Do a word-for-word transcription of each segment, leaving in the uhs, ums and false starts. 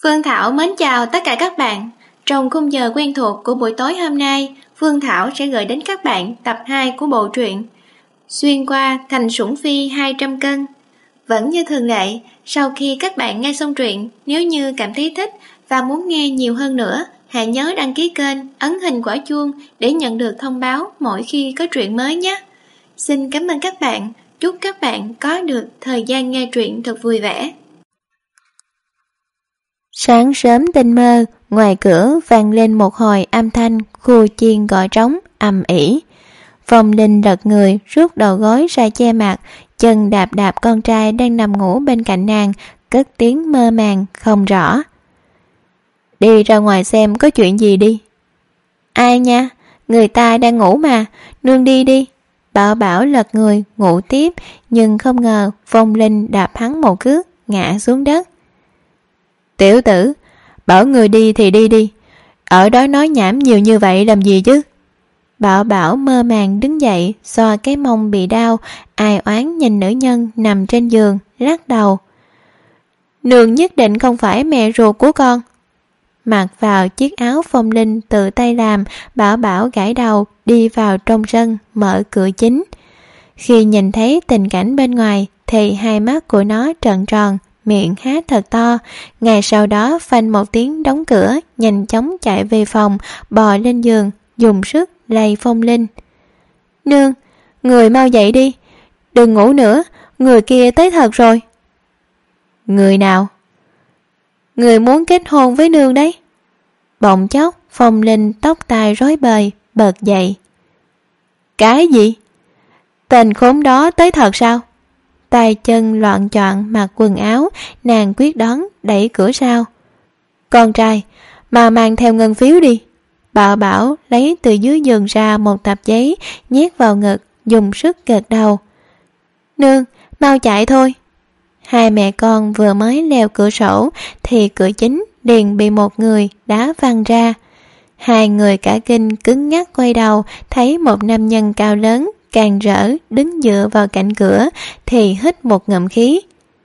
Phương Thảo mến chào tất cả các bạn. Trong khung giờ quen thuộc của buổi tối hôm nay, Phương Thảo sẽ gửi đến các bạn tập hai của bộ truyện Xuyên qua thành sủng phi hai trăm cân. Vẫn như thường lệ, sau khi các bạn nghe xong truyện, nếu như cảm thấy thích và muốn nghe nhiều hơn nữa, hãy nhớ đăng ký kênh, ấn hình quả chuông để nhận được thông báo mỗi khi có truyện mới nhé. Xin cảm ơn các bạn, chúc các bạn có được thời gian nghe truyện thật vui vẻ. Sáng sớm tinh mơ, ngoài cửa vang lên một hồi âm thanh khu chiên gõ trống ầm ĩ. Phong Linh lật người rút đầu gối ra che mặt, chân đạp đạp con trai đang nằm ngủ bên cạnh nàng, cất tiếng mơ màng không rõ. Đi ra ngoài xem có chuyện gì đi. Ai nha, người ta đang ngủ mà, nương đi đi. Bảo Bảo lật người ngủ tiếp, nhưng không ngờ Phong Linh đạp hắn một cước, ngã xuống đất. Tiểu tử, bảo người đi thì đi đi, ở đó nói nhảm nhiều như vậy làm gì chứ? Bảo Bảo mơ màng đứng dậy, xoa cái mông bị đau, ai oán nhìn nữ nhân nằm trên giường, lắc đầu. Nương nhất định không phải mẹ ruột của con. Mặc vào chiếc áo Phong Linh tự tay làm, Bảo Bảo gãi đầu đi vào trong sân, mở cửa chính. Khi nhìn thấy tình cảnh bên ngoài thì hai mắt của nó trợn tròn, miệng há thật to. Ngày sau đó phanh một tiếng đóng cửa, nhanh chóng chạy về phòng, bò lên giường, dùng sức lay Phong Linh. Nương, người mau dậy đi, đừng ngủ nữa, người kia tới thật rồi. Người nào? Người muốn kết hôn với nương đấy. Bỗng chốc Phong Linh tóc tai rối bời, bật dậy. Cái gì? Tên khốn đó tới thật sao? Tay chân loạn choạng mặc quần áo, nàng quyết đoán đẩy cửa sau. Con trai, mà mang theo ngân phiếu đi. Bảo Bảo lấy từ dưới giường ra một tập giấy, nhét vào ngực, dùng sức gật đầu. Nương, mau chạy thôi. Hai mẹ con vừa mới leo cửa sổ thì cửa chính liền bị một người đá văng ra. Hai người cả kinh cứng ngắc quay đầu, thấy một nam nhân cao lớn càng rỡ đứng dựa vào cạnh cửa thì hít một ngụm khí.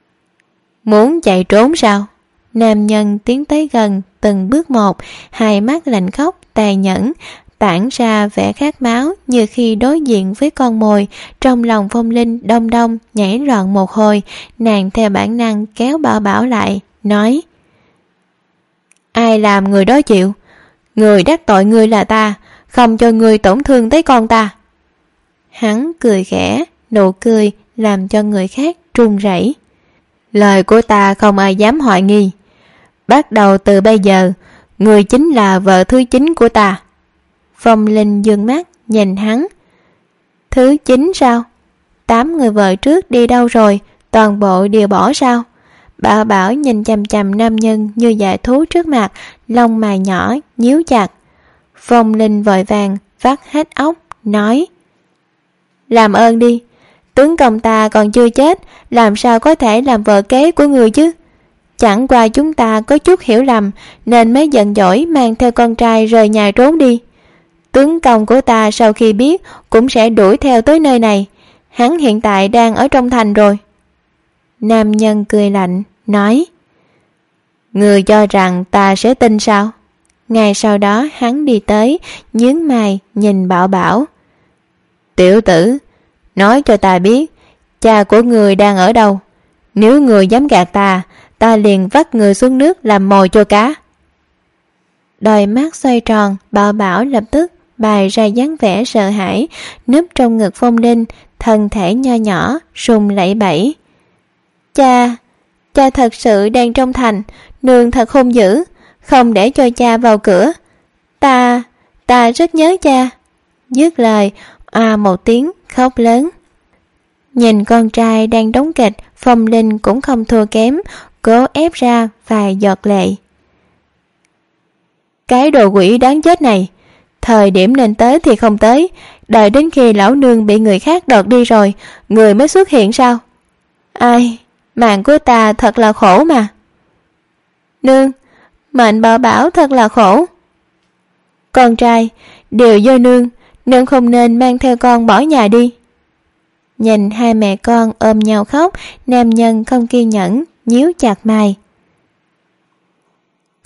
Muốn chạy trốn sao? Nam nhân tiến tới gần từng bước một, hai mắt lạnh khóc tàn nhẫn, tản ra vẻ khát máu như khi đối diện với con mồi. Trong lòng Phong Linh đông đông nhảy loạn một hồi, nàng theo bản năng kéo Bảo Bảo lại, nói: Ai làm người đó chịu? Người đắc tội ngươi là ta, không cho ngươi tổn thương tới con ta. Hắn cười khẽ, nụ cười làm cho người khác run rẩy. Lời của ta không ai dám hoài nghi. Bắt đầu từ bây giờ, người chính là vợ thứ chín của ta. Phong Linh dương mắt nhìn hắn. Thứ chín sao? Tám người vợ trước đi đâu rồi? Toàn bộ đều bỏ sao? Bảo Bảo nhìn chằm chằm nam nhân như dã thú trước mặt, lông mày nhỏ nhíu chặt. Phong Linh vội vàng vắt hết óc, nói: Làm ơn đi, tướng công ta còn chưa chết, làm sao có thể làm vợ kế của người chứ? Chẳng qua chúng ta có chút hiểu lầm nên mới giận dỗi mang theo con trai rời nhà trốn đi. Tướng công của ta sau khi biết cũng sẽ đuổi theo tới nơi này. Hắn hiện tại đang ở trong thành rồi. Nam nhân cười lạnh, nói: Người cho rằng ta sẽ tin sao? Ngày sau đó hắn đi tới, nhướng mày nhìn Bảo Bảo. Tiểu tử, nói cho ta biết, cha của người đang ở đâu? Nếu người dám gạt ta, ta liền vắt người xuống nước làm mồi cho cá. Đôi mắt xoay tròn, Bảo Bảo lập tức bày ra dáng vẻ sợ hãi, núp trong ngực Phong Linh, thân thể nho nhỏ run lẩy bẩy. Cha, cha thật sự đang trong thành, nương thật hung dữ, không để cho cha vào cửa. Ta, ta rất nhớ cha. Dứt lời, à một tiếng khóc lớn. Nhìn con trai đang đóng kịch, Phong Linh cũng không thua kém, cố ép ra vài giọt lệ. Cái đồ quỷ đáng chết này, thời điểm nên tới thì không tới, đợi đến khi lão nương bị người khác đoạt đi rồi, người mới xuất hiện sao? Ai, mạng của ta thật là khổ mà. Nương, mệnh Bảo Bảo thật là khổ. Con trai, đều do nương, nương không nên mang theo con bỏ nhà đi. Nhìn hai mẹ con ôm nhau khóc, nam nhân không kiên nhẫn, nhíu chặt mày.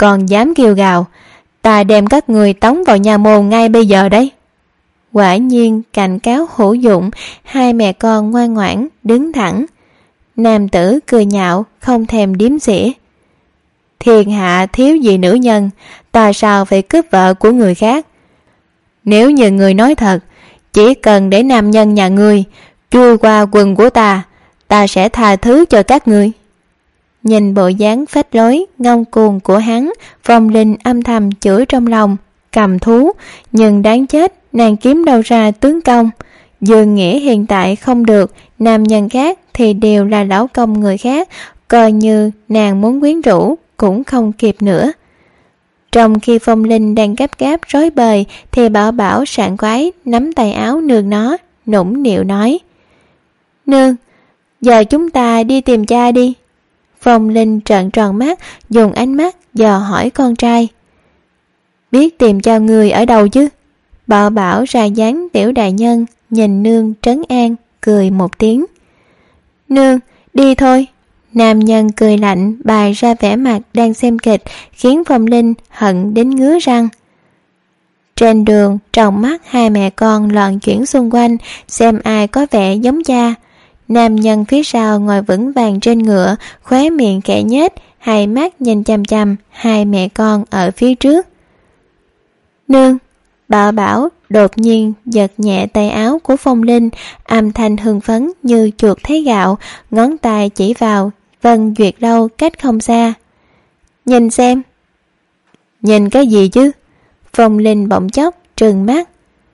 còn dám kêu gào, ta đem các người tống vào nhà môn ngay bây giờ đấy. Quả nhiên cảnh cáo hữu dụng, hai mẹ con ngoan ngoãn đứng thẳng. Nam tử cười nhạo, không thèm điếm xỉa. Thiên hạ thiếu gì nữ nhân, ta sao phải cướp vợ của người khác? Nếu như người nói thật, chỉ cần để nam nhân nhà ngươi chui qua quần của ta, ta sẽ tha thứ cho các ngươi. Nhìn bộ dáng phách lối ngông cuồng của hắn, Phong Linh âm thầm chửi trong lòng, cầm thú, nhưng đáng chết, nàng kiếm đâu ra tướng công. Dương nghĩa hiện tại không được, nam nhân khác thì đều là lão công người khác, coi như nàng muốn quyến rũ cũng không kịp nữa. Trong khi Phong Linh đang gấp gáp rối bời thì Bảo Bảo sảng khoái nắm tay áo nương nó, nũng nịu nói: Nương, giờ chúng ta đi tìm cha đi. Phong Linh trợn tròn mắt, dùng ánh mắt dò hỏi con trai. Biết tìm cho người ở đâu chứ? Bảo Bảo ra dáng tiểu đại nhân, nhìn nương trấn an, cười một tiếng. Nương, đi thôi. Nam nhân cười lạnh bày ra vẻ mặt đang xem kịch, khiến Phong Linh hận đến ngứa răng. Trên đường, trong mắt hai mẹ con loạn chuyển xung quanh, xem ai có vẻ giống cha. Nam nhân phía sau ngồi vững vàng trên ngựa, khóe miệng khẽ nhếch, hai mắt nhìn chằm chằm hai mẹ con ở phía trước. Nương, Bảo Bảo đột nhiên giật nhẹ tay áo của Phong Linh, âm thanh hưng phấn như chuột thấy gạo, ngón tay chỉ vào Vân Duyệt Lâu cách không xa. Nhìn xem. Nhìn cái gì chứ? Phong Linh bỗng chốc trừng mắt.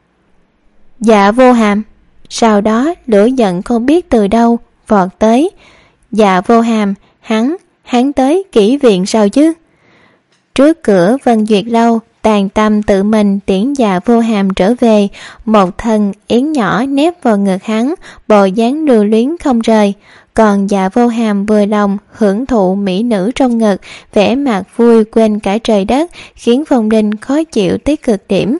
Dạ Vô Hàm. Sau đó lửa giận không biết từ đâu vọt tới. Dạ Vô Hàm, hắn, hắn tới kỹ viện sao chứ? Trước cửa Vân Duyệt Lâu, Tàn Tâm tự mình tiễn Dạ Vô Hàm trở về, một thân yến nhỏ nép vào ngực hắn, bộ dáng lưu luyến không rời. Còn Dạ Vô Hàm vừa lòng hưởng thụ mỹ nữ trong ngực, vẻ mặt vui quên cả trời đất, khiến Phong Linh khó chịu tới cực điểm.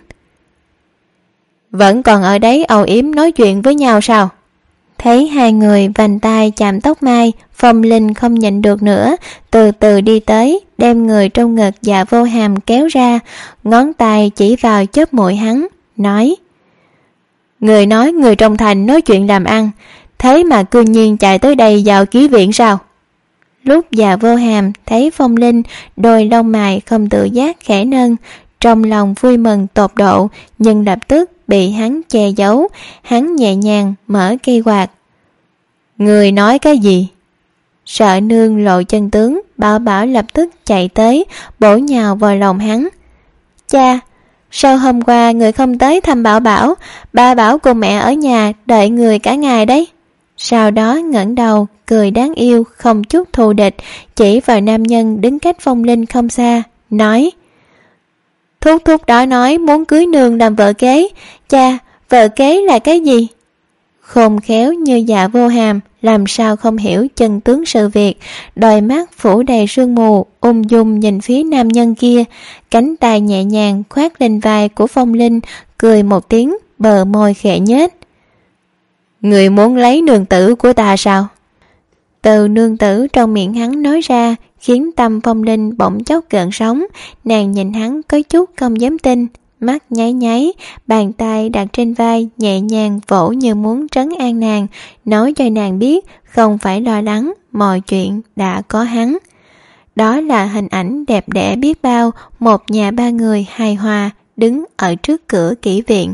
Vẫn còn ở đấy âu yếm nói chuyện với nhau sao? Thấy hai người vành tay chạm tóc mai, Phong Linh không nhịn được nữa, từ từ đi tới, đem người trong ngực Dạ Vô Hàm kéo ra, ngón tay chỉ vào chóp mũi hắn, nói: Người nói người trong thành nói chuyện làm ăn, thế mà cư nhiên chạy tới đây vào ký viện sao? Lúc Dạ Vô Hàm thấy Phong Linh, đôi lông mày không tự giác khẽ nâng, trong lòng vui mừng tột độ, nhưng lập tức bị hắn che giấu. Hắn nhẹ nhàng mở cây quạt. Người nói cái gì? Sợ nương lộ chân tướng, Bảo Bảo lập tức chạy tới, bổ nhào vào lòng hắn. Cha, sao hôm qua người không tới thăm Bảo Bảo? Ba Bảo cùng mẹ ở nhà đợi người cả ngày đấy. Sau đó ngẩng đầu, cười đáng yêu, không chút thù địch, chỉ vào nam nhân đứng cách Phong Linh không xa, nói: Thúc thúc đó nói muốn cưới nương làm vợ kế. Cha, vợ kế là cái gì? Khôn khéo như Dạ Vô Hàm, làm sao không hiểu chân tướng sự việc, đôi mắt phủ đầy sương mù, ung dung nhìn phía nam nhân kia, cánh tay nhẹ nhàng khoác lên vai của Phong Linh, cười một tiếng, bờ môi khẽ nhếch. Người muốn lấy nương tử của ta sao? Từ nương tử trong miệng hắn nói ra, khiến tâm Phong Linh bỗng chốc gợn sóng. Nàng nhìn hắn có chút không dám tin, mắt nháy nháy, bàn tay đặt trên vai nhẹ nhàng vỗ như muốn trấn an nàng, nói cho nàng biết không phải lo lắng, mọi chuyện đã có hắn. Đó là hình ảnh đẹp đẽ biết bao, một nhà ba người hài hòa đứng ở trước cửa kỹ viện.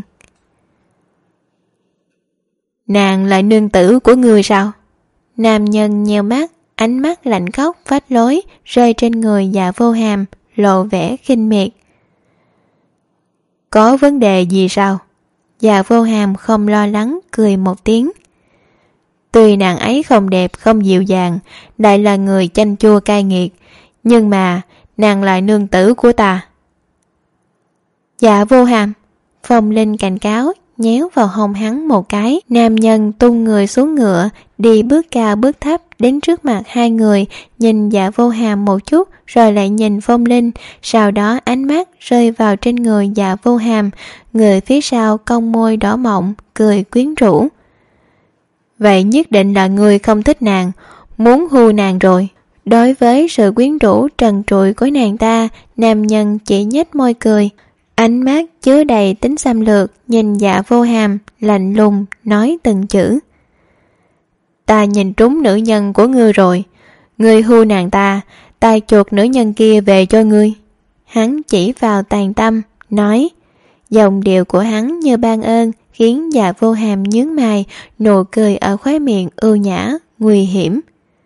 Nàng là nương tử của người sao? Nam nhân nheo mắt, ánh mắt lạnh khóc phách lối rơi trên người Dạ Vô Hàm, lộ vẻ khinh miệt. Có vấn đề gì sao? Dạ Vô Hàm không lo lắng, cười một tiếng. Tuy nàng ấy không đẹp, không dịu dàng, lại là người chanh chua cay nghiệt, nhưng mà nàng là nương tử của ta. Dạ Vô Hàm, Phong Linh cảnh cáo, nhéo vào hông hắn một cái. Nam nhân tung người xuống ngựa, đi bước cao bước thấp đến trước mặt hai người, nhìn Dạ Vô Hàm một chút rồi lại nhìn Phong Linh, sau đó ánh mắt rơi vào trên người Dạ Vô Hàm. Người phía sau cong môi đỏ mọng, cười quyến rũ. Vậy nhất định là người không thích nàng, muốn hưu nàng rồi. Đối với sự quyến rũ trần trụi của nàng ta, nam nhân chỉ nhếch môi cười, ánh mắt chứa đầy tính xâm lược nhìn Dạ Vô Hàm, lạnh lùng nói từng chữ. Ta nhìn trúng nữ nhân của ngươi rồi, ngươi hưu nàng ta, ta chuột nữ nhân kia về cho ngươi. Hắn chỉ vào Tàn Tâm nói, giọng điệu của hắn như ban ơn khiến Dạ Vô Hàm nhướng mày, nụ cười ở khóe miệng ưu nhã nguy hiểm.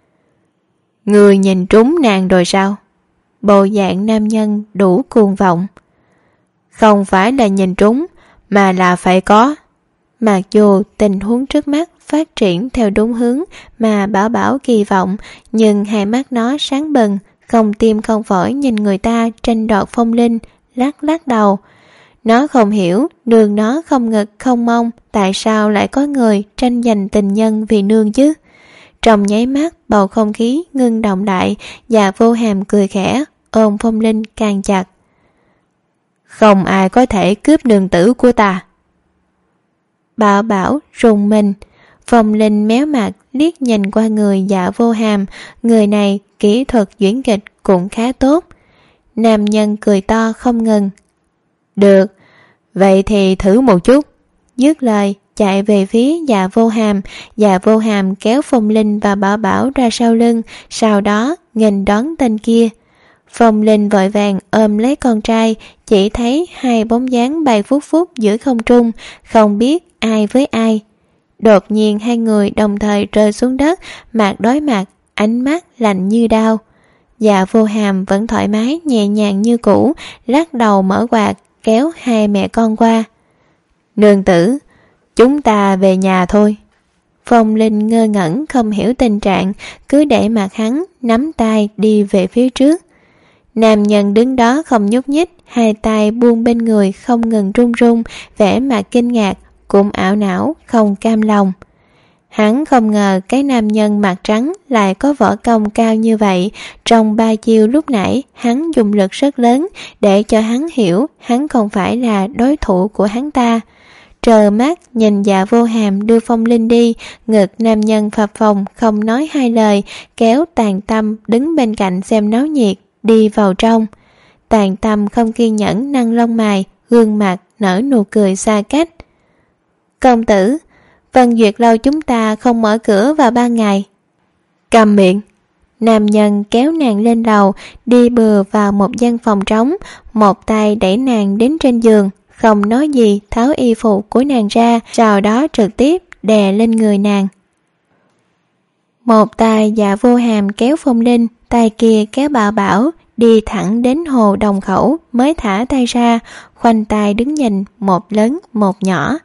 Ngươi nhìn trúng nàng rồi sao? Bộ dạng nam nhân đủ cuồng vọng. Không phải là nhìn trúng, mà là phải có. Mặc dù tình huống trước mắt phát triển theo đúng hướng mà Bảo Bảo kỳ vọng, nhưng hai mắt nó sáng bừng, không tim không phổi nhìn người ta tranh đoạt phong linh, lắc lắc đầu. Nó không hiểu, nương nó không ngực không mông, tại sao lại có người tranh giành tình nhân vì nương chứ? Trong nháy mắt, bầu không khí ngưng động lại, Dạ Vô Hàm cười khẽ, ôm phong linh càng chặt. Không ai có thể cướp nương tử của ta. Bảo Bảo rùng mình, phong linh méo mặt liếc nhìn qua người Dạ Vô Hàm, người này kỹ thuật diễn kịch cũng khá tốt. Nam nhân cười to không ngừng. Được, vậy thì thử một chút. Dứt lời, chạy về phía Dạ Vô Hàm. Dạ Vô Hàm kéo Phong Linh và Bảo Bảo ra sau lưng, sau đó nghênh đón tên kia. Phong Linh vội vàng ôm lấy con trai, chỉ thấy hai bóng dáng bay phút phút giữa không trung, không biết ai với ai. Đột nhiên hai người đồng thời rơi xuống đất, mặt đối mặt, ánh mắt lạnh như đao. Dạ Vô Hàm vẫn thoải mái nhẹ nhàng như cũ, lắc đầu mở quạt, kéo hai mẹ con qua. Nương tử, chúng ta về nhà thôi. Phong Linh ngơ ngẩn không hiểu tình trạng, cứ để mặc hắn nắm tay đi về phía trước. Nam nhân đứng đó không nhúc nhích, hai tay buông bên người không ngừng run run, vẻ mặt kinh ngạc, cũng ảo não không cam lòng. Hắn không ngờ cái nam nhân mặt trắng lại có võ công cao như vậy. Trong ba chiêu lúc nãy, hắn dùng lực rất lớn để cho hắn hiểu hắn không phải là đối thủ của hắn ta. Trờ mắt nhìn Dạ Vô Hàm đưa Phong Linh đi, ngực nam nhân phập phồng không nói hai lời, kéo Tàn Tâm đứng bên cạnh xem náo nhiệt, đi vào trong. Tàn Tâm không kiên nhẫn nâng lông mày, gương mặt nở nụ cười xa cách. Công tử, Vân Duyệt lâu chúng ta không mở cửa vào ban ngày. Cầm miệng. Nam nhân kéo nàng lên lầu, đi bừa vào một gian phòng trống, một tay đẩy nàng đến trên giường, không nói gì tháo y phục của nàng ra, sau đó trực tiếp đè lên người nàng. Một tay Dạ Vô Hàm kéo Phong Linh, tay kia kéo Bảo Bảo, đi thẳng đến hồ Đồng Khẩu mới thả tay ra, khoanh tay đứng nhìn một lớn một nhỏ.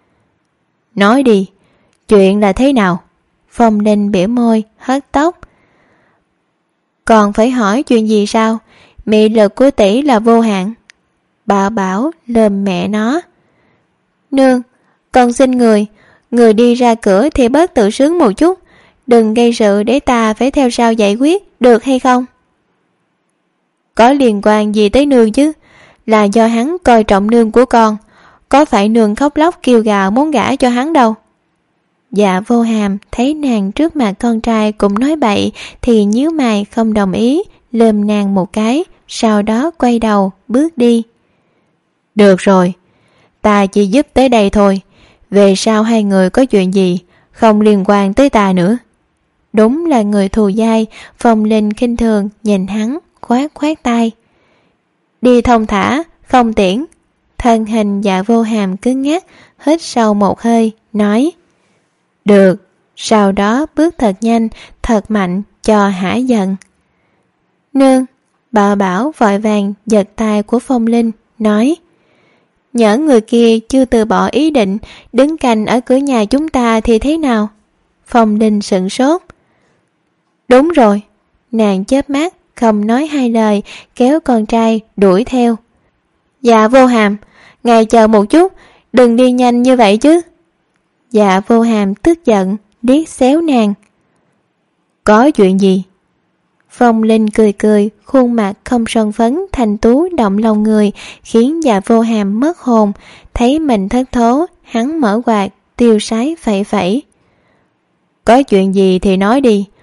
Nói đi, chuyện là thế nào? Phong Linh bĩu môi, hất tóc. Còn phải hỏi chuyện gì sao? Mị lực của tỷ là vô hạn. Bảo Bảo lườm mẹ nó. Nương, con xin người, người đi ra cửa thì bớt tự sướng một chút, đừng gây sự để ta phải theo sau giải quyết, được hay không? Có liên quan gì tới nương chứ? Là do hắn coi trọng nương của con, có phải nương khóc lóc kêu gào muốn gả cho hắn đâu. Dạ Vô Hàm thấy nàng trước mặt con trai cũng nói bậy thì nhíu mày không đồng ý, lườm nàng một cái, sau đó quay đầu bước đi. Được rồi, ta chỉ giúp tới đây thôi, về sau hai người có chuyện gì không liên quan tới ta nữa. Đúng là người thù dai. Phong Linh khinh thường nhìn hắn, khoát khoát tay. Đi thông thả, không tiễn. Thân hình Dạ Vô Hàm cứng ngắc, hít sâu một hơi, nói được, sau đó bước thật nhanh, thật mạnh cho hả giận. Nương. Bảo Bảo vội vàng giật tay của Phong Linh, nói nhỡ người kia chưa từ bỏ ý định đứng canh ở cửa nhà chúng ta thì thế nào? Phong Linh sửng sốt. Đúng rồi. Nàng chớp mắt không nói hai lời, kéo con trai đuổi theo. Dạ Vô Hàm, ngài chờ một chút, đừng đi nhanh như vậy chứ. Dạ Vô Hàm tức giận liếc xéo nàng. Có chuyện gì? Phong Linh cười cười, khuôn mặt không son phấn thanh tú động lòng người, khiến Dạ Vô Hàm mất hồn. Thấy mình thất thố, hắn mở quạt tiêu sái phẩy phẩy. Có chuyện gì thì nói đi,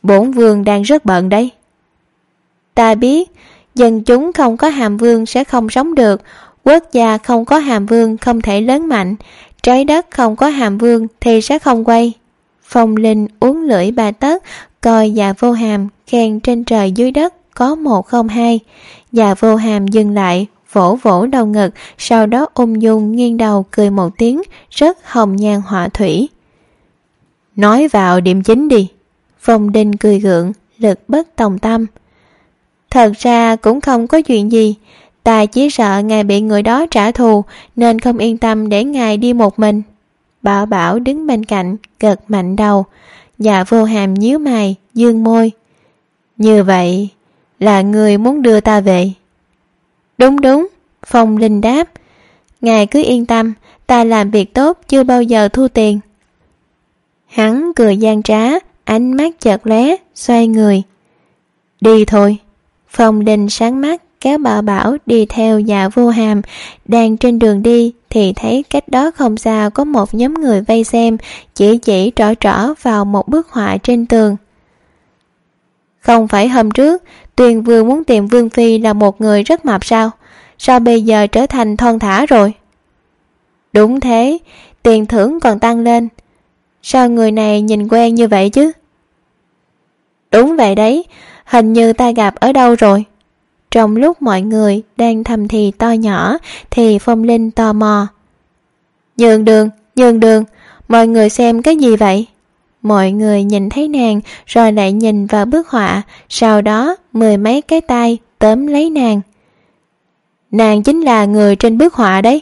Bổn vương đang rất bận đấy. Ta biết, dân chúng không có Hàm Vương sẽ không sống được, quốc gia không có Hàm Vương không thể lớn mạnh, trái đất không có Hàm Vương thì sẽ không quay. Phong Linh uốn lưỡi ba tấc, coi Dạ Vô Hàm khen trên trời dưới đất có một không hai. Dạ Vô Hàm dừng lại, vỗ vỗ đầu ngực, sau đó ung dung nghiêng đầu cười một tiếng, rất hồng nhan họa thủy. Nói vào điểm chính đi. Phong Đinh cười gượng, lực bất tòng tâm. Thật ra cũng không có chuyện gì, ta chỉ sợ ngài bị người đó trả thù nên không yên tâm để ngài đi một mình. Bảo Bảo đứng bên cạnh, gật mạnh đầu. Dạ Vô Hàm nhíu mày, dương môi. Như vậy là người muốn đưa ta về? Đúng đúng, Phong Linh đáp. Ngài cứ yên tâm, ta làm việc tốt chưa bao giờ thu tiền. Hắn cười gian trá, ánh mắt chợt lóe, xoay người. Đi thôi. Phong Linh sáng mắt kéo Bảo Bảo đi theo Dạ Vô Hàm. Đang trên đường đi thì thấy cách đó không xa có một nhóm người vây xem, chỉ chỉ trỏ trỏ vào một bức họa trên tường. Không phải hôm trước Tuyền Vương muốn tìm Vương Phi là một người rất mập sao? Sao bây giờ trở thành thon thả rồi? Đúng thế, tiền thưởng còn tăng lên. Sao người này nhìn quen như vậy chứ? Đúng vậy đấy, hình như ta gặp ở đâu rồi. Trong lúc mọi người đang thầm thì to nhỏ thì Phong Linh tò mò. Nhường đường, nhường đường, mọi người xem cái gì vậy? Mọi người nhìn thấy nàng rồi lại nhìn vào bức họa, sau đó mười mấy cái tay tóm lấy nàng. Nàng chính là người trên bức họa đấy.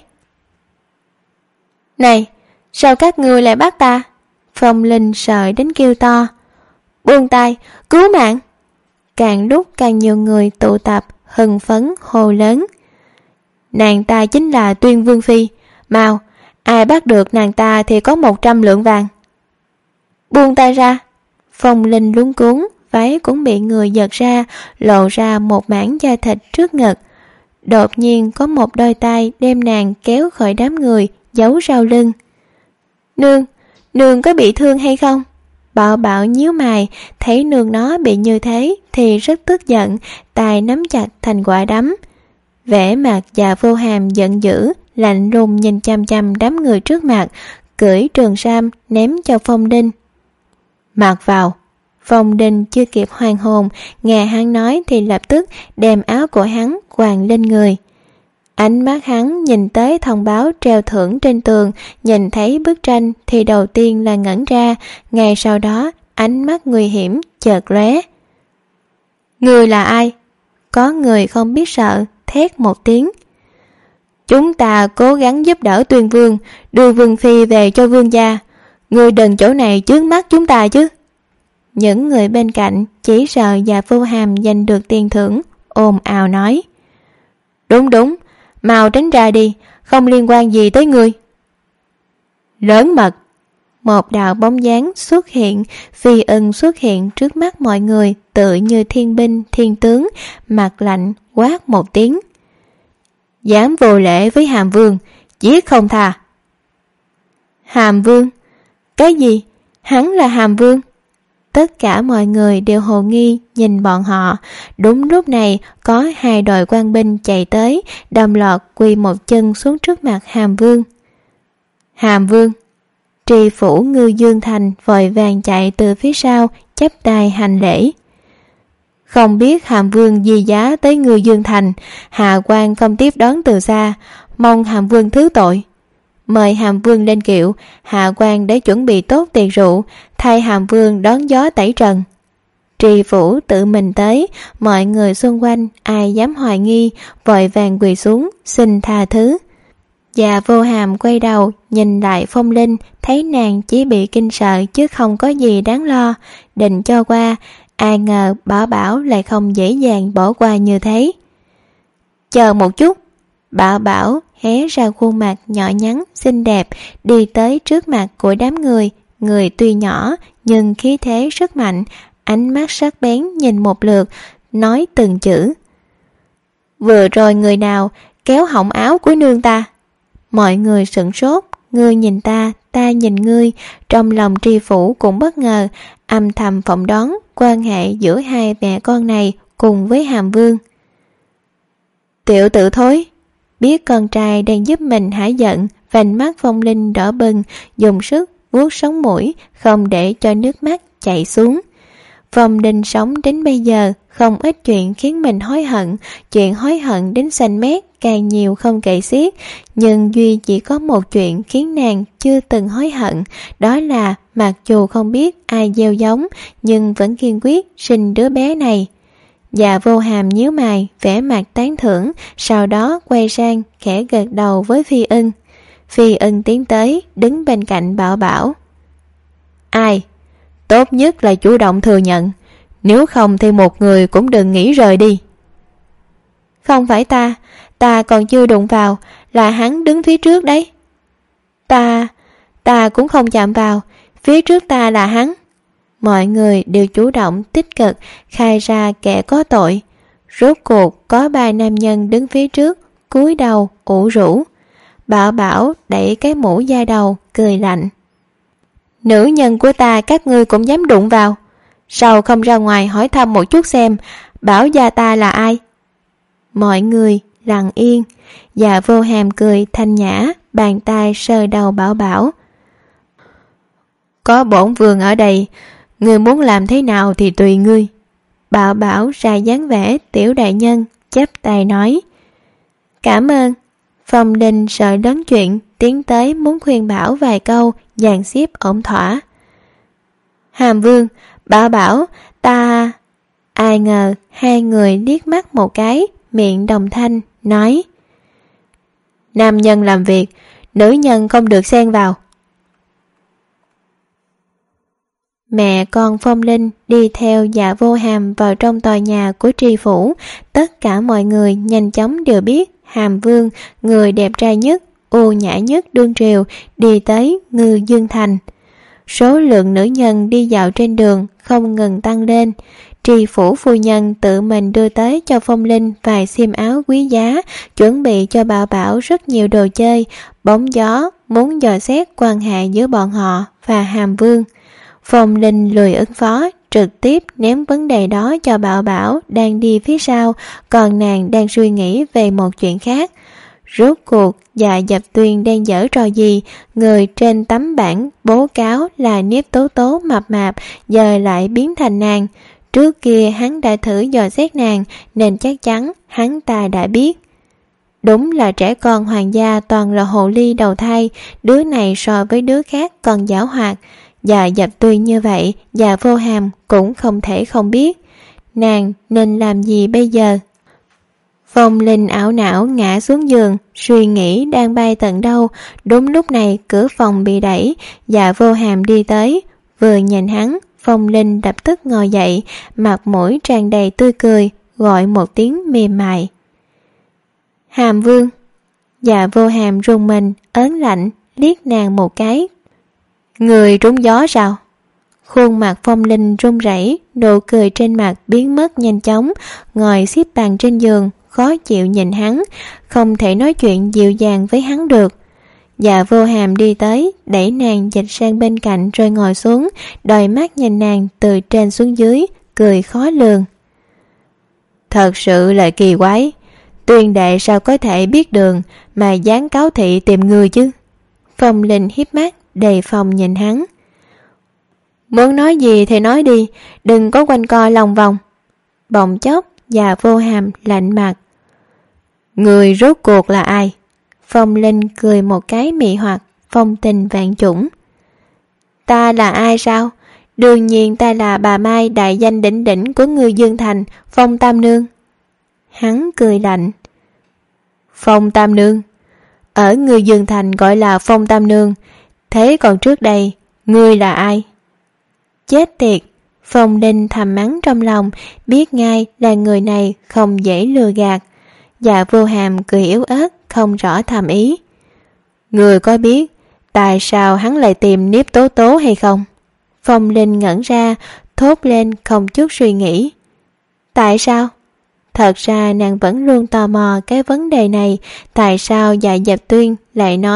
Này, sao các ngươi lại bắt ta? Phong Linh sợ đến kêu to. Buông tay, cứu mạng! Càng lúc càng nhiều người tụ tập, hưng phấn hô lớn. Nàng ta chính là Tuyên Vương Phi. Mau, ai bắt được nàng ta thì có một trăm lượng vàng. Buông tay ra! Phong Linh luống cuống, váy cũng bị người giật ra, lộ ra một mảng da thịt trước ngực. Đột nhiên có một đôi tay đem nàng kéo khỏi đám người, giấu sau lưng. Nương, nương có bị thương hay không? Bảo Bảo nhíu mày, thấy nương nó bị như thế thì rất tức giận, tay nắm chặt thành quả đấm. Vẻ mặt Dạ Vô Hàm giận dữ, lạnh lùng nhìn chăm chăm đám người trước mặt, cưỡi trường sam ném cho Phong Đinh. Mặc vào! Phong Đinh chưa kịp hoàn hồn, nghe hắn nói thì lập tức đem áo của hắn quàng lên người. Ánh mắt hắn nhìn tới thông báo treo thưởng trên tường, nhìn thấy bức tranh thì đầu tiên là ngẩn ra, ngay sau đó ánh mắt nguy hiểm chợt lóe. Người là ai? Có người không biết sợ, thét một tiếng. Chúng ta cố gắng giúp đỡ Tuyền Vương, đưa Vương Phi về cho vương gia. Người đừng chỗ này chướng mắt chúng ta chứ. Những người bên cạnh chỉ sợ Dạ Vô Hàm giành được tiền thưởng, ồn ào nói. Đúng đúng, mau tránh ra đi, không liên quan gì tới ngươi. Lớn mật! Một đạo bóng dáng xuất hiện, Phi Ưng xuất hiện trước mắt mọi người, tự như thiên binh thiên tướng, mặt lạnh quát một tiếng. Dám vô lễ với Hàm Vương, giết không tha. Hàm Vương? Cái gì? Hắn là Hàm Vương? Tất cả mọi người đều hồ nghi nhìn bọn họ. Đúng lúc này có hai đội quan binh chạy tới, đồng loạt quỳ một chân xuống trước mặt Hàm Vương. Hàm Vương! Tri phủ Ngư Dương Thành vội vàng chạy từ phía sau, chắp tay hành lễ. Không biết Hàm Vương di giá tới Ngư Dương Thành, hạ quan không tiếp đón từ xa, mong Hàm Vương thứ tội. Mời Hàm Vương lên kiệu, hạ quan đã chuẩn bị tốt tiệc rượu, thay Hàm Vương đón gió tẩy trần. Tri phủ tự mình tới, mọi người xung quanh ai dám hoài nghi, vội vàng quỳ xuống xin tha thứ. Dạ Vô Hàm quay đầu nhìn lại Phong Linh, thấy nàng chỉ bị kinh sợ chứ không có gì đáng lo, định cho qua, ai ngờ Bảo Bảo lại không dễ dàng bỏ qua như thế. Chờ một chút! Bảo Bảo hé ra khuôn mặt nhỏ nhắn xinh đẹp, đi tới trước mặt của đám người. Người tuy nhỏ nhưng khí thế rất mạnh, ánh mắt sắc bén nhìn một lượt, nói từng chữ. Vừa rồi người nào kéo họng áo của nương ta? Mọi người sửng sốt, ngươi nhìn ta, ta nhìn ngươi. Trong lòng Tri Phủ cũng bất ngờ, âm thầm phỏng đoán quan hệ giữa hai mẹ con này cùng với Hàm Vương. Tiểu tử thối, biết con trai đang giúp mình hả giận, vành mắt Phong Linh đỏ bừng, dùng sức vuốt sống mũi, không để cho nước mắt chảy xuống. Phong Linh sống đến bây giờ, không ít chuyện khiến mình hối hận, chuyện hối hận đến xanh mét càng nhiều không kể xiết, nhưng duy chỉ có một chuyện khiến nàng chưa từng hối hận, đó là mặc dù không biết ai gieo giống, nhưng vẫn kiên quyết sinh đứa bé này. Dạ Vô Hàm nhíu mày, vẻ mặt tán thưởng, sau đó quay sang khẽ gật đầu với Phi Ưng. Phi Ưng tiến tới, đứng bên cạnh Bảo Bảo. Ai? Tốt nhất là chủ động thừa nhận, nếu không thì một người cũng đừng nghĩ rời đi. Không phải ta, ta còn chưa đụng vào, là hắn đứng phía trước đấy. Ta, ta cũng không chạm vào, phía trước ta là hắn. Mọi người đều chủ động tích cực khai ra kẻ có tội. Rốt cuộc có ba nam nhân đứng phía trước, cúi đầu ủ rũ. Bảo Bảo đẩy cái mũ da đầu, cười lạnh. Nữ nhân của ta các ngươi cũng dám đụng vào, sao không ra ngoài hỏi thăm một chút xem Bảo gia ta là ai? Mọi người lặng yên. Dạ Vô Hàm cười thanh nhã, bàn tay sờ đầu Bảo Bảo. Có bổn vương ở đây, ngươi muốn làm thế nào thì tùy ngươi. Bảo Bảo ra dáng vẻ tiểu đại nhân, chắp tay nói. Cảm ơn. Phong Linh sợ lớn chuyện, tiến tới muốn khuyên Bảo vài câu, dàn xếp ổn thỏa. Hàm Vương, Bảo Bảo, ta... Ai ngờ hai người liếc mắt một cái, miệng đồng thanh, nói. Nam nhân làm việc, nữ nhân không được xen vào. Mẹ con Phong Linh đi theo Dạ Vô Hàm vào trong tòa nhà của Tri Phủ. Tất cả mọi người nhanh chóng đều biết Hàm Vương, người đẹp trai nhất, ưu nhã nhất đương triều, đi tới Ngư Dương Thành. Số lượng nữ nhân đi dạo trên đường không ngừng tăng lên. Tri Phủ phu nhân tự mình đưa tới cho Phong Linh vài xiêm áo quý giá, chuẩn bị cho Bảo Bảo rất nhiều đồ chơi, bóng gió, muốn dò xét quan hệ giữa bọn họ và Hàm Vương. Phong Linh lười ứng phó, trực tiếp ném vấn đề đó cho Bảo Bảo đang đi phía sau, còn nàng đang suy nghĩ về một chuyện khác. Rốt cuộc Dạ Dập Tuyên đang giở trò gì? Người trên tấm bảng bố cáo là Niếp Tố Tố mập mạp, giờ lại biến thành nàng. Trước kia hắn đã thử dò xét nàng, nên chắc chắn hắn ta đã biết. Đúng là trẻ con hoàng gia toàn là hồ ly đầu thai, đứa này so với đứa khác còn giảo hoạt. Dạ Dập Tuyên như vậy, Dạ Vô Hàm cũng không thể không biết. Nàng nên làm gì bây giờ? Phong Linh ảo não ngã xuống giường, suy nghĩ đang bay tận đâu. Đúng lúc này cửa phòng bị đẩy, Dạ Vô Hàm đi tới. Vừa nhìn hắn, Phong Linh lập tức ngồi dậy, mặt mũi tràn đầy tươi cười, gọi một tiếng mềm mại. Hàm Vương. Dạ Vô Hàm rùng mình, ớn lạnh, liếc nàng một cái. Người trúng gió sao? Khuôn mặt Phong Linh run rẩy, nụ cười trên mặt biến mất nhanh chóng, ngồi xếp bằng trên giường, khó chịu nhìn hắn, không thể nói chuyện dịu dàng với hắn được. Dạ Vô Hàm đi tới, đẩy nàng dịch sang bên cạnh rồi ngồi xuống, đôi mắt nhìn nàng từ trên xuống dưới, cười khó lường. Thật sự là kỳ quái, Tuyên đệ sao có thể biết đường mà dám cáo thị tìm người chứ? Phong Linh hiếp mắt, đề phòng nhìn hắn. Muốn nói gì thì nói đi, đừng có quanh co lòng vòng. Bỗng chốc, Dạ Vô Hàm lạnh mặt. Người rốt cuộc là ai? Phong Linh cười một cái mị hoặc, phong tình vạn chủng. Ta là ai sao? Đương nhiên ta là bà Mai đại danh đỉnh đỉnh của Ngư Dương Thành, Phong Tam Nương. Hắn cười lạnh. Phong Tam Nương? Ở Ngư Dương Thành gọi là Phong Tam Nương, thế còn trước đây, ngươi là ai? Chết tiệt! Phong Linh thầm mắng trong lòng, biết ngay là người này không dễ lừa gạt. Dạ Vô Hàm cười yếu ớt, không rõ thầm ý. Người có biết tại sao hắn lại tìm Niếp Tố Tố hay không? Phong Linh ngẩn ra, thốt lên không chút suy nghĩ. Tại sao? Thật ra nàng vẫn luôn tò mò cái vấn đề này, tại sao Dạ Dập Tuyên lại nói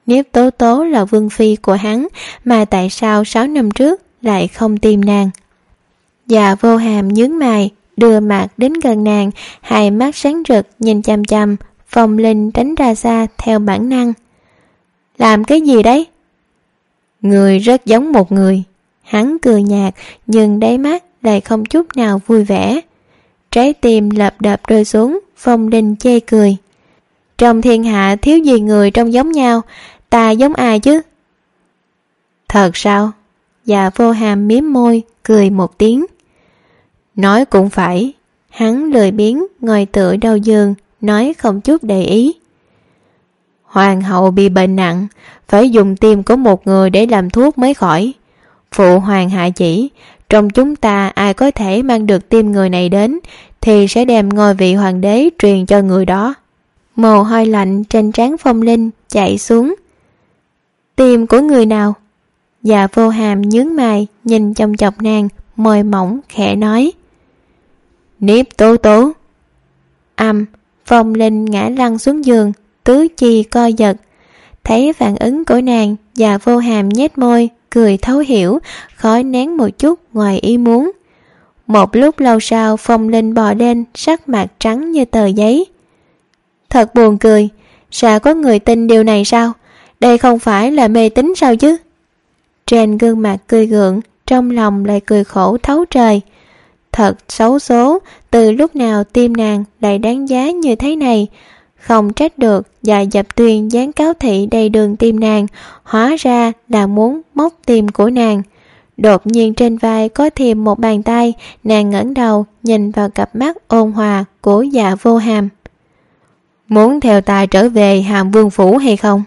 Nếu Tố Tố là vương phi của hắn, mà tại sao sáu năm trước lại không tìm nàng? Dạ Vô Hàm nhướng mày, đưa mặt đến gần nàng, hai mắt sáng rực nhìn chằm chằm. Phong Linh tránh ra xa theo bản năng. Làm cái gì đấy? Người rất giống một người. Hắn cười nhạt, nhưng đáy mắt lại không chút nào vui vẻ. Trái tim lập đập rơi xuống. Phong Linh chê cười. Trong thiên hạ thiếu gì người trông giống nhau, ta giống ai chứ? Thật sao? Dạ Vô Hàm mím môi, cười một tiếng. Nói cũng phải. Hắn lười biếng ngồi tựa đầu giường, nói không chút để ý. Hoàng hậu bị bệnh nặng, phải dùng tim của một người để làm thuốc mới khỏi. Phụ hoàng hạ chỉ, trong chúng ta ai có thể mang được tim người này đến, thì sẽ đem ngôi vị hoàng đế truyền cho người đó. Mồ hôi lạnh trên trán Phong Linh chạy xuống. Tim của người nào? Dạ Vô Hàm nhướng mày nhìn chòng chọc nàng, môi mỏng khẽ nói. Niếp Tố Tố. Âm, Phong Linh ngã lăn xuống giường, tứ chi co giật. Thấy phản ứng của nàng, Dạ Vô Hàm nhếch môi, cười thấu hiểu, khó nén một chút ngoài ý muốn. Một lúc lâu sau, Phong Linh bò lên, sắc mặt trắng như tờ giấy. Thật buồn cười, sao có người tin điều này sao? Đây không phải là mê tín sao chứ? Trên gương mặt cười gượng, trong lòng lại cười khổ thấu trời. Thật xấu số, từ lúc nào tim nàng lại đáng giá như thế này. Không trách được Dạ Dập Tuyên dán cáo thị đầy đường tim nàng, hóa ra là muốn móc tim của nàng. Đột nhiên trên vai có thêm một bàn tay, nàng ngẩng đầu nhìn vào cặp mắt ôn hòa của Dạ Vô Hàm. Muốn theo ta trở về Hàm Vương Phủ hay không?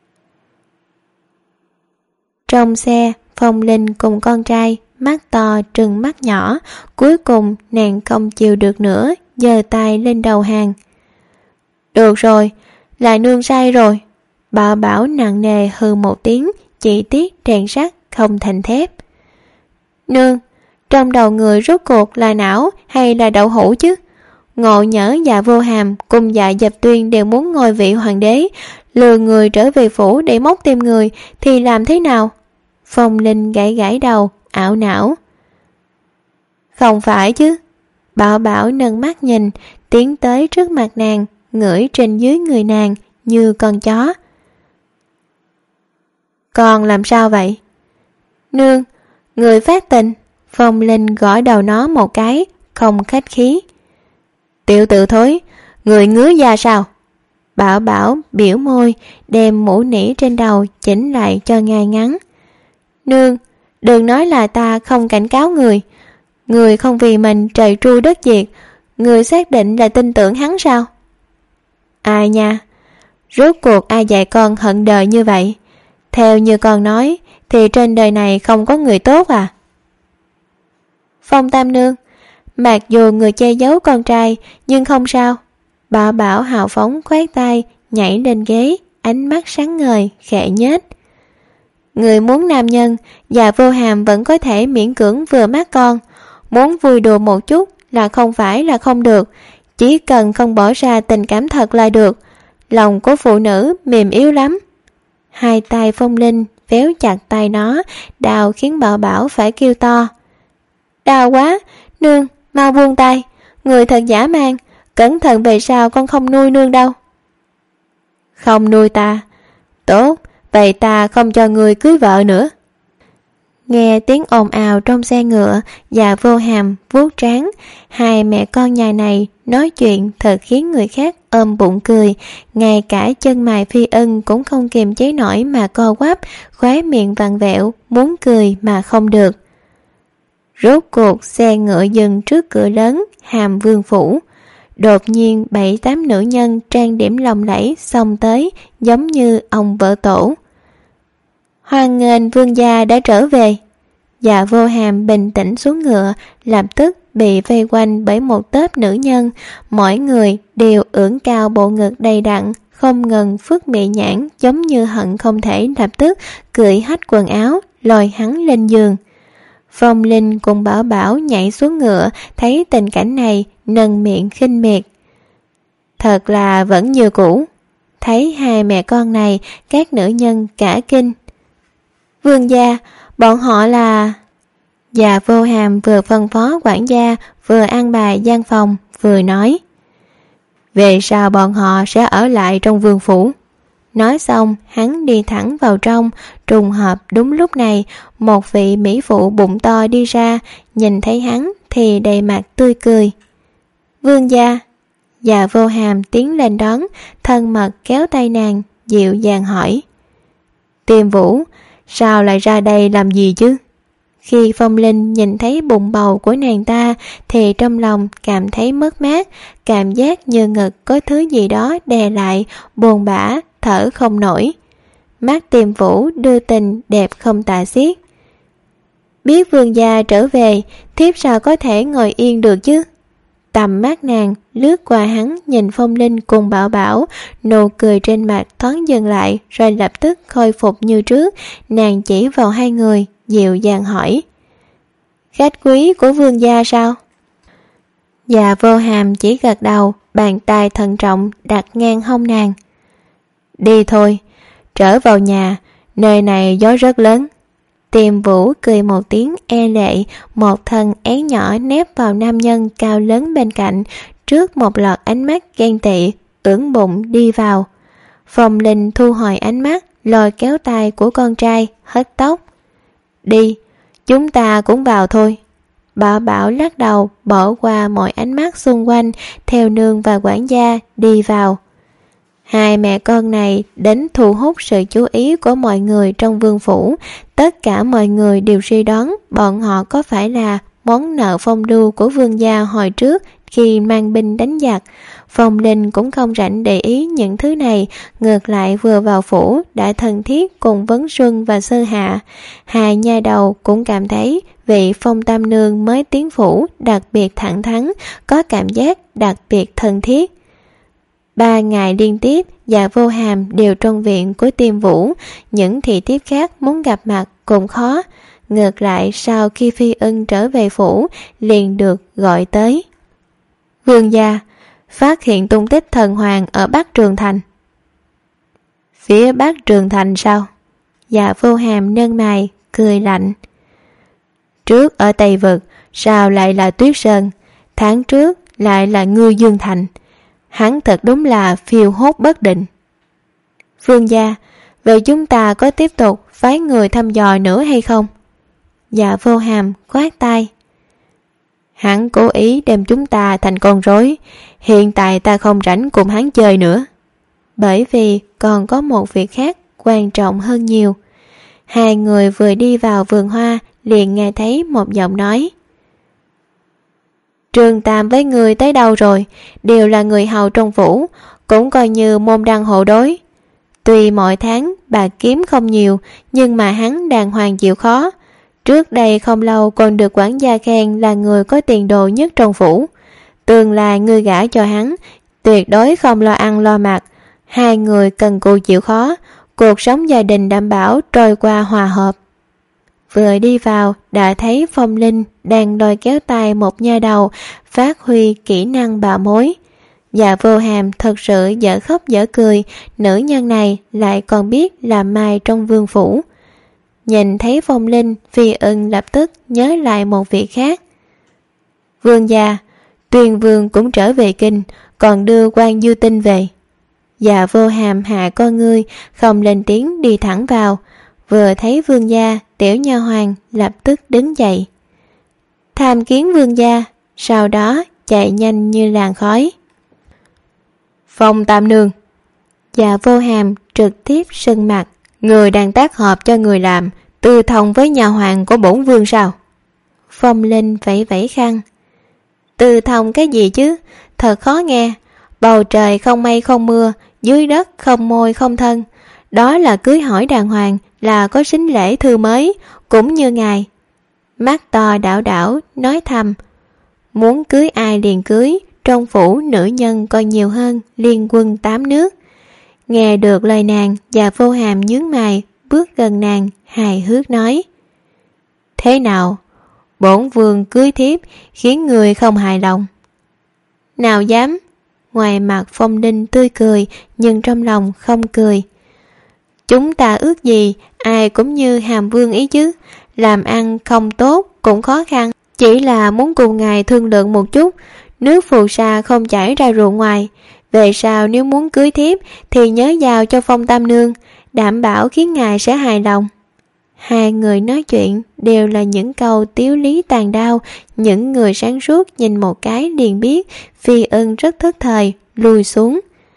Trong xe, Phong Linh cùng con trai, mắt to trừng mắt nhỏ, cuối cùng nàng không chịu được nữa, giơ tay lên đầu hàng. Được rồi, lại nương sai rồi. Bảo Bảo nặng nề hừ một tiếng, chỉ tiếc rèn sắt không thành thép. Nương, trong đầu người rốt cuộc là não hay là đậu hũ chứ? Ngộ nhỡ Dạ Vô Hàm cùng Dạ Dập Tuyên đều muốn ngôi vị hoàng đế, lừa người trở về phủ để móc tim người thì làm thế nào? Phong Linh gãi gãi đầu, ảo não. Không phải chứ. Bảo Bảo nâng mắt nhìn, tiến tới trước mặt nàng, ngửi trên dưới người nàng như con chó. Con làm sao vậy? Nương, người phát tình. Phong Linh gõ đầu nó một cái, không khách khí. Tiểu tử thối, người ngứa da sao? Bảo Bảo biểu môi, đem mũ nỉ trên đầu chỉnh lại cho ngay ngắn. Nương, đừng nói là ta không cảnh cáo người. Người không vì mình trời tru đất diệt, người xác định là tin tưởng hắn sao? Ai nha, rốt cuộc ai dạy con hận đời như vậy? Theo như con nói, thì trên đời này không có người tốt à? Phong Tam Nương, mặc dù người che giấu con trai, nhưng không sao. Bảo Bảo hào phóng khoát tay, nhảy lên ghế, ánh mắt sáng ngời, khẽ nhếch. Người muốn nam nhân, Dạ Vô Hàm vẫn có thể miễn cưỡng vừa mắt con. Muốn vui đùa một chút là không phải là không được, chỉ cần không bỏ ra tình cảm thật là được. Lòng của phụ nữ mềm yếu lắm. Hai tay Phong Linh véo chặt tay nó, đau khiến Bảo Bảo phải kêu to. Đau quá, nương, mau buông tay. Người thật dã man, cẩn thận về sau con không nuôi nương đâu. Không nuôi ta? Tốt, vậy ta không cho người cưới vợ nữa. Nghe tiếng ồn ào trong xe ngựa, Dạ Vô Hàm vuốt trán. Hai mẹ con nhà này nói chuyện thật khiến người khác ôm bụng cười. Ngay cả chân mày Phi Ân cũng không kiềm chế nổi mà co quắp, khóe miệng vặn vẹo, muốn cười mà không được. Rốt cuộc xe ngựa dừng trước cửa lớn Hàm Vương Phủ. Đột nhiên bảy tám nữ nhân trang điểm lộng lẫy xông tới, giống như ông vợ tổ. Hoan nghênh vương gia đã trở về. Dạ Vô Hàm bình tĩnh xuống ngựa, lập tức bị vây quanh bởi một tớp nữ nhân. Mỗi người đều ưỡn cao bộ ngực đầy đặn, không ngừng phức mị nhãn, giống như hận không thể lập tức cởi hết quần áo, lôi hắn lên giường. Phong Linh cùng Bảo Bảo nhảy xuống ngựa, thấy tình cảnh này, nâng miệng khinh miệt. Thật là vẫn như cũ. Thấy hai mẹ con này, các nữ nhân cả kinh. Vương gia, bọn họ là... Dạ Vô Hàm vừa phân phó quản gia, vừa an bài gian phòng, vừa nói. Về sao bọn họ sẽ ở lại trong vương phủ? Nói xong, hắn đi thẳng vào trong. Trùng hợp đúng lúc này, một vị mỹ phụ bụng to đi ra, nhìn thấy hắn thì đầy mặt tươi cười. Vương gia. Dạ Vô Hàm tiến lên đón, thân mật kéo tay nàng, dịu dàng hỏi. Tiêm Vũ, sao lại ra đây làm gì chứ? Khi Phong Linh nhìn thấy bụng bầu của nàng ta thì trong lòng cảm thấy mất mát, cảm giác như ngực có thứ gì đó đè lại, buồn bã, thở không nổi. Mắt Tiêm Vũ đưa tình đẹp không tả xiết. Biết vương gia trở về, thiếp sao có thể ngồi yên được chứ? Tầm mắt nàng lướt qua hắn, nhìn Phong Linh cùng Bảo Bảo, nụ cười trên mặt thoáng dừng lại rồi lập tức khôi phục như trước. Nàng chỉ vào hai người, dịu dàng hỏi. Khách quý của vương gia sao? Dạ Vô Hàm chỉ gật đầu, bàn tay thận trọng đặt ngang hông nàng. Đi thôi, trở vào nhà, nơi này gió rất lớn. Tiêm Vũ cười một tiếng e lệ, một thân én nhỏ nép vào nam nhân cao lớn bên cạnh, trước một loạt ánh mắt ghen tị, ưỡn bụng đi vào. Phong Linh thu hồi ánh mắt, lôi kéo tay của con trai, hất tóc. Đi, chúng ta cũng vào thôi. Bảo Bảo lắc đầu, bỏ qua mọi ánh mắt xung quanh, theo nương và quản gia đi vào. Hai mẹ con này đến thu hút sự chú ý của mọi người trong vương phủ. Tất cả mọi người đều suy đoán bọn họ có phải là món nợ phong lưu của vương gia hồi trước khi mang binh đánh giặc. Phong Linh cũng không rảnh để ý những thứ này, ngược lại vừa vào phủ đã thân thiết cùng Vấn Xuân và Sơ Hạ. Hai nha đầu cũng cảm thấy vị Phong Tam Nương mới tiến phủ đặc biệt thẳng thắn, có cảm giác đặc biệt thân thiết. Ba ngày liên tiếp, Dạ Vô Hàm đều trong viện của Tiêm Vũ, những thị thiếp khác muốn gặp mặt cũng khó. Ngược lại sau khi Phi Ưng trở về phủ, liền được gọi tới. Vương gia, phát hiện tung tích thần hoàng ở Bắc Trường Thành. Phía Bắc Trường Thành sao? Dạ Vô Hàm nâng mày, cười lạnh. Trước ở Tây Vực, sao lại là Tuyết Sơn? Tháng trước lại là Ngư Dương Thành. Hắn thật đúng là phiêu hốt bất định. Vương gia, vậy chúng ta có tiếp tục phái người thăm dò nữa hay không? Dạ Vô Hàm khoát tay. Hắn cố ý đem chúng ta thành con rối. Hiện tại ta không rảnh cùng hắn chơi nữa, bởi vì còn có một việc khác quan trọng hơn nhiều. Hai người vừa đi vào vườn hoa liền nghe thấy một giọng nói. Trường Tam với người tới đâu rồi? Đều là người hầu trong phủ, cũng coi như môn đăng hộ đối. Tuy mỗi tháng bạc kiếm không nhiều, nhưng mà hắn đàng hoàng chịu khó. Trước đây không lâu còn được quản gia khen là người có tiền đồ nhất trong phủ. Tương lai ngươi gả cho hắn, tuyệt đối không lo ăn lo mặc. Hai người cần cù chịu khó, cuộc sống gia đình đảm bảo trôi qua hòa hợp. Vừa đi vào đã thấy Phong Linh đang lôi kéo tay một nha đầu, phát huy kỹ năng bạo mối. Dạ Vô Hàm thật sự dở khóc dở cười, nữ nhân này lại còn biết làm mai trong vương phủ. Nhìn thấy Phong Linh, Phi Ưng lập tức nhớ lại một việc khác. Vương gia, Tuyền Vương cũng trở về kinh, còn đưa quan dư tinh về. Dạ Vô Hàm hạ con ngươi, không lên tiếng đi thẳng vào. Vừa thấy vương gia, tiểu nha hoàn lập tức đứng dậy. Tham kiến vương gia, sau đó chạy nhanh như làn khói. Phong Tam Nương. Dạ Vô Hàm trực tiếp sưng mặt. Người đang tác hợp cho người làm, tư thông với nhà hoàng của bổn vương sao? Phong Linh vẫy vẫy khăn. Tư thông cái gì chứ? Thật khó nghe. Bầu trời không mây không mưa, dưới đất không môi không thân. Đó là cưới hỏi đàng hoàng, là có sính lễ thư mới, cũng như ngài. Mắt to đảo đảo nói thầm. Muốn cưới ai liền cưới, trong phủ nữ nhân coi nhiều hơn liên quân tám nước. Nghe được lời nàng, Dạ Vô Hàm nhướng mày, bước gần nàng, hài hước nói. Thế nào? Bổn vương cưới thiếp khiến người không hài lòng? Nào dám? Ngoài mặt Phong Linh tươi cười, nhưng trong lòng không cười. Chúng ta ước gì ai cũng như Hàm Vương ý chứ. Làm ăn không tốt cũng khó khăn, chỉ là muốn cùng ngài thương lượng một chút. Nước phù sa không chảy ra ruộng ngoài. Về sau nếu muốn cưới thiếp thì nhớ giao cho Phong Tam Nương, đảm bảo khiến ngài sẽ hài lòng. Hai người nói chuyện đều là những câu tiếu lý tàn đao. Những người sáng suốt nhìn một cái liền biết Phi Ân rất thất thời, lùi xuống.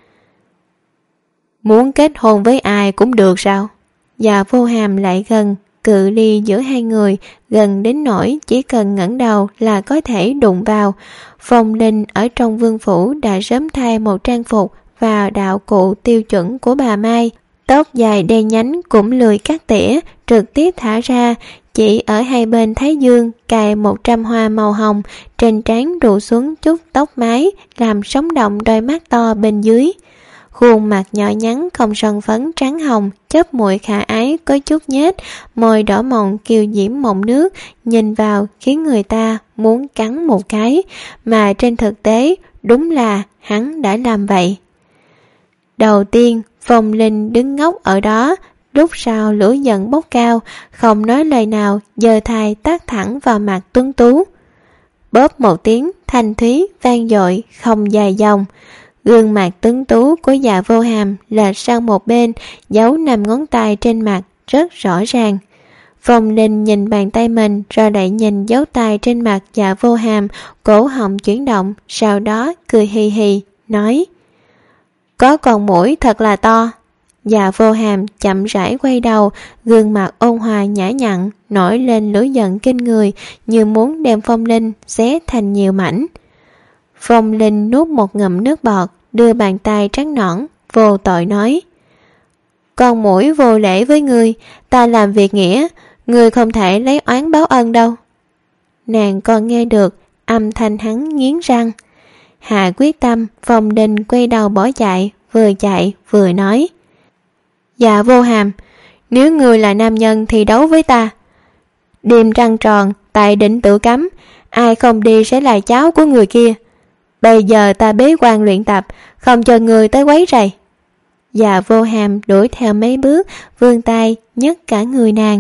Muốn kết hôn với ai cũng được sao? Dạ Vô Hàm lại gần, cự ly giữa hai người gần đến nỗi chỉ cần ngẩng đầu là có thể đụng vào. Phong Linh ở trong vương phủ đã sớm thay một trang phục và đạo cụ tiêu chuẩn của bà Mai. Tóc dài đen nhánh cũng lười cắt tỉa, trực tiếp thả ra, chỉ ở hai bên thái dương cài một trăm hoa màu hồng, trên trán rụ xuống chút tóc mái làm sống động đôi mắt to bên dưới. Khuôn mặt nhỏ nhắn không son phấn trắng hồng, chớp mũi khả ái có chút nhếch, môi đỏ mọng kiều diễm mọng nước, nhìn vào khiến người ta muốn cắn một cái, mà trên thực tế đúng là hắn đã làm vậy. Đầu tiên Phong Linh đứng ngốc ở đó, lúc sau lửa giận bốc cao, không nói lời nào, giơ tay tát thẳng vào mặt tuấn tú. Bóp một tiếng thanh thúy vang dội không dài dòng. Gương mặt tuấn tú của Dạ Vô Hàm lệch sang một bên, giấu năm ngón tay trên mặt rất rõ ràng. Phong Linh nhìn bàn tay mình rồi lại nhìn dấu tay trên mặt Dạ Vô Hàm, cổ họng chuyển động, sau đó cười hì hì, nói: Có con mũi thật là to. Dạ Vô Hàm chậm rãi quay đầu, gương mặt ôn hòa nhã nhặn, nổi lên lửa giận kinh người, như muốn đem Phong Linh xé thành nhiều mảnh. Phong Linh nuốt một ngụm nước bọt, đưa bàn tay trắng nõn, vô tội nói: Con mũi vô lễ với ngươi, ta làm việc nghĩa, ngươi không thể lấy oán báo ân đâu. Nàng còn nghe được âm thanh hắn nghiến răng. Hạ quyết tâm, Phong Linh quay đầu bỏ chạy, vừa chạy vừa nói: Dạ Vô Hàm, nếu ngươi là nam nhân thì đấu với ta. Đêm trăng tròn, tại đỉnh Tử Cấm, ai không đi sẽ là cháu của người kia. Bây giờ ta bế quan luyện tập, không cho người tới quấy rầy. Dạ Vô Hàm đuổi theo mấy bước, vươn tay nhấc cả người nàng.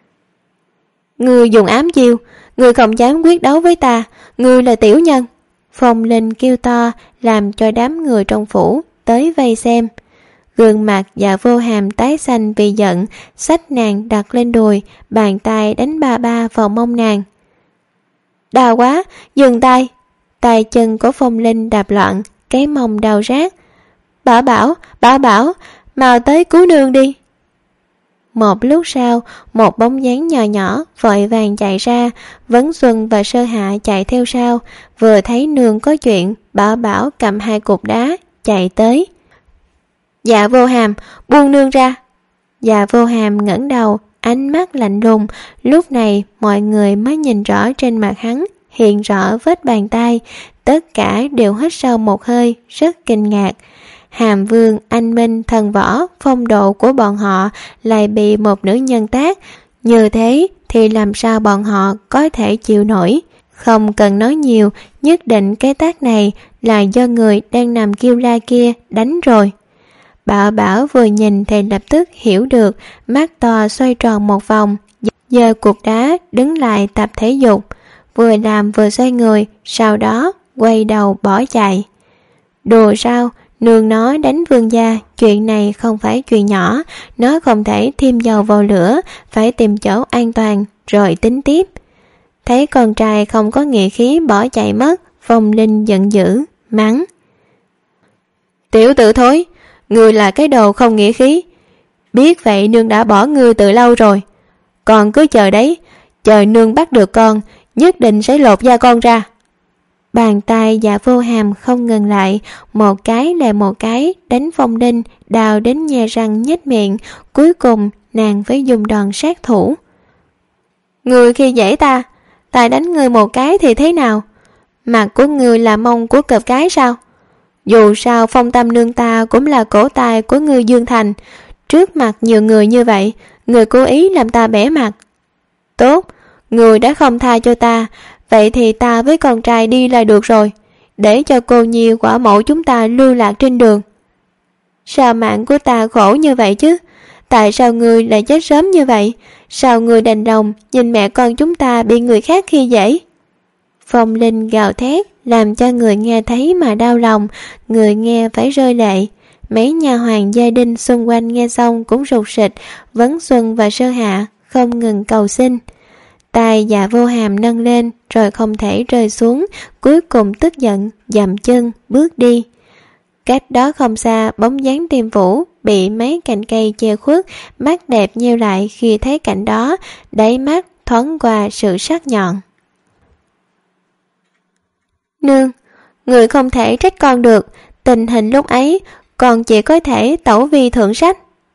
Ngươi dùng ám chiêu, ngươi không dám quyết đấu với ta, ngươi là tiểu nhân. Phong Linh kêu to, làm cho đám người trong phủ tới vây xem. Gương mặt Dạ Vô Hàm tái xanh vì giận, xách nàng đặt lên đùi, bàn tay đánh ba ba vào mông nàng. Đau quá, dừng tay. Tay chân của Phong Linh đạp loạn, cái mông đau rát. Bảo Bảo, Bảo Bảo, mau tới cứu nương đi. Một lúc sau, một bóng dáng nhỏ nhỏ vội vàng chạy ra, Vấn Xuân và Sơ Hạ chạy theo sau, vừa thấy nương có chuyện, Bảo Bảo cầm hai cục đá chạy tới. Dạ Vô Hàm, buông nương ra. Dạ Vô Hàm ngẩng đầu, ánh mắt lạnh lùng. Lúc này mọi người mới nhìn rõ trên mặt hắn hiện rõ vết bàn tay, tất cả đều hít sâu một hơi, rất kinh ngạc. Hàm Vương, anh minh, thần võ, phong độ của bọn họ lại bị một nữ nhân tác, như thế thì làm sao bọn họ có thể chịu nổi. Không cần nói nhiều, nhất định cái tác này là do người đang nằm kêu la kia đánh rồi. Bảo Bảo vừa nhìn thì lập tức hiểu được, mắt to xoay tròn một vòng, giơ cục đá đứng lại tập thể dục, vừa làm vừa xoay người, sau đó quay đầu bỏ chạy. Đùa sao, nương nó đánh vương gia, chuyện này không phải chuyện nhỏ, nó không thể thêm dầu vào lửa, phải tìm chỗ an toàn rồi tính tiếp. Thấy con trai không có nghĩa khí bỏ chạy mất, Phong Linh giận dữ, mắng: Tiểu tử thối, ngươi là cái đồ không nghĩa khí. Biết vậy nương đã bỏ ngươi từ lâu rồi. Còn cứ chờ đấy, chờ nương bắt được con, nhất định sẽ lột da con ra. Bàn tay Dạ Vô Hàm không ngừng lại, một cái lại một cái đánh Phong Linh, đào đến nhe răng nhếch miệng, cuối cùng nàng phải dùng đòn sát thủ. Ngươi khi dễ ta, ta đánh ngươi một cái thì thế nào? Mặt của ngươi là mông của cọp cái sao? Dù sao Phong Tam nương ta cũng là cổ tài của ngươi Dương Thành, trước mặt nhiều người như vậy, ngươi cố ý làm ta bẻ mặt. Tốt, ngươi đã không tha cho ta, vậy thì ta với con trai đi là được rồi. để cho cô nhi quả mẫu chúng ta lưu lạc trên đường. Sao mạng của ta khổ như vậy chứ? Tại sao ngươi lại chết sớm như vậy? Sao ngươi đành lòng nhìn mẹ con chúng ta bị người khác khi dễ? Phong Linh gào thét làm cho người nghe thấy mà đau lòng, người nghe phải rơi lệ. Mấy nha hoàn gia đình xung quanh nghe xong cũng rụt rịch, Vấn Xuân và Sơ Hạ không ngừng cầu xin. Tai Dạ Vô Hàm nâng lên rồi không thể rơi xuống, cuối cùng tức giận dậm chân bước đi. Cách đó không xa, bóng dáng Tiêm Vũ bị mấy cành cây che khuất, mắt đẹp nheo lại khi thấy cảnh đó, đáy mắt thoáng qua sự sắc nhọn. Nương, người không thể trách con được, tình hình lúc ấy con chỉ có thể tẩu vi thượng sách.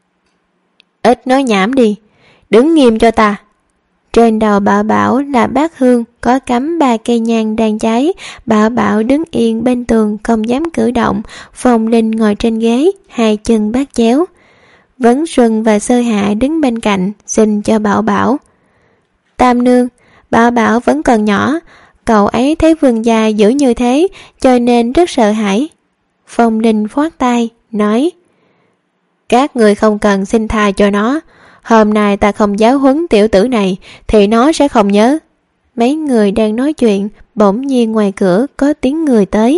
Ít nói nhảm đi, đứng nghiêm cho ta. Trên đầu Bảo Bảo là bát hương có cắm ba cây nhang đang cháy. Bảo Bảo đứng yên bên tường không dám cử động. Phong Linh ngồi trên ghế, hai chân bát chéo. Vấn Xuân và Sơ Hạ đứng bên cạnh xin cho Bảo Bảo. Tam nương, Bảo Bảo vẫn còn nhỏ, cậu ấy thấy vương gia dữ như thế cho nên rất sợ hãi. Phong Linh khoát tay nói: Các người không cần xin tha cho nó. Hôm nay ta không giáo huấn tiểu tử này thì nó sẽ không nhớ. Mấy người đang nói chuyện, bỗng nhiên ngoài cửa có tiếng người tới.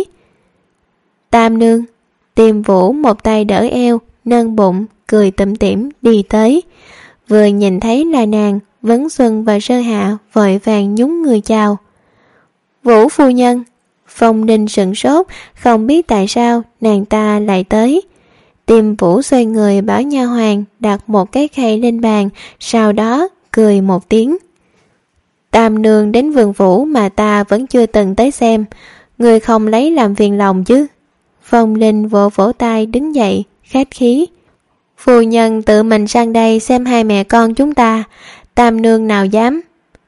Tam nương. Tiêm Vũ một tay đỡ eo, nâng bụng, cười tủm tỉm đi tới. Vừa nhìn thấy là nàng, Vấn Xuân và Sơ Hạ vội vàng nhún người chào. Vũ phu nhân. Phong Linh sửng sốt, không biết tại sao nàng ta lại tới. Tiêm Vũ xoay người bảo nha hoàn đặt một cái khay lên bàn, sau đó cười một tiếng. Tam nương đến vườn Vũ mà ta vẫn chưa từng tới xem, người không lấy làm phiền lòng chứ? Phong Linh vỗ vỗ tay đứng dậy, khách khí. Phu nhân tự mình sang đây xem hai mẹ con chúng ta, tam nương nào dám.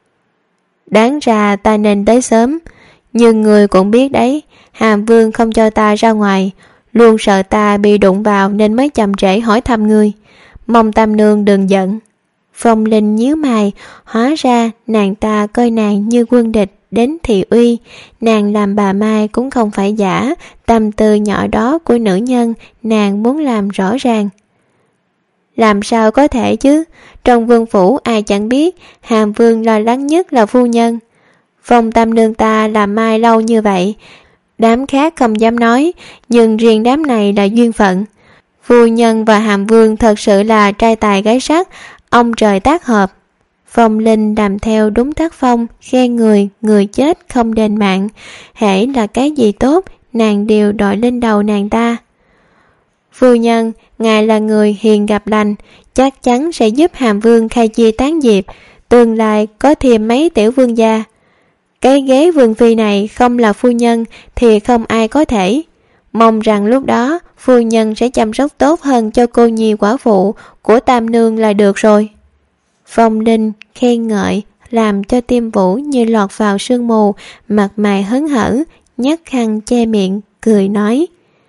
Đáng ra ta nên tới sớm, nhưng người cũng biết đấy, Hàm Vương không cho ta ra ngoài, luôn sợ ta bị đụng vào nên mới chậm trễ hỏi thăm ngươi. Mong tam nương đừng giận. Phong Linh nhíu mày, hóa ra nàng ta coi nàng như quân địch đến thị uy. Nàng làm bà Mai cũng không phải giả, tâm tư nhỏ đó của nữ nhân nàng muốn làm rõ ràng. Làm sao có thể chứ? Trong vương phủ ai chẳng biết Hàm Vương lo lắng nhất là phu nhân. Phong tam nương ta làm Mai lâu như vậy, đám khác không dám nói, nhưng riêng đám này là duyên phận. Phu nhân và Hàm Vương thật sự là trai tài gái sắc, ông trời tác hợp. Phong Linh làm theo đúng tác phong, khen người, người chết không đền mạng. Hễ là cái gì tốt, nàng đều đội lên đầu nàng ta. Phu nhân, ngài là người hiền gặp lành, chắc chắn sẽ giúp Hàm Vương khai chi tán diệp, tương lai có thêm mấy tiểu vương gia. Cái ghế vương phi này không là phu nhân thì không ai có thể. Mong rằng lúc đó phu nhân sẽ chăm sóc tốt hơn cho cô nhi quả phụ của tam nương là được rồi. Phong Linh khen ngợi làm cho Tiêm Vũ như lọt vào sương mù, mặt mày hớn hở, nhấc khăn che miệng, cười nói.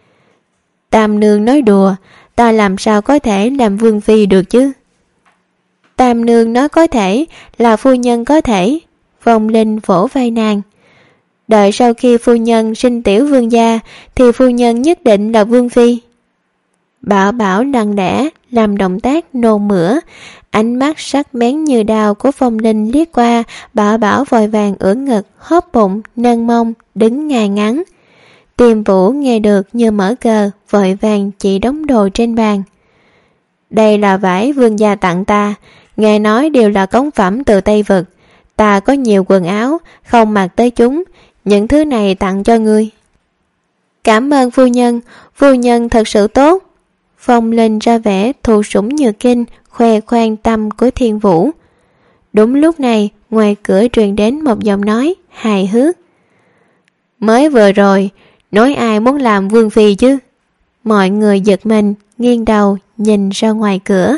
Tam nương nói đùa, ta làm sao có thể làm vương phi được chứ? Tam nương nói có thể, là phu nhân có thể. Phong Linh vỗ vai nàng. Đợi sau khi phu nhân sinh tiểu vương gia thì phu nhân nhất định là vương phi. Bảo Bảo lặng lẽ làm động tác nôn mửa, ánh mắt sắc bén như đao của Phong Linh liếc qua. Bảo Bảo vội vàng ưỡn ngực, hóp bụng, nâng mông, đứng ngay ngắn. Tiêm Vũ nghe được như mở cờ, vội vàng chỉ đống đồ trên bàn. Đây là vải vương gia tặng ta, nghe nói đều là cống phẩm từ Tây Vực. Ta có nhiều quần áo, không mặc tới chúng, những thứ này tặng cho ngươi. Cảm ơn phu nhân, phu nhân thật sự tốt. Phong Linh ra vẻ thụ sủng nhược kinh, khoe khoang tâm của Thiên Vũ. Đúng lúc này, ngoài cửa truyền đến một giọng nói hài hước. Mới vừa rồi, nói ai muốn làm vương phi chứ? Mọi người giật mình, nghiêng đầu, nhìn ra ngoài cửa.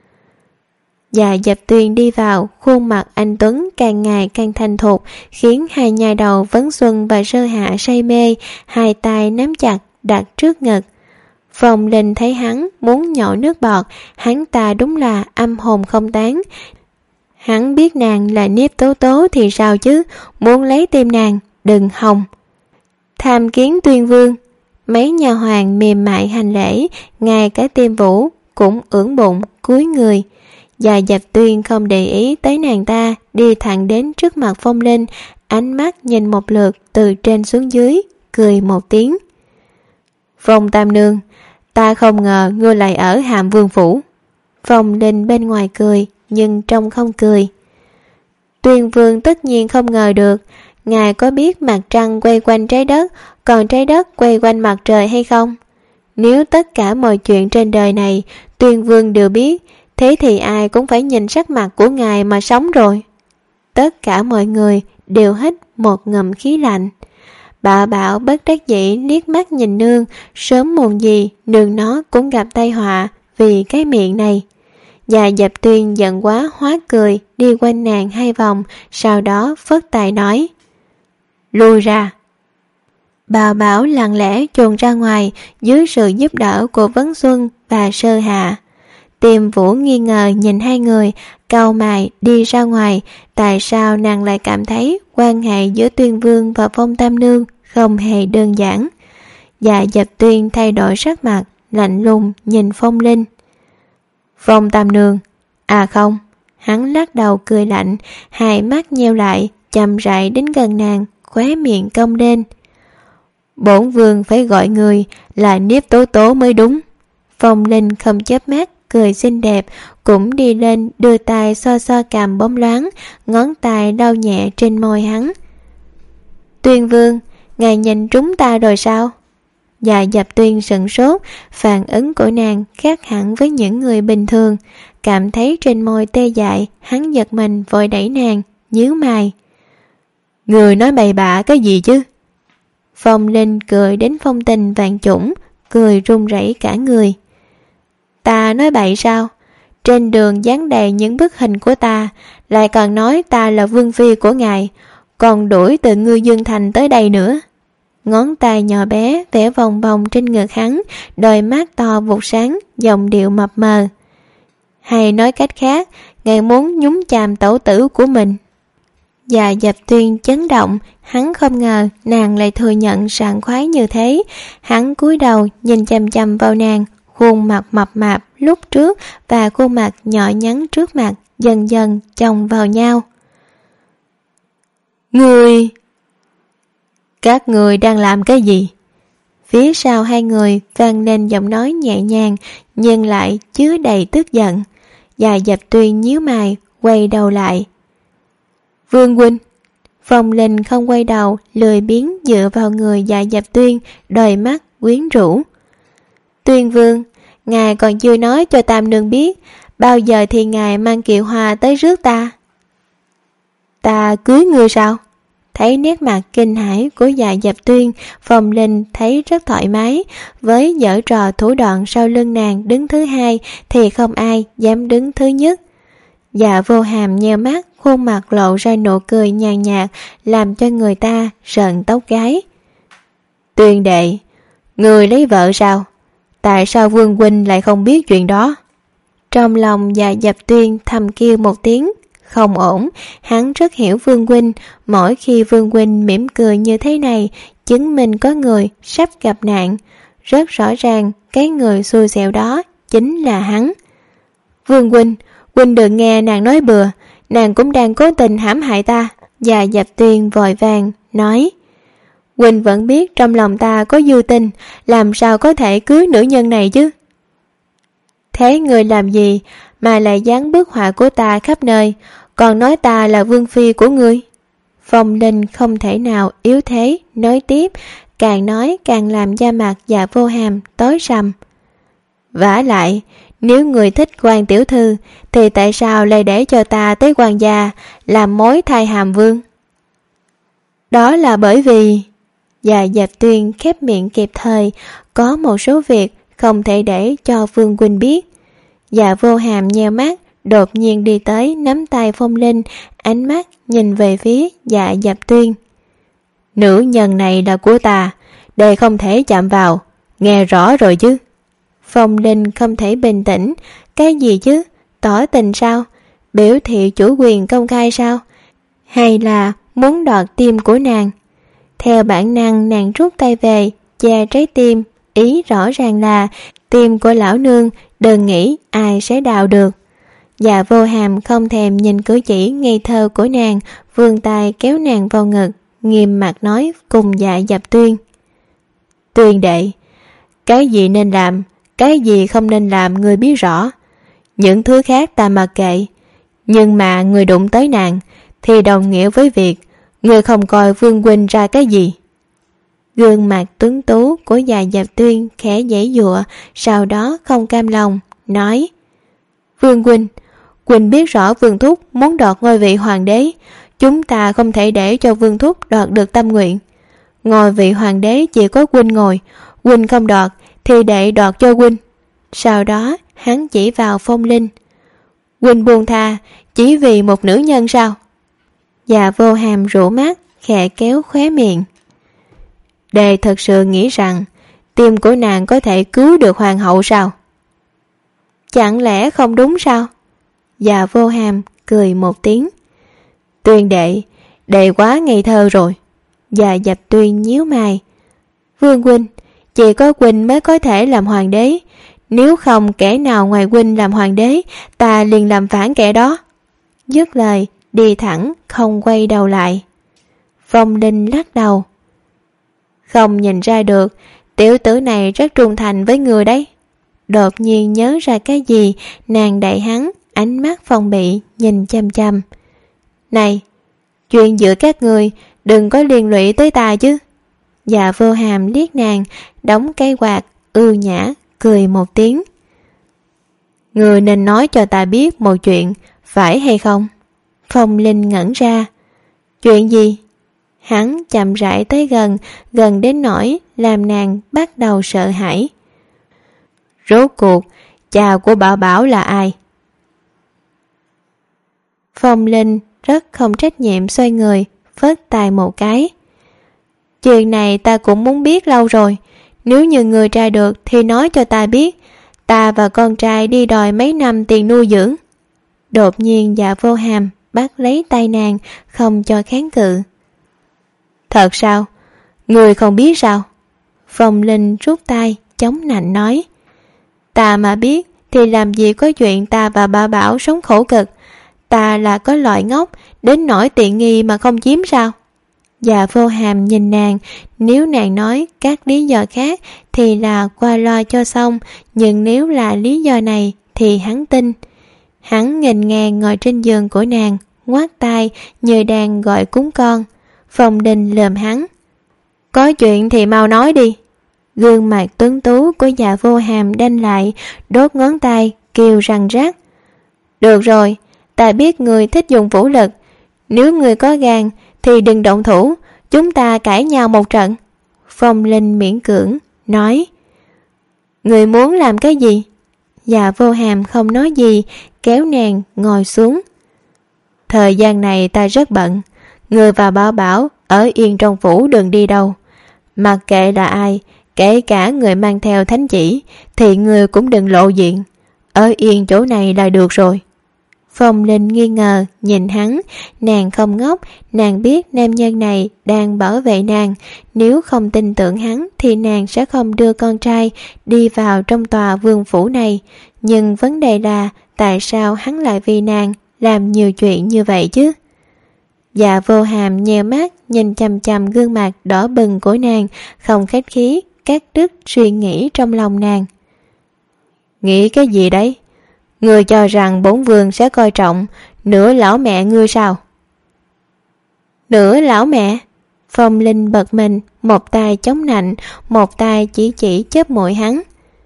Dạ Dập Tuyền đi vào, khuôn mặt anh Tuấn càng ngày càng thành thục, khiến hai nhà đầu Vấn Xuân và Sơ Hạ say mê, hai tay nắm chặt đặt trước ngực. Phong Linh thấy hắn muốn nhổ nước bọt, hắn ta đúng là âm hồn không tán. Hắn biết nàng là Niếp Tố Tố thì sao chứ, muốn lấy tim nàng, đừng hòng. tham kiến Tuyên Vương. Mấy nhà hoàng mềm mại hành lễ, ngay cả Tiêm Vũ cũng ưỡn bụng cúi người. Và Dập Tuyên không để ý tới nàng ta, đi thẳng đến trước mặt Phong Linh, ánh mắt nhìn một lượt từ trên xuống dưới, cười một tiếng. Phong Tam Nương, ta không ngờ ngươi lại ở Hàm Vương Phủ. Phong Linh bên ngoài cười, nhưng trong không cười. Tuyên Vương tất nhiên không ngờ được, ngài có biết mặt trăng quay quanh trái đất, còn trái đất quay quanh mặt trời hay không? Nếu tất cả mọi chuyện trên đời này Tuyên Vương đều biết, thế thì ai cũng phải nhìn sắc mặt của ngài mà sống rồi. Tất cả mọi người đều hít một ngụm khí lạnh. Bà Bảo bất đắc dĩ liếc mắt nhìn nương, sớm muộn gì nương nó cũng gặp tai họa vì cái miệng này. Và Dập Tuyên giận quá hóa cười, đi quanh nàng hai vòng, sau đó phất tay nói: lui ra. Bà Bảo lặng lẽ chuồn ra ngoài dưới sự giúp đỡ của Vấn Xuân và Sơ Hạ. Tiêm Vũ nghi ngờ nhìn hai người, cau mày đi ra ngoài. Tại sao nàng lại cảm thấy quan hệ giữa Tuyên Vương và Phong Tam Nương không hề đơn giản? Và Dập Tuyên thay đổi sắc mặt, lạnh lùng nhìn Phong Linh. Phong Tam Nương, à không. Hắn lắc đầu cười lạnh, hai mắt nheo lại, chậm rãi đến gần nàng, khóe miệng cong lên. Bổn vương phải gọi người là Niếp Tố Tố mới đúng. Phong Linh không chớp mắt, cười xinh đẹp, cũng đi lên đưa tay xoa xoa cằm bóng loáng, ngón tay đau nhẹ trên môi hắn. Tuyên Vương, ngài nhìn trúng ta rồi sao? Và Dập Tuyên sửng sốt, phản ứng của nàng khác hẳn với những người bình thường. Cảm thấy trên môi tê dại, hắn giật mình vội đẩy nàng, nhíu mày. Người nói bậy bạ cái gì chứ? Phong Linh cười đến phong tình vạn chủng, cười run rẩy cả người. Ta nói bậy sao? Trên đường dán đầy những bức hình của ta, lại còn nói ta là vương phi của ngài, còn đuổi từ Ngư Dương Thành tới đây nữa. Ngón tay nhỏ bé vẽ vòng vòng trên ngực hắn, đôi mắt to vụt sáng, giọng điệu mập mờ. Hay nói cách khác, ngài muốn nhúng chàm tẩu tử của mình. Và Dập Tuyên chấn động, hắn không ngờ nàng lại thừa nhận sảng khoái như thế. Hắn cúi đầu nhìn chằm chằm vào nàng, khuôn mặt mập mạp lúc trước và khuôn mặt nhỏ nhắn trước mặt dần dần chồng vào nhau. Người... Các người đang làm cái gì? Phía sau hai người vang lên giọng nói nhẹ nhàng nhưng lại chứa đầy tức giận. Và Dập Tuyên nhíu mày, quay đầu lại. Vương huynh. Phong Linh không quay đầu, lười biếng dựa vào người Dạ Dập Tuyên, đôi mắt quyến rũ. Tuyên Vương, ngài còn chưa nói cho Tam Nương biết, bao giờ thì ngài mang kiệu hoa tới rước ta? Ta cưới ngươi sao? Thấy nét mặt kinh hãi của Dạ Dập Tuyên, Phong Linh thấy rất thoải mái. Với giở trò thủ đoạn sau lưng nàng đứng thứ hai thì không ai dám đứng thứ nhất. Dạ Vô Hàm nheo mắt, khuôn mặt lộ ra nụ cười nhàn nhạt, làm cho người ta sợn tóc gáy. Tuyên đệ, người lấy vợ sao? Tại sao Vương huynh lại không biết chuyện đó? Trong lòng Dạ Dập Tuyên thầm kêu một tiếng. Không ổn, hắn rất hiểu Vương huynh. Mỗi khi Vương huynh mỉm cười như thế này, chứng minh có người sắp gặp nạn. Rất rõ ràng cái người xui xẻo đó chính là hắn. Vương huynh, huynh đừng nghe nàng nói bừa, nàng cũng đang cố tình hãm hại ta. Dạ Dập Tuyên vội vàng nói. Huynh vẫn biết trong lòng ta có dư tình, làm sao có thể cưới nữ nhân này chứ? Thế người làm gì mà lại dán bức họa của ta khắp nơi, còn nói ta là vương phi của ngươi? Phong Linh không thể nào yếu thế nói tiếp, càng nói càng làm da mặt Dạ Vô Hàm tối sầm. Vả lại, nếu người thích Quan tiểu thư thì tại sao lại để cho ta tới quan gia làm mối thai hàm vương? Đó là bởi vì... Dạ Dập Tuyên khép miệng kịp thời, có một số việc không thể để cho Vương huynh biết. Dạ Vô Hàm nheo mắt, đột nhiên đi tới nắm tay Phong Linh, ánh mắt nhìn về phía Dạ Dập Tuyên. Nữ nhân này là của ta, đây không thể chạm vào, nghe rõ rồi chứ? Phong Linh không thể bình tĩnh. Cái gì chứ? Tỏ tình sao? Biểu thị chủ quyền công khai sao? Hay là muốn đoạt tim của nàng? Theo bản năng nàng rút tay về, che trái tim, ý rõ ràng là tim của lão nương đừng nghĩ ai sẽ đào được. Dạ Vô Hàm không thèm nhìn cử chỉ ngây thơ của nàng, vươn tay kéo nàng vào ngực, nghiêm mặt nói cùng Dạ Dập Tuyên: Tuyên đệ, cái gì nên làm, cái gì không nên làm người biết rõ. Những thứ khác ta mặc kệ, nhưng mà người đụng tới nàng thì đồng nghĩa với việc người không coi Vương huynh ra cái gì. Gương mặt tuấn tú của Dạ Dập Tuyên khẽ giãy giụa, sau đó không cam lòng nói: Vương huynh, huynh biết rõ Vương thúc muốn đoạt ngôi vị hoàng đế, chúng ta không thể để cho Vương thúc đoạt được tâm nguyện. Ngôi vị hoàng đế chỉ có huynh ngồi, huynh không đoạt thì đệ đoạt cho huynh. Sau đó hắn chỉ vào Phong Linh: Huynh buông tha chỉ vì một nữ nhân sao? Dạ Vô Hàm rũ mắt, khẽ kéo khóe miệng. Đệ thật sự nghĩ rằng tim của nàng có thể cứu được hoàng hậu sao? Chẳng lẽ không đúng sao? Dạ Vô Hàm cười một tiếng. Tuyên đệ, đệ quá ngây thơ rồi. Dạ Dập Tuyên nhíu mày. Vương huynh, chỉ có huynh mới có thể làm hoàng đế, nếu không kẻ nào ngoài huynh làm hoàng đế, ta liền làm phản kẻ đó. Dứt lời đi thẳng, không quay đầu lại. Phong Linh lắc đầu. Không nhìn ra được, tiểu tử này rất trung thành với người đấy. Đột nhiên nhớ ra cái gì, nàng đẩy hắn, ánh mắt phòng bị nhìn chăm chăm. Này, chuyện giữa các người đừng có liên lụy tới ta chứ. Dạ Vô Hàm liếc nàng, đóng cây quạt, ưu nhã cười một tiếng. Người nên nói cho ta biết một chuyện, phải hay không? Phong Linh ngẩn ra. Chuyện gì? Hắn chậm rãi tới gần, gần đến nỗi làm nàng bắt đầu sợ hãi. Rốt cuộc cha của Bảo Bảo là ai? Phong Linh rất không trách nhiệm xoay người, phớt tay một cái. Chuyện này ta cũng muốn biết lâu rồi, nếu như người tra được thì nói cho ta biết, ta và con trai đi đòi mấy năm tiền nuôi dưỡng. Đột nhiên Dạ Vô Hàm bắt lấy tay nàng, không cho kháng cự. Thật sao? Người không biết sao? Phong Linh rút tay, chống nạnh nói. Ta mà biết thì làm gì có chuyện ta và Bảo Bảo sống khổ cực. Ta là có loại ngốc đến nỗi tiện nghi mà không chiếm sao? Dạ Vô Hàm nhìn nàng, nếu nàng nói các lý do khác thì là qua loa cho xong, nhưng nếu là lý do này thì hắn tin. Hắn nghênh ngang ngồi trên giường của nàng, ngoắt tay như đang gọi cúng con. Phong Đình lườm hắn. Có chuyện thì mau nói đi. Gương mặt tuấn tú của Dạ Vô Hàm đanh lại, đốt ngón tay kêu răng rắc. Được rồi, ta biết người thích dùng vũ lực, nếu người có gan thì đừng động thủ, chúng ta cãi nhau một trận. Phong Linh miễn cưỡng nói. Người muốn làm cái gì? Dạ Vô Hàm không nói gì, kéo nàng ngồi xuống. Thời gian này ta rất bận, người và Bảo Bảo ở yên trong phủ đừng đi đâu. Mặc kệ là ai, kể cả người mang theo thánh chỉ, thì người cũng đừng lộ diện, ở yên chỗ này là được rồi. Phong Linh nghi ngờ nhìn hắn, nàng không ngốc, nàng biết nam nhân này đang bảo vệ nàng, nếu không tin tưởng hắn thì nàng sẽ không đưa con trai đi vào trong tòa vương phủ này. Nhưng vấn đề là tại sao hắn lại vì nàng làm nhiều chuyện như vậy chứ? Dạ Vô Hàm nheo mắt nhìn chằm chằm gương mặt đỏ bừng của nàng, không khách khí cắt đứt suy nghĩ trong lòng nàng. Nghĩ cái gì đấy? Ngươi cho rằng bổn vương sẽ coi trọng nửa lão mẹ ngươi sao? Nửa lão mẹ? Phong Linh bật mình, một tay chống nạnh, một tay chỉ chỉ chớp mũi hắn.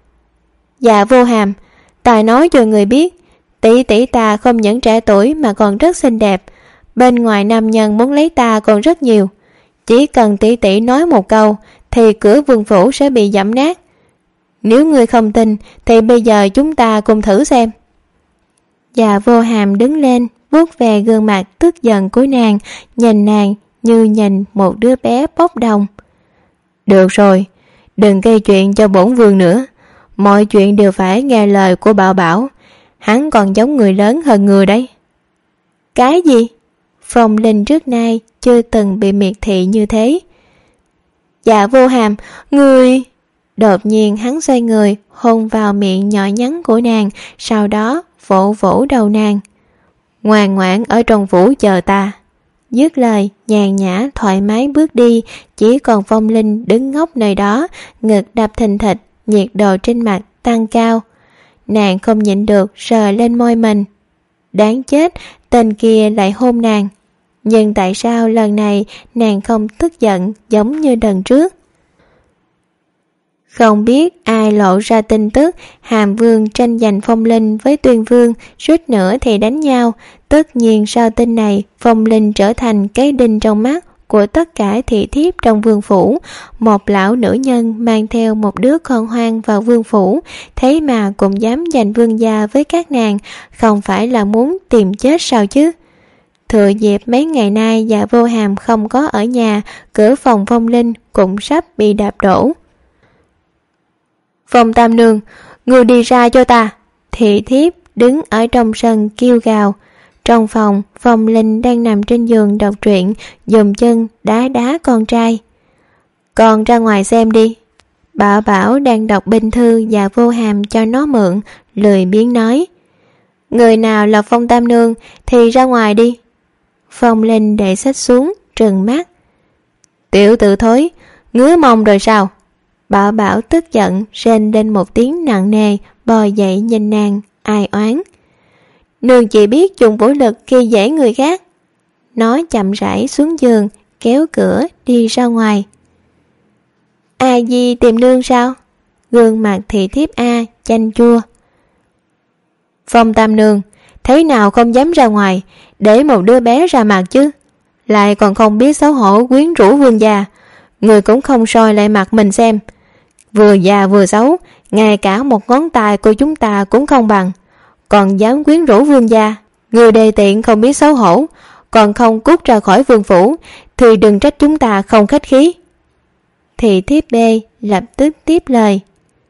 Dạ Vô Hàm, ta nói cho người biết, tỷ tỷ ta không những trẻ tuổi mà còn rất xinh đẹp, bên ngoài nam nhân muốn lấy ta còn rất nhiều. Chỉ cần tỷ tỷ nói một câu thì cửa vương phủ sẽ bị giẫm nát. Nếu ngươi không tin thì bây giờ chúng ta cùng thử xem. Dạ Vô Hàm đứng lên, vuốt về gương mặt tức giận của nàng, nhìn nàng như nhìn một đứa bé bốc đồng. Được rồi, đừng gây chuyện cho bổn vương nữa, mọi chuyện đều phải nghe lời của Bảo Bảo, hắn còn giống người lớn hơn người đấy. Cái gì? Phong Linh trước nay chưa từng bị miệt thị như thế. Dạ Vô Hàm, người... Đột nhiên hắn xoay người, hôn vào miệng nhỏ nhắn của nàng, sau đó vỗ vỗ đầu nàng. Ngoan ngoãn ở trong phủ chờ ta. Dứt lời, nhàn nhã thoải mái bước đi, chỉ còn Phong Linh đứng ngốc nơi đó, ngực đập thình thịch, nhiệt độ trên mặt tăng cao. Nàng không nhịn được sờ lên môi mình. Đáng chết, tên kia lại hôn nàng. Nhưng tại sao lần này nàng không tức giận giống như lần trước? Không biết ai lộ ra tin tức Hàm Vương tranh giành Phong Linh với Tuyên Vương, suýt nữa thì đánh nhau. Tất nhiên sau tin này, Phong Linh trở thành cái đinh trong mắt của tất cả thị thiếp trong vương phủ. Một lão nữ nhân mang theo một đứa con hoang vào vương phủ, thế mà cũng dám giành vương gia với các nàng, không phải là muốn tìm chết sao chứ? Thừa dịp mấy ngày nay Dạ Vô Hàm không có ở nhà, cửa phòng Phong Linh cũng sắp bị đạp đổ. Phong Tam Nương, người đi ra cho ta. Thị thiếp đứng ở trong sân kêu gào. Trong phòng, Phong Linh đang nằm trên giường đọc truyện, dùng chân đá đá con trai. Con ra ngoài xem đi. Bảo Bảo đang đọc binh thư Dạ Vô Hàm cho nó mượn, lười biếng nói. Người nào là Phong Tam Nương thì ra ngoài đi. Phong Linh để sách xuống, trừng mắt. Tiểu tử thối, ngứa mông rồi sao? Bảo Bảo tức giận rên lên một tiếng nặng nề, bò dậy nhìn nàng, ai oán. Nương chỉ biết dùng vũ lực khi dễ người khác. Nó chậm rãi xuống giường, kéo cửa đi ra ngoài. A Di tìm nương sao? Gương mặt thị thiếp A chanh chua. Phong Tam Nương, thế nào không dám ra ngoài, để một đứa bé ra mặt chứ? Lại còn không biết xấu hổ quyến rũ vương gia. Người cũng không soi lại mặt mình xem. Vừa già vừa xấu, ngay cả một ngón tay của chúng ta cũng không bằng, còn dám quyến rũ vương gia. Người đề tiện không biết xấu hổ, còn không cút ra khỏi vương phủ, thì đừng trách chúng ta không khách khí. Thị thiếp B lập tức tiếp lời.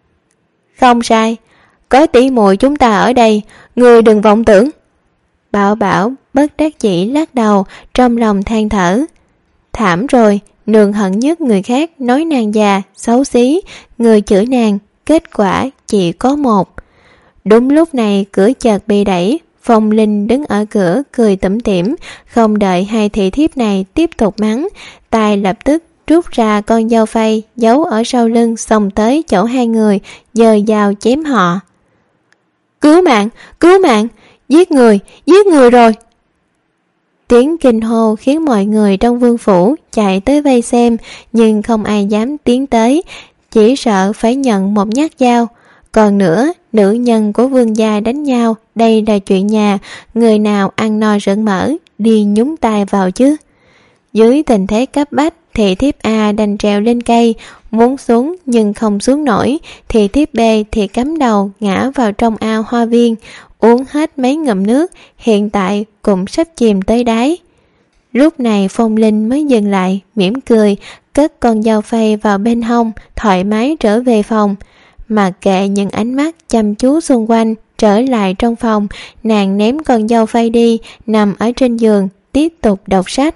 Không sai, có tỷ muội chúng ta ở đây, người đừng vọng tưởng. Bảo Bảo bất đắc chỉ lắc đầu, trong lòng than thở. Thảm rồi, nương hận nhất người khác nói nàng già, xấu xí, người chửi nàng, kết quả chỉ có một. Đúng lúc này cửa chợt bị đẩy, Phong Linh đứng ở cửa cười tủm tỉm, không đợi hai thị thiếp này tiếp tục mắng, tay lập tức rút ra con dao phay giấu ở sau lưng, xông tới chỗ hai người, giơ dao chém họ. Cứu mạng, cứu mạng, giết người, giết người rồi. Tiếng kinh hô khiến mọi người trong vương phủ chạy tới vây xem, nhưng không ai dám tiến tới, chỉ sợ phải nhận một nhát dao. Còn nữa, nữ nhân của vương gia đánh nhau, đây là chuyện nhà, người nào ăn no rợn mỡ, đi nhúng tay vào chứ. Dưới tình thế cấp bách, thị thiếp A đành trèo lên cây, muốn xuống nhưng không xuống nổi, thị thiếp B thì cắm đầu ngã vào trong ao hoa viên, uống hết mấy ngụm nước, hiện tại cũng sắp chìm tới đáy. Lúc này Phong Linh mới dừng lại, mỉm cười, cất con dao phay vào bên hông, thoải mái trở về phòng. Mặc kệ những ánh mắt chăm chú xung quanh, trở lại trong phòng, nàng ném con dao phay đi, nằm ở trên giường, tiếp tục đọc sách.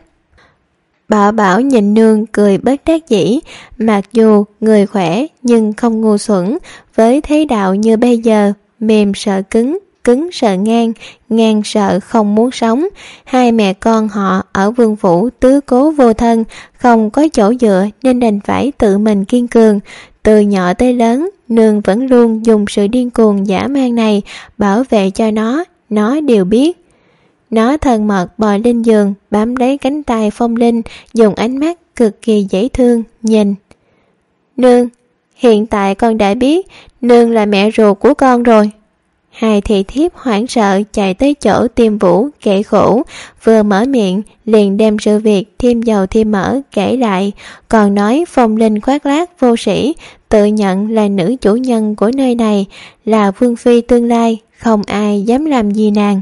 Bảo Bảo nhìn nương cười bất đắc dĩ, mặc dù người khỏe nhưng không ngu xuẩn, với thế đạo như bây giờ, mềm sợ cứng, cứng sợ ngang, ngang sợ không muốn sống. Hai mẹ con họ ở vương phủ tứ cố vô thân, không có chỗ dựa nên đành phải tự mình kiên cường. Từ nhỏ tới lớn, nương vẫn luôn dùng sự điên cuồng dã man này bảo vệ cho nó, nó đều biết. Nó thân mật bò lên giường, bám lấy cánh tay Phong Linh, dùng ánh mắt cực kỳ dễ thương nhìn. Nương, hiện tại con đã biết nương là mẹ ruột của con rồi. Hai thị thiếp hoảng sợ chạy tới chỗ Tiêm Vũ kể khổ, vừa mở miệng liền đem sự việc thêm dầu thêm mỡ kể lại, còn nói Phong Linh khoác lác vô sĩ, tự nhận là nữ chủ nhân của nơi này, là vương phi tương lai, không ai dám làm gì nàng.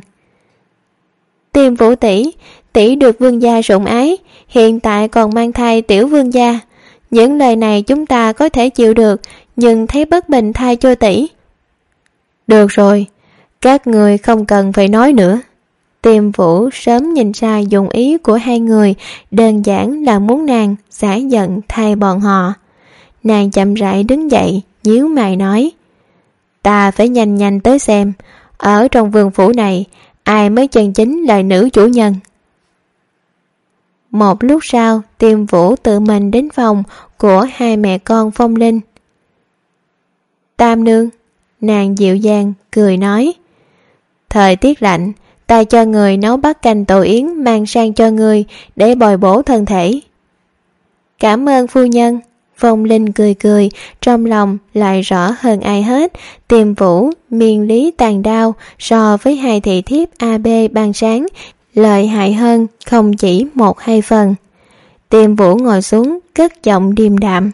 Tiêm Vũ tỷ, tỷ được vương gia sủng ái, hiện tại còn mang thai tiểu vương gia. Những lời này chúng ta có thể chịu được, nhưng thấy bất bình thay cho tỷ. Được rồi, các người không cần phải nói nữa. Tiềm Vũ sớm nhìn ra dụng ý của hai người, đơn giản là muốn nàng xả giận thay bọn họ. Nàng chậm rãi đứng dậy, nhíu mày nói: ta phải nhanh nhanh tới xem, ở trong vườn phủ này, ai mới chân chính là nữ chủ nhân. Một lúc sau, Tiềm Vũ tự mình đến phòng của hai mẹ con Phong Linh. Tam nương, nàng dịu dàng cười nói: thời tiết lạnh, ta cho người nấu bát canh tổ yến mang sang cho người để bồi bổ thân thể. Cảm ơn phu nhân. Phong Linh cười cười, trong lòng lại rõ hơn ai hết, Tiềm Vũ miên lý tàn đao so với hai thị thiếp a bê ban sáng, lợi hại hơn không chỉ một hai phần. Tiềm Vũ ngồi xuống, cất giọng điềm đạm: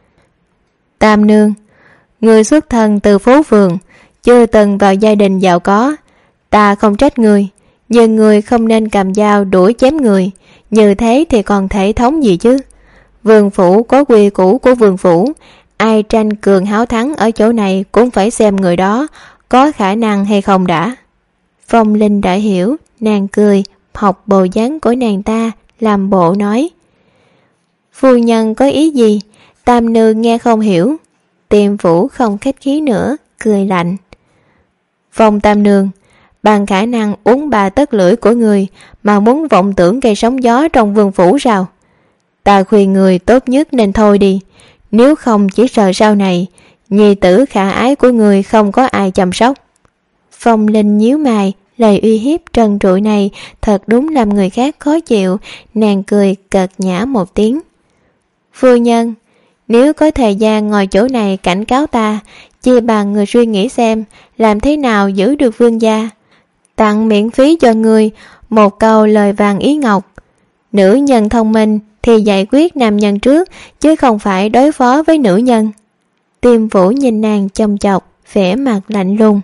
Tam nương, người xuất thân từ phố phường, chưa từng vào gia đình giàu có, ta không trách người, nhưng người không nên cầm dao đuổi chém người, như thế thì còn thể thống gì chứ. Vườn phủ có quy củ của vườn phủ, ai tranh cường háo thắng ở chỗ này cũng phải xem người đó có khả năng hay không đã. Phong Linh đã hiểu, nàng cười, học bộ dáng của nàng ta, làm bộ nói: phu nhân có ý gì? Tam nương nghe không hiểu. Tiềm Vũ không khách khí nữa, cười lạnh: Phong tam nương, bằng khả năng uống ba tấc lưỡi của người mà muốn vọng tưởng gây sóng gió trong vườn phủ sao? Ta khuyên người tốt nhất nên thôi đi, nếu không chỉ sợ sau này nhi tử khả ái của người không có ai chăm sóc. Phong Linh nhíu mày, lời uy hiếp trần trụi này thật đúng làm người khác khó chịu. Nàng cười cợt nhã một tiếng: phu nhân, nếu có thời gian ngồi chỗ này cảnh cáo ta, chia bằng người suy nghĩ xem làm thế nào giữ được vương gia. Tặng miễn phí cho người một câu lời vàng ý ngọc. Nữ nhân thông minh thì giải quyết nam nhân trước, chứ không phải đối phó với nữ nhân. Tiềm Vũ nhìn nàng chăm chọc, vẻ mặt lạnh lùng: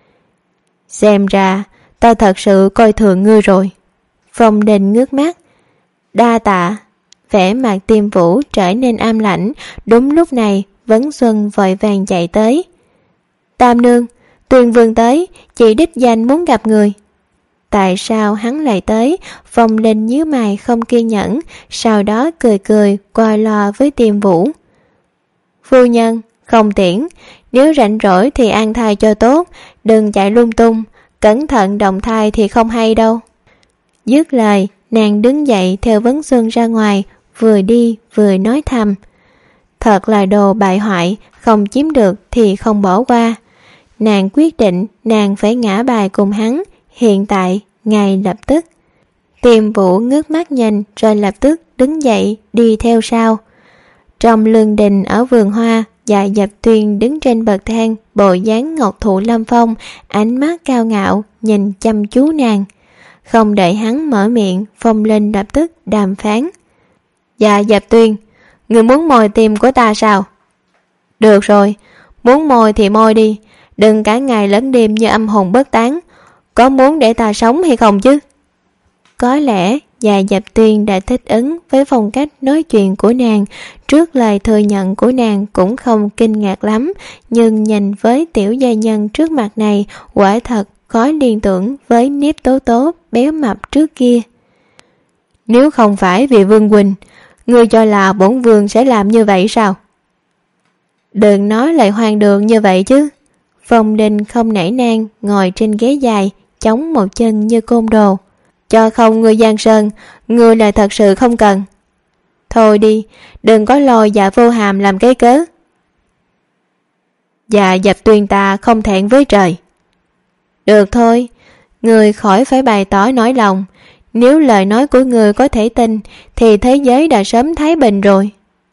xem ra ta thật sự coi thường ngươi rồi. Phong Linh ngước mắt: đa tạ. Vẻ mặt Tiềm Vũ trở nên am lạnh. Đúng lúc này Vấn Xuân vội vàng chạy tới: Tam nương, Tuyền vương tới, chị đích danh muốn gặp người. Tại sao hắn lại tới? Phong Linh nhíu mày không kiên nhẫn, sau đó cười cười qua loa với Tiềm Vũ: phu nhân, không tiễn, nếu rảnh rỗi thì ăn thai cho tốt, đừng chạy lung tung, cẩn thận động thai thì không hay đâu. Dứt lời, nàng đứng dậy theo Vấn Xuân ra ngoài, vừa đi vừa nói thầm: thật là đồ bại hoại, không chiếm được thì không bỏ qua. Nàng quyết định nàng phải ngã bài cùng hắn, hiện tại, ngay lập tức. Tiềm Vũ ngước mắt nhìn rồi lập tức đứng dậy đi theo sau. Trong lương đình ở vườn hoa, Dạ Dập Tuyên đứng trên bậc thang, bộ dáng ngọc thụ lâm phong, ánh mắt cao ngạo nhìn chăm chú nàng. Không đợi hắn mở miệng, Phong Linh lập tức đàm phán: Dạ Dập Tuyên, người muốn mồi tim của ta sao? Được rồi, muốn mồi thì mồi đi, đừng cả ngày lẫn đêm như âm hồn bất tán. Có muốn để ta sống hay không chứ? Có lẽ Dạ Dập Tuyên đã thích ứng với phong cách nói chuyện của nàng, trước lời thừa nhận của nàng cũng không kinh ngạc lắm, nhưng nhìn với tiểu gia nhân trước mặt này, quả thật khó liên tưởng với Niếp Tố Tố béo mập trước kia. Nếu không phải vì Vương huynh, ngươi cho là bổn vương sẽ làm như vậy sao? Đừng nói lại hoang đường như vậy chứ. Phong Linh không nể nang ngồi trên ghế dài, chống một chân như côn đồ: cho không ngươi Giang Sơn, ngươi là thật sự không cần. Thôi đi, đừng có lôi Dạ Vô Hàm làm cái cớ. Dạ Dập Tuyên ta không thẹn với trời. Được thôi, ngươi khỏi phải bày tỏ nói lòng. Nếu lời nói của ngươi có thể tin, thì thế giới đã sớm thái bình rồi.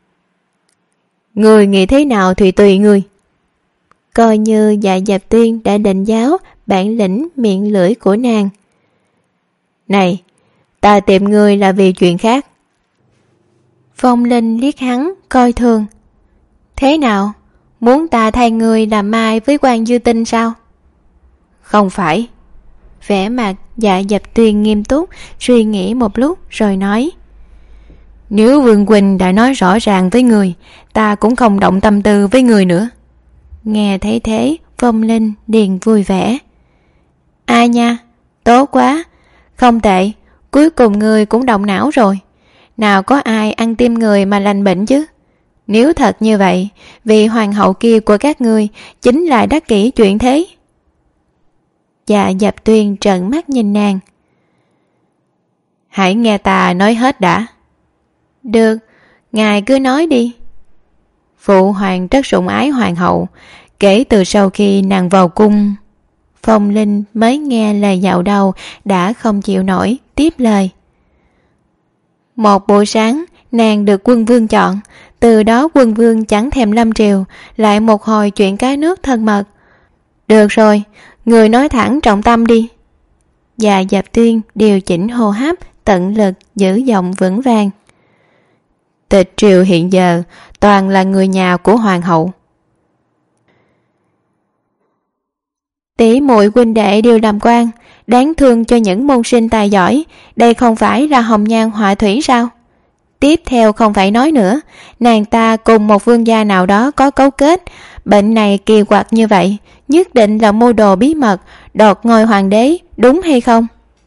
Ngươi nghĩ thế nào thì tùy ngươi. Coi như Dạ Dập Tuyên đã định giáo bản lĩnh miệng lưỡi của nàng. Này, ta tìm ngươi là vì chuyện khác. Phong Linh liếc hắn coi thường: thế nào, muốn ta thay ngươi làm mai với Quan Dư Tinh sao? Không phải. Vẻ mặt Dạ Dập Tuyên nghiêm túc, suy nghĩ một lúc rồi nói: nếu Vương huynh đã nói rõ ràng với người, ta cũng không động tâm tư với người nữa. Nghe thấy thế, Phong Linh liền vui vẻ: ai nha, tốt quá, Không tệ, cuối cùng người cũng động não rồi. Nào có ai ăn tim người mà lành bệnh chứ. Nếu thật như vậy, vị hoàng hậu kia của các ngươi chính là đắc kỷ chuyện thế. Dạ Dập Tuyên trợn mắt nhìn nàng. Hãy nghe ta nói hết đã. Được, ngài cứ nói đi. Phụ hoàng rất sủng ái hoàng hậu. Kể từ sau khi nàng vào cung, Phong Linh mới nghe lời dạo đầu đã không chịu nổi, tiếp lời. Một buổi sáng, nàng được quân vương chọn. Từ đó quân vương chẳng thèm lâm triều. Lại một hồi chuyện cái nước thân mật. Được rồi, người nói thẳng trọng tâm đi. Dạ Dập Tuyên điều chỉnh hô hấp, tận lực giữ giọng vững vàng. Tịch triều hiện giờ toàn là người nhà của hoàng hậu. Tỷ muội huynh đệ đều làm quan, đáng thương cho những môn sinh tài giỏi. Đây không phải là hồng nhan họa thủy sao? Tiếp theo không phải nói nữa, nàng ta cùng một vương gia nào đó có cấu kết. Bệnh này kỳ quặc như vậy, nhất định là mưu đồ bí mật đoạt ngôi hoàng đế, đúng hay không?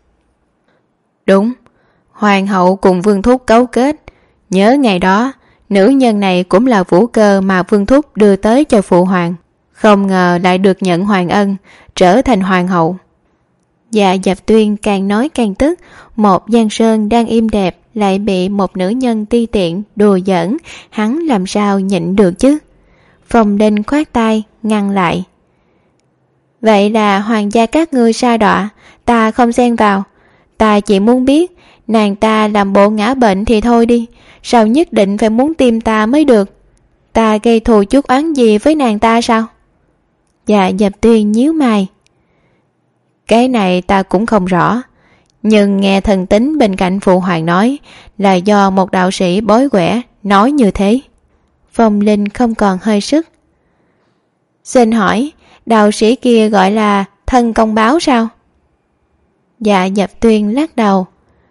Đúng, hoàng hậu cùng Vương Thúc cấu kết. Nhớ ngày đó, nữ nhân này cũng là vũ cơ mà Vương Thúc đưa tới cho phụ hoàng. Không ngờ lại được nhận hoàng ân, trở thành hoàng hậu. Dạ Dập Tuyên càng nói càng tức. Một Giang Sơn đang im đẹp lại bị một nữ nhân ti tiện đùa giỡn, hắn làm sao nhịn được chứ? Phong Linh khoát tay ngăn lại. Vậy là hoàng gia các ngươi sa đọa, ta không xen vào. Ta chỉ muốn biết, nàng ta làm bộ ngã bệnh thì thôi đi, sao nhất định phải muốn tìm ta mới được? Ta gây thù chuốc oán gì với nàng ta sao? Dạ Dập Tuyên nhíu mày. Cái này ta cũng không rõ, nhưng nghe thần tín bên cạnh phụ hoàng nói là do một đạo sĩ bói quẻ nói như thế. Phong Linh không còn hơi sức. Xin hỏi, đạo sĩ kia gọi là thân công báo sao? Dạ Dập Tuyên lắc đầu.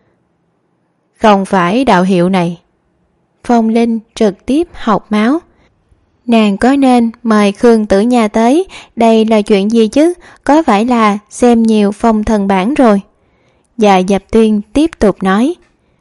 Không phải đạo hiệu này. Phong Linh trực tiếp học máu. Nàng có nên mời Khương Tử Nha tới, đây là chuyện gì chứ? Có phải là xem nhiều phong thần bản rồi? Dạ Dập Tuyên tiếp tục nói.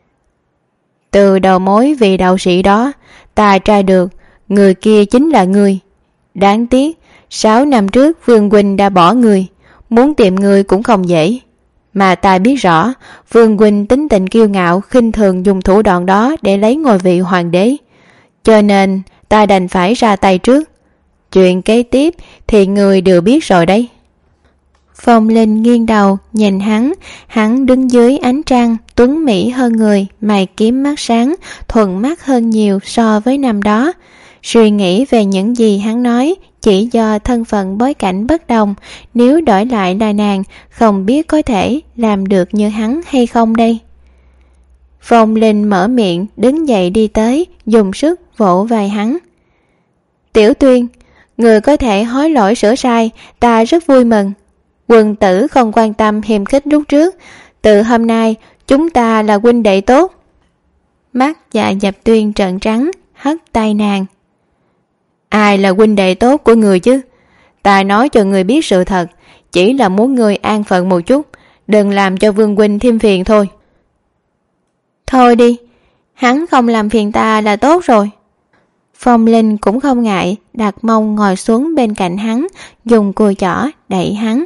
Từ đầu mối vị đạo sĩ đó, ta tra được người kia chính là người. Đáng tiếc, sáu năm trước Vương Huynh đã bỏ người, muốn tìm người cũng không dễ. Mà ta biết rõ, Vương Huynh tính tình kiêu ngạo, khinh thường dùng thủ đoạn đó để lấy ngôi vị hoàng đế. Cho nên ta đành phải ra tay trước. Chuyện kế tiếp thì người đều biết rồi đấy. Phong Linh nghiêng đầu nhìn hắn. Hắn đứng dưới ánh trăng, tuấn mỹ hơn người, mày kiếm mắt sáng, thuận mắt hơn nhiều so với năm đó. Suy nghĩ về những gì hắn nói chỉ do thân phận bối cảnh bất đồng. Nếu đổi lại là nàng, không biết có thể làm được như hắn hay không đây. Phong Linh mở miệng, đứng dậy đi tới, dùng sức vỗ vai hắn. Tiểu Tuyên, người có thể hối lỗi sửa sai, ta rất vui mừng. Quần tử không quan tâm hiềm khích lúc trước, từ hôm nay chúng ta là huynh đệ tốt. Mắt Dạ Dập Tuyên trợn trắng, hất tay nàng. Ai là huynh đệ tốt của người chứ? Ta nói cho người biết sự thật, chỉ là muốn người an phận một chút, đừng làm cho Vương huynh thêm phiền thôi. Thôi đi, hắn không làm phiền ta là tốt rồi. Phong Linh cũng không ngại, đặt mông ngồi xuống bên cạnh hắn, dùng cùi chỏ đẩy hắn.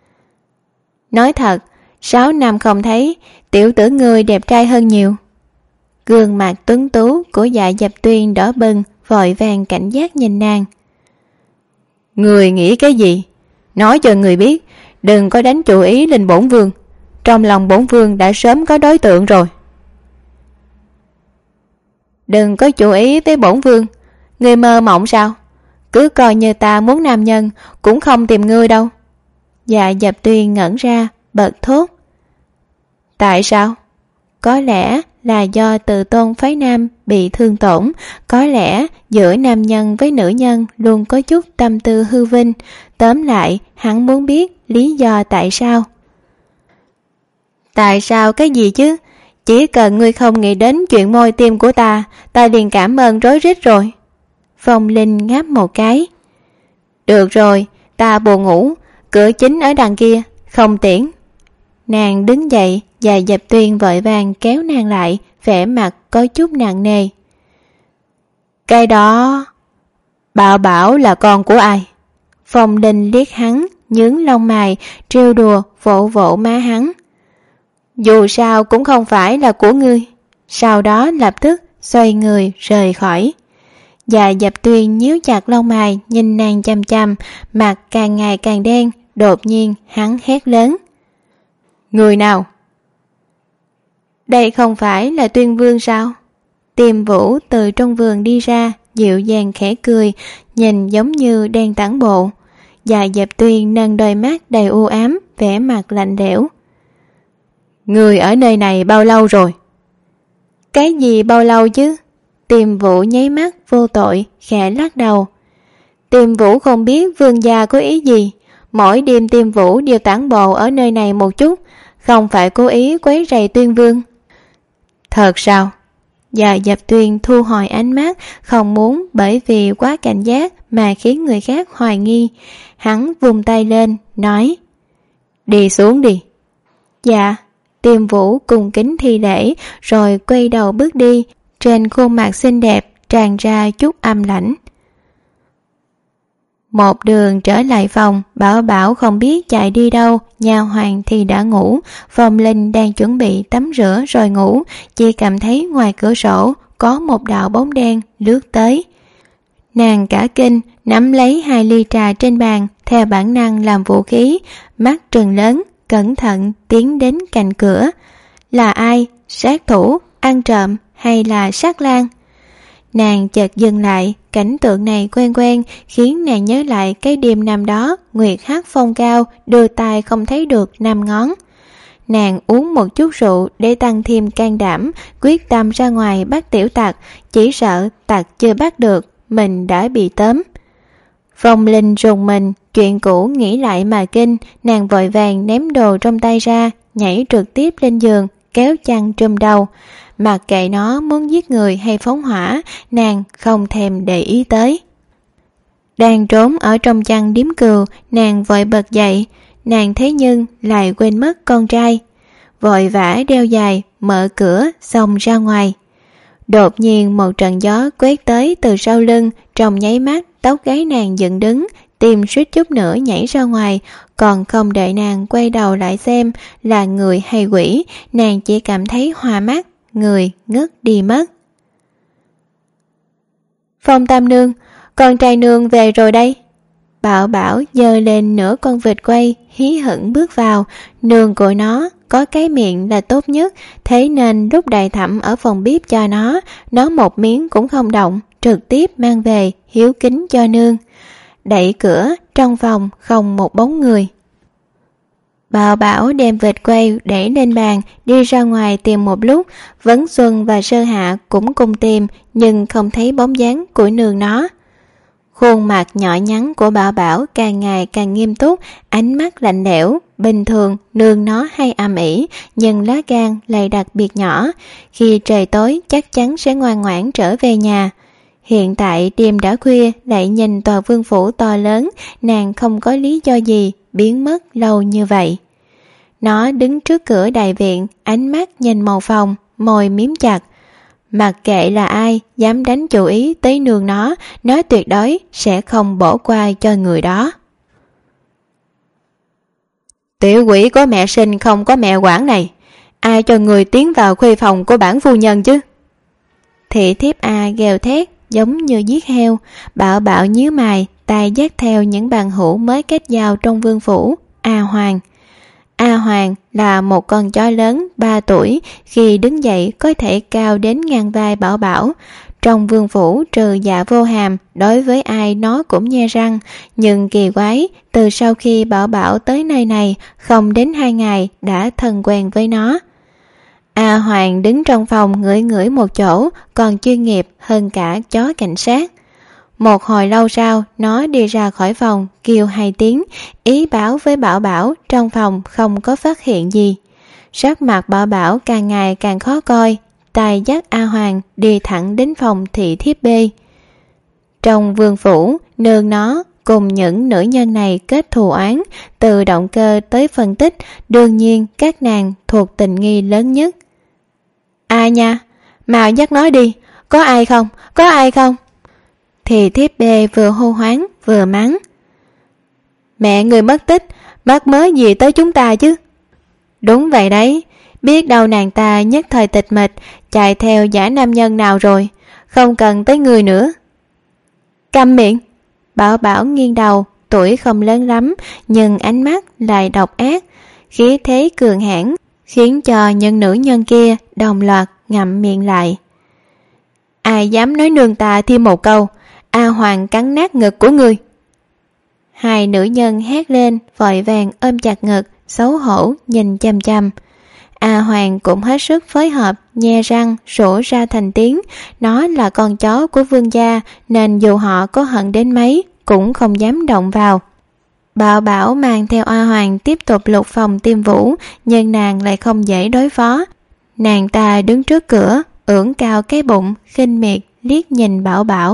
Nói thật, sáu năm không thấy, tiểu tử ngươi đẹp trai hơn nhiều. Gương mặt tuấn tú của Dạ Dập Tuyên đỏ bừng, vội vàng cảnh giác nhìn nàng. Người nghĩ cái gì? Nói cho người biết, đừng có đánh chủ ý lên bổn vương. Trong lòng bổn vương đã sớm có đối tượng rồi. Đừng có chú ý với bổn vương. Ngươi mơ mộng sao? Cứ coi như ta muốn nam nhân cũng không tìm ngươi đâu. Dạ Dập Tuyên ngẩn ra, bật thốt. Tại sao? Có lẽ là do tự tôn phái nam bị thương tổn. Có lẽ giữa nam nhân với nữ nhân luôn có chút tâm tư hư vinh. Tóm lại, hắn muốn biết lý do tại sao. Tại sao cái gì chứ? Chỉ cần ngươi không nghĩ đến chuyện môi tim của ta, ta liền cảm ơn rối rít rồi. Phong Linh ngáp một cái. Được rồi, ta buồn ngủ, cửa chính ở đằng kia, không tiễn. Nàng đứng dậy và Dập Tuyên vội vàng kéo nàng lại, vẻ mặt có chút nặng nề. Cái đó... Bảo Bảo là con của ai? Phong Linh liếc hắn, nhướng lông mày, trêu đùa, vỗ vỗ má hắn. Dù sao cũng không phải là của ngươi. Sau đó lập tức xoay người rời khỏi. Và Dập Tuyên nhíu chặt lông mày nhìn nàng chăm chăm, mặt càng ngày càng đen. Đột nhiên hắn hét lớn. Người nào? Đây không phải là Tuyên Vương sao? Tiềm Vũ từ trong vườn đi ra, dịu dàng khẽ cười, nhìn giống như đang tản bộ. Và Dập Tuyên nâng đôi mắt đầy u ám, vẻ mặt lạnh lẽo. Người ở nơi này bao lâu rồi? Cái gì bao lâu chứ? Tiềm Vũ nháy mắt vô tội, khẽ lắc đầu. Tiềm Vũ không biết vương gia có ý gì. Mỗi đêm Tiềm Vũ đều tản bộ ở nơi này một chút, không phải cố ý quấy rầy Tuyên Vương. Thật sao? Và Dập Tuyên thu hồi ánh mắt, không muốn bởi vì quá cảnh giác mà khiến người khác hoài nghi. Hắn vung tay lên, nói. Đi xuống đi. Dạ. Tiềm Vũ cùng kính thi lễ, rồi quay đầu bước đi. Trên khuôn mặt xinh đẹp tràn ra chút âm lãnh. Một đường trở lại phòng, Bảo Bảo không biết chạy đi đâu, nha hoàn thì đã ngủ. Phong Linh đang chuẩn bị tắm rửa rồi ngủ, chỉ cảm thấy ngoài cửa sổ có một đạo bóng đen lướt tới. Nàng cả kinh, nắm lấy hai ly trà trên bàn, theo bản năng làm vũ khí, mắt trừng lớn, cẩn thận tiến đến cạnh cửa. Là ai? Sát thủ, ăn trộm hay là sát lang? Nàng chợt dừng lại, cảnh tượng này quen quen khiến nàng nhớ lại cái đêm năm đó Nguyệt hát phong cao, đưa tay không thấy được năm ngón. Nàng uống một chút rượu để tăng thêm can đảm, quyết tâm ra ngoài bắt tiểu tặc, chỉ sợ tặc chưa bắt được, mình đã bị tóm. Phong Linh rùng mình, chuyện cũ nghĩ lại mà kinh, nàng vội vàng ném đồ trong tay ra, nhảy trực tiếp lên giường, kéo chăn trùm đầu. Mặc kệ nó muốn giết người hay phóng hỏa, nàng không thèm để ý tới. Đang trốn ở trong chăn điếm cừu, nàng vội bật dậy, nàng thế nhưng lại quên mất con trai. Vội vã đeo dài, mở cửa, xông ra ngoài. Đột nhiên một trận gió quét tới từ sau lưng, trong nháy mắt tóc gáy nàng dựng đứng, tim suýt chút nữa nhảy ra ngoài. Còn không đợi nàng quay đầu lại xem là người hay quỷ, nàng chỉ cảm thấy hoa mắt, người ngất đi mất. Phong Tam Nương, con trai nương về rồi đây. Bảo Bảo giơ lên nửa con vịt quay, hí hửng bước vào. Nương của nó có cái miệng là tốt nhất, thế nên lúc Đại Thẩm ở phòng bếp cho nó, nó một miếng cũng không động, trực tiếp mang về hiếu kính cho nương. Đẩy cửa, trong phòng không một bóng người. Bảo Bảo đem vịt quay để lên bàn, đi ra ngoài tìm một lúc. Vấn Xuân và Sơ Hạ cũng cùng tìm, nhưng không thấy bóng dáng của nương nó. Khuôn mặt nhỏ nhắn của Bảo Bảo càng ngày càng nghiêm túc, ánh mắt lạnh lẽo. Bình thường nương nó hay ầm ĩ, nhưng lá gan lại đặc biệt nhỏ. Khi trời tối chắc chắn sẽ ngoan ngoãn trở về nhà. Hiện tại đêm đã khuya, lại nhìn tòa vương phủ to lớn, nàng không có lý do gì biến mất lâu như vậy. Nó đứng trước cửa đại viện, ánh mắt nhìn màu phòng, môi miếm chặt. Mặc kệ là ai dám đánh chủ ý tới nương nó, nó tuyệt đối sẽ không bỏ qua cho người đó. Tiểu quỷ có mẹ sinh không có mẹ quản này, ai cho người tiến vào khuê phòng của bản phu nhân chứ? Thị thiếp A gào thét giống như giết heo. Bảo Bảo nhíu mày, tay dắt theo những bàn hữu mới kết giao trong vương phủ. A Hoàng. A Hoàng là một con chó lớn ba tuổi, khi đứng dậy có thể cao đến ngang vai Bảo Bảo. Trong vương phủ trừ Dạ Vô Hàm, đối với ai nó cũng nhe răng. Nhưng kỳ quái, từ sau khi Bảo Bảo tới nơi này, không đến hai ngày đã thân quen với nó. A Hoàng đứng trong phòng ngửi ngửi một chỗ, còn chuyên nghiệp hơn cả chó cảnh sát. Một hồi lâu sau, nó đi ra khỏi phòng, kêu hai tiếng, ý báo với Bảo Bảo trong phòng không có phát hiện gì. Sắc mặt Bảo Bảo càng ngày càng khó coi, tay dắt A Hoàng đi thẳng đến phòng thị thiếp B. Trong vương phủ, nương nó cùng những nữ nhân này kết thù oán, từ động cơ tới phân tích, đương nhiên các nàng thuộc tình nghi lớn nhất. Ai nha, mau nhắc nói đi, có ai không, có ai không? Thì thiếp B vừa hô hoáng vừa mắng. Mẹ người mất tích, mắc mớ gì tới chúng ta chứ? Đúng vậy đấy, biết đâu nàng ta nhất thời tịch mịch chạy theo giả nam nhân nào rồi, không cần tới người nữa. Câm miệng. Bảo Bảo nghiêng đầu, tuổi không lớn lắm nhưng ánh mắt lại độc ác, khí thế cường hãn khiến cho những nữ nhân kia đồng loạt ngậm miệng lại. Ai dám nói nương ta thêm một câu, A Hoàng cắn nát ngực của ngươi. Hai nữ nhân hét lên, vội vàng ôm chặt ngực, xấu hổ nhìn chằm chằm. A Hoàng cũng hết sức phối hợp, nhe răng sủa ra thành tiếng. Nó là con chó của vương gia nên dù họ có hận đến mấy cũng không dám động vào. Bảo Bảo mang theo A Hoàng tiếp tục lục phòng Tiêm Vũ, nhưng nàng lại không dễ đối phó. Nàng ta đứng trước cửa, ưỡn cao cái bụng, khinh miệt liếc nhìn Bảo Bảo.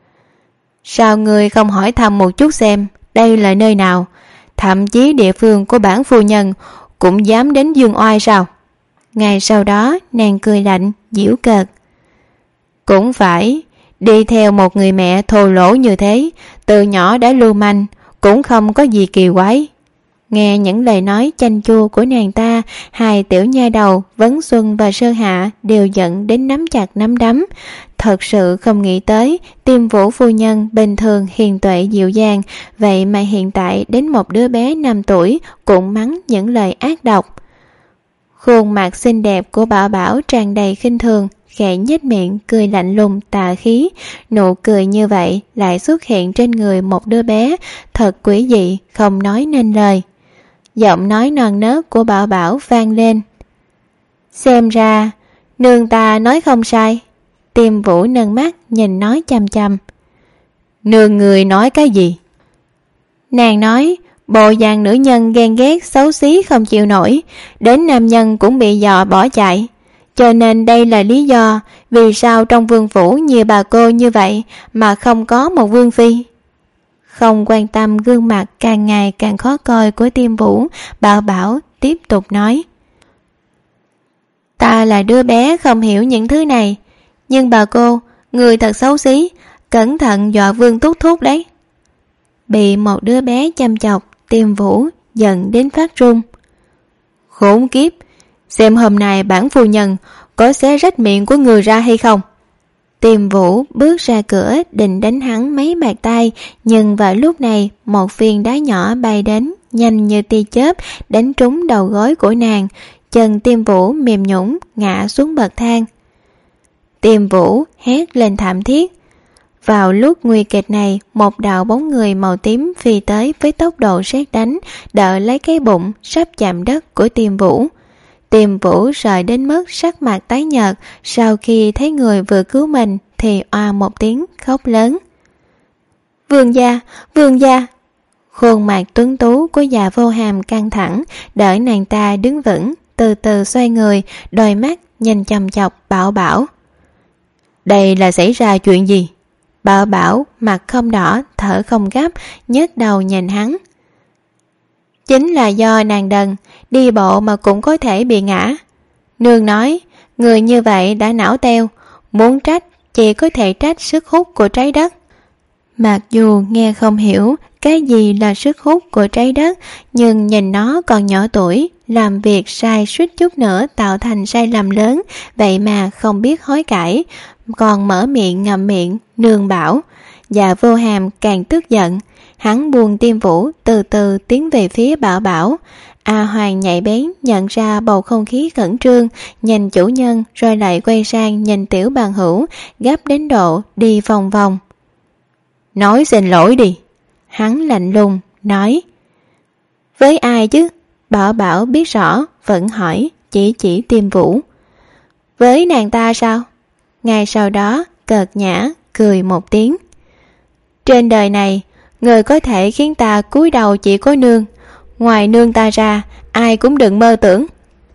Sao ngươi không hỏi thăm một chút xem đây là nơi nào? Thậm chí địa phương của bản phu nhân cũng dám đến dương oai sao? Ngày sau đó nàng cười lạnh, giễu cợt. Cũng phải, đi theo một người mẹ thô lỗ như thế, từ nhỏ đã lưu manh, cũng không có gì kỳ quái. Nghe những lời nói chanh chua của nàng ta, hai tiểu nha đầu Vấn Xuân và Sơ Hạ đều giận đến nắm chặt nắm đấm. Thật sự không nghĩ tới Tiêm Vũ phu nhân bình thường hiền tuệ dịu dàng, vậy mà hiện tại đến một đứa bé năm tuổi cũng mắng những lời ác độc. Khuôn mặt xinh đẹp của Bảo Bảo tràn đầy khinh thường, khẽ nhếch miệng cười lạnh lùng tà khí. Nụ cười như vậy lại xuất hiện trên người một đứa bé, thật quỷ dị không nói nên lời. Giọng nói non nớt của Bảo Bảo vang lên. Xem ra nương ta nói không sai. Tiêm Vũ nâng mắt nhìn nói chằm chằm. Nương người nói cái gì? Nàng nói bộ dạng nữ nhân ghen ghét xấu xí không chịu nổi, đến nam nhân cũng bị dọa bỏ chạy. Cho nên đây là lý do vì sao trong vương phủ nhiều bà cô như vậy mà không có một vương phi. Không quan tâm gương mặt càng ngày càng khó coi của Tiêm Vũ, Bảo Bảo tiếp tục nói. Ta là đứa bé không hiểu những thứ này, nhưng bà cô, người thật xấu xí, cẩn thận dọa vương thúc thúc đấy. Bị một đứa bé chăm chọc, Tiêm Vũ giận đến phát run. Khốn kiếp, xem hôm nay bản phu nhân có xé rách miệng của người ra hay không. Tiêm Vũ bước ra cửa định đánh hắn mấy bạt tay, nhưng vào lúc này một viên đá nhỏ bay đến nhanh như tia chớp đánh trúng đầu gối của nàng. Chân Tiêm Vũ mềm nhũn ngã xuống bậc thang. Tiêm Vũ hét lên thảm thiết. Vào lúc nguy kịch này, một đạo bóng người màu tím phi tới với tốc độ sét đánh, đỡ lấy cái bụng sắp chạm đất của Tiêm Vũ. Tiêm Vũ sợ đến mức sắc mặt tái nhợt, sau khi thấy người vừa cứu mình thì oa một tiếng khóc lớn. Vương gia, vương gia! Khuôn mặt tuấn tú của Dạ Vô Hàm căng thẳng, đỡ nàng ta đứng vững, từ từ xoay người, đôi mắt nhìn chằm chọc Bảo Bảo. Đây là xảy ra chuyện gì? Bảo Bảo mặt không đỏ, thở không gấp, nhấc đầu nhìn hắn. Chính là do nàng đần, đi bộ mà cũng có thể bị ngã. Nương nói, người như vậy đã não teo, muốn trách chỉ có thể trách sức hút của trái đất. Mặc dù nghe không hiểu cái gì là sức hút của trái đất, nhưng nhìn nó còn nhỏ tuổi, làm việc sai suýt chút nữa tạo thành sai lầm lớn, vậy mà không biết hối cải, còn mở miệng ngậm miệng nương bảo. Dạ Vô Hàm càng tức giận, hắn buông Tiêm Vũ từ từ tiến về phía Bảo Bảo. A Hoàng nhạy bén nhận ra bầu không khí khẩn trương, nhìn chủ nhân rồi lại quay sang nhìn tiểu bằng hữu, gấp đến độ đi vòng vòng. Nói xin lỗi đi. Hắn lạnh lùng nói. Với ai chứ? Bảo Bảo biết rõ, vẫn hỏi, chỉ chỉ Tiêm Vũ. Với nàng ta sao? Ngay sau đó cợt nhã cười một tiếng. Trên đời này, người có thể khiến ta cúi đầu chỉ có nương, ngoài nương ta ra ai cũng đừng mơ tưởng.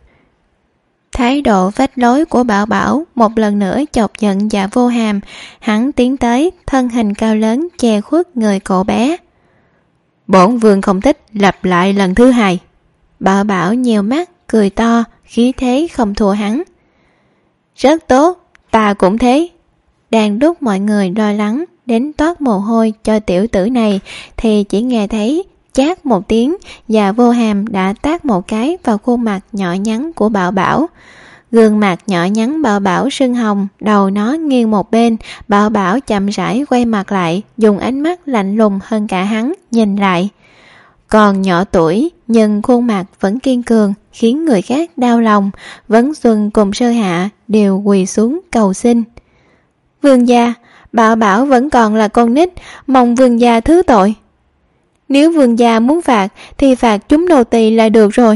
Thái độ phách lối của Bảo Bảo một lần nữa chọc giận Dạ Vô Hàm. Hắn tiến tới, thân hình cao lớn che khuất người cậu bé. Bổn vương không thích lặp lại lần thứ hai. Bảo Bảo nheo mắt, cười to, khí thế không thua hắn. Rất tốt, ta cũng thế. Đang lúc mọi người lo lắng đến toát mồ hôi cho tiểu tử này thì chỉ nghe thấy chát một tiếng và Vô Hàm đã tát một cái vào khuôn mặt nhỏ nhắn của Bảo Bảo. Gương mặt nhỏ nhắn Bảo Bảo sưng hồng, đầu nó nghiêng một bên. Bảo Bảo chậm rãi quay mặt lại, dùng ánh mắt lạnh lùng hơn cả hắn nhìn lại. Còn nhỏ tuổi nhưng khuôn mặt vẫn kiên cường, khiến người khác đau lòng. Vấn Xuân cùng Sơ Hạ đều quỳ xuống cầu xin. Vương gia, Bảo Bảo vẫn còn là con nít, mong vương gia thứ tội. Nếu vương gia muốn phạt thì phạt chúng nô tỳ là được rồi.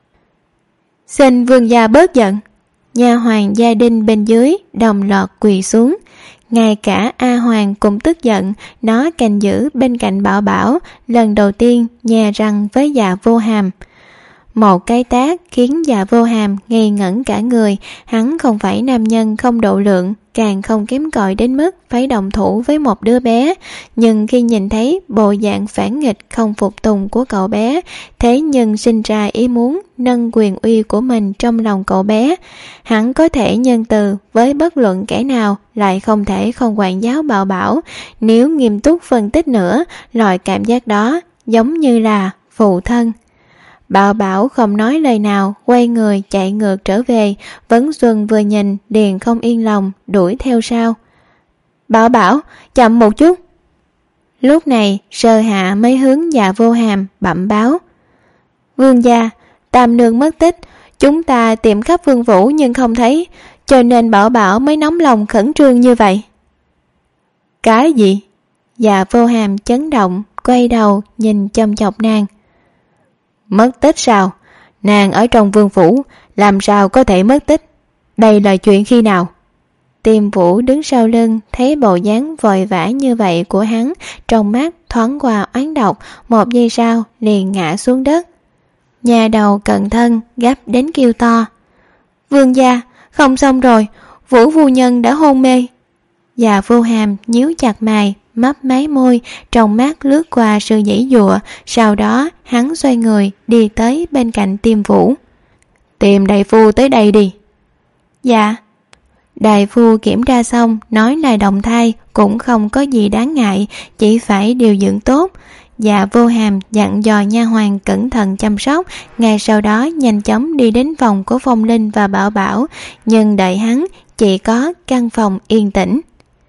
Xin vương gia bớt giận. Nha hoàn gia đình bên dưới đồng loạt quỳ xuống. Ngay cả A Hoàng cũng tức giận, nó canh giữ bên cạnh Bảo Bảo, lần đầu tiên nhè răng với Dạ Vô Hàm. Một cái tát khiến Dạ Vô Hàm ngây ngẩn cả người. Hắn không phải nam nhân không độ lượng, càng không kém cỏi đến mức phải động thủ với một đứa bé. Nhưng khi nhìn thấy bộ dạng phản nghịch không phục tùng của cậu bé, thế nhưng sinh ra ý muốn nâng quyền uy của mình trong lòng cậu bé. Hắn có thể nhân từ với bất luận kẻ nào, lại không thể không quản giáo Bảo Bảo. Nếu nghiêm túc phân tích nữa, loại cảm giác đó giống như là phụ thân. Bảo Bảo không nói lời nào, quay người chạy ngược trở về. Vấn Xuân vừa nhìn liền không yên lòng, đuổi theo sau. Bảo Bảo, chậm một chút. Lúc này Sơ Hạ mới hướng Dạ Vô Hàm bẩm báo. Vương gia, Tam nương mất tích, chúng ta tìm khắp vương phủ nhưng không thấy, cho nên Bảo Bảo mới nóng lòng khẩn trương như vậy. Cái gì? Dạ Vô Hàm chấn động, quay đầu nhìn chăm chọc nàng. Mất tích sao? Nàng ở trong vương phủ, làm sao có thể mất tích? Đây là chuyện khi nào? Tiêm Vũ đứng sau lưng, thấy bộ dáng vội vã như vậy của hắn, trong mắt thoáng qua oán độc, một giây sau liền ngã xuống đất. Nhà đầu cận thân gấp đến kêu to. Vương gia, không xong rồi, Vũ phu nhân đã hôn mê. Dạ Vô Hàm nhíu chặt mày, mấp máy môi, trong mắt lướt qua sự giãy giụa. Sau đó hắn xoay người đi tới bên cạnh Tiêm Vũ. Tìm đại phu tới đây đi. Dạ. Đại phu kiểm tra xong nói là động thai, cũng không có gì đáng ngại, chỉ phải điều dưỡng tốt. Dạ Vô Hàm dặn dò nha hoàn cẩn thận chăm sóc, ngay sau đó nhanh chóng đi đến phòng của Phong Linh và Bảo Bảo, nhưng đợi hắn chỉ có căn phòng yên tĩnh.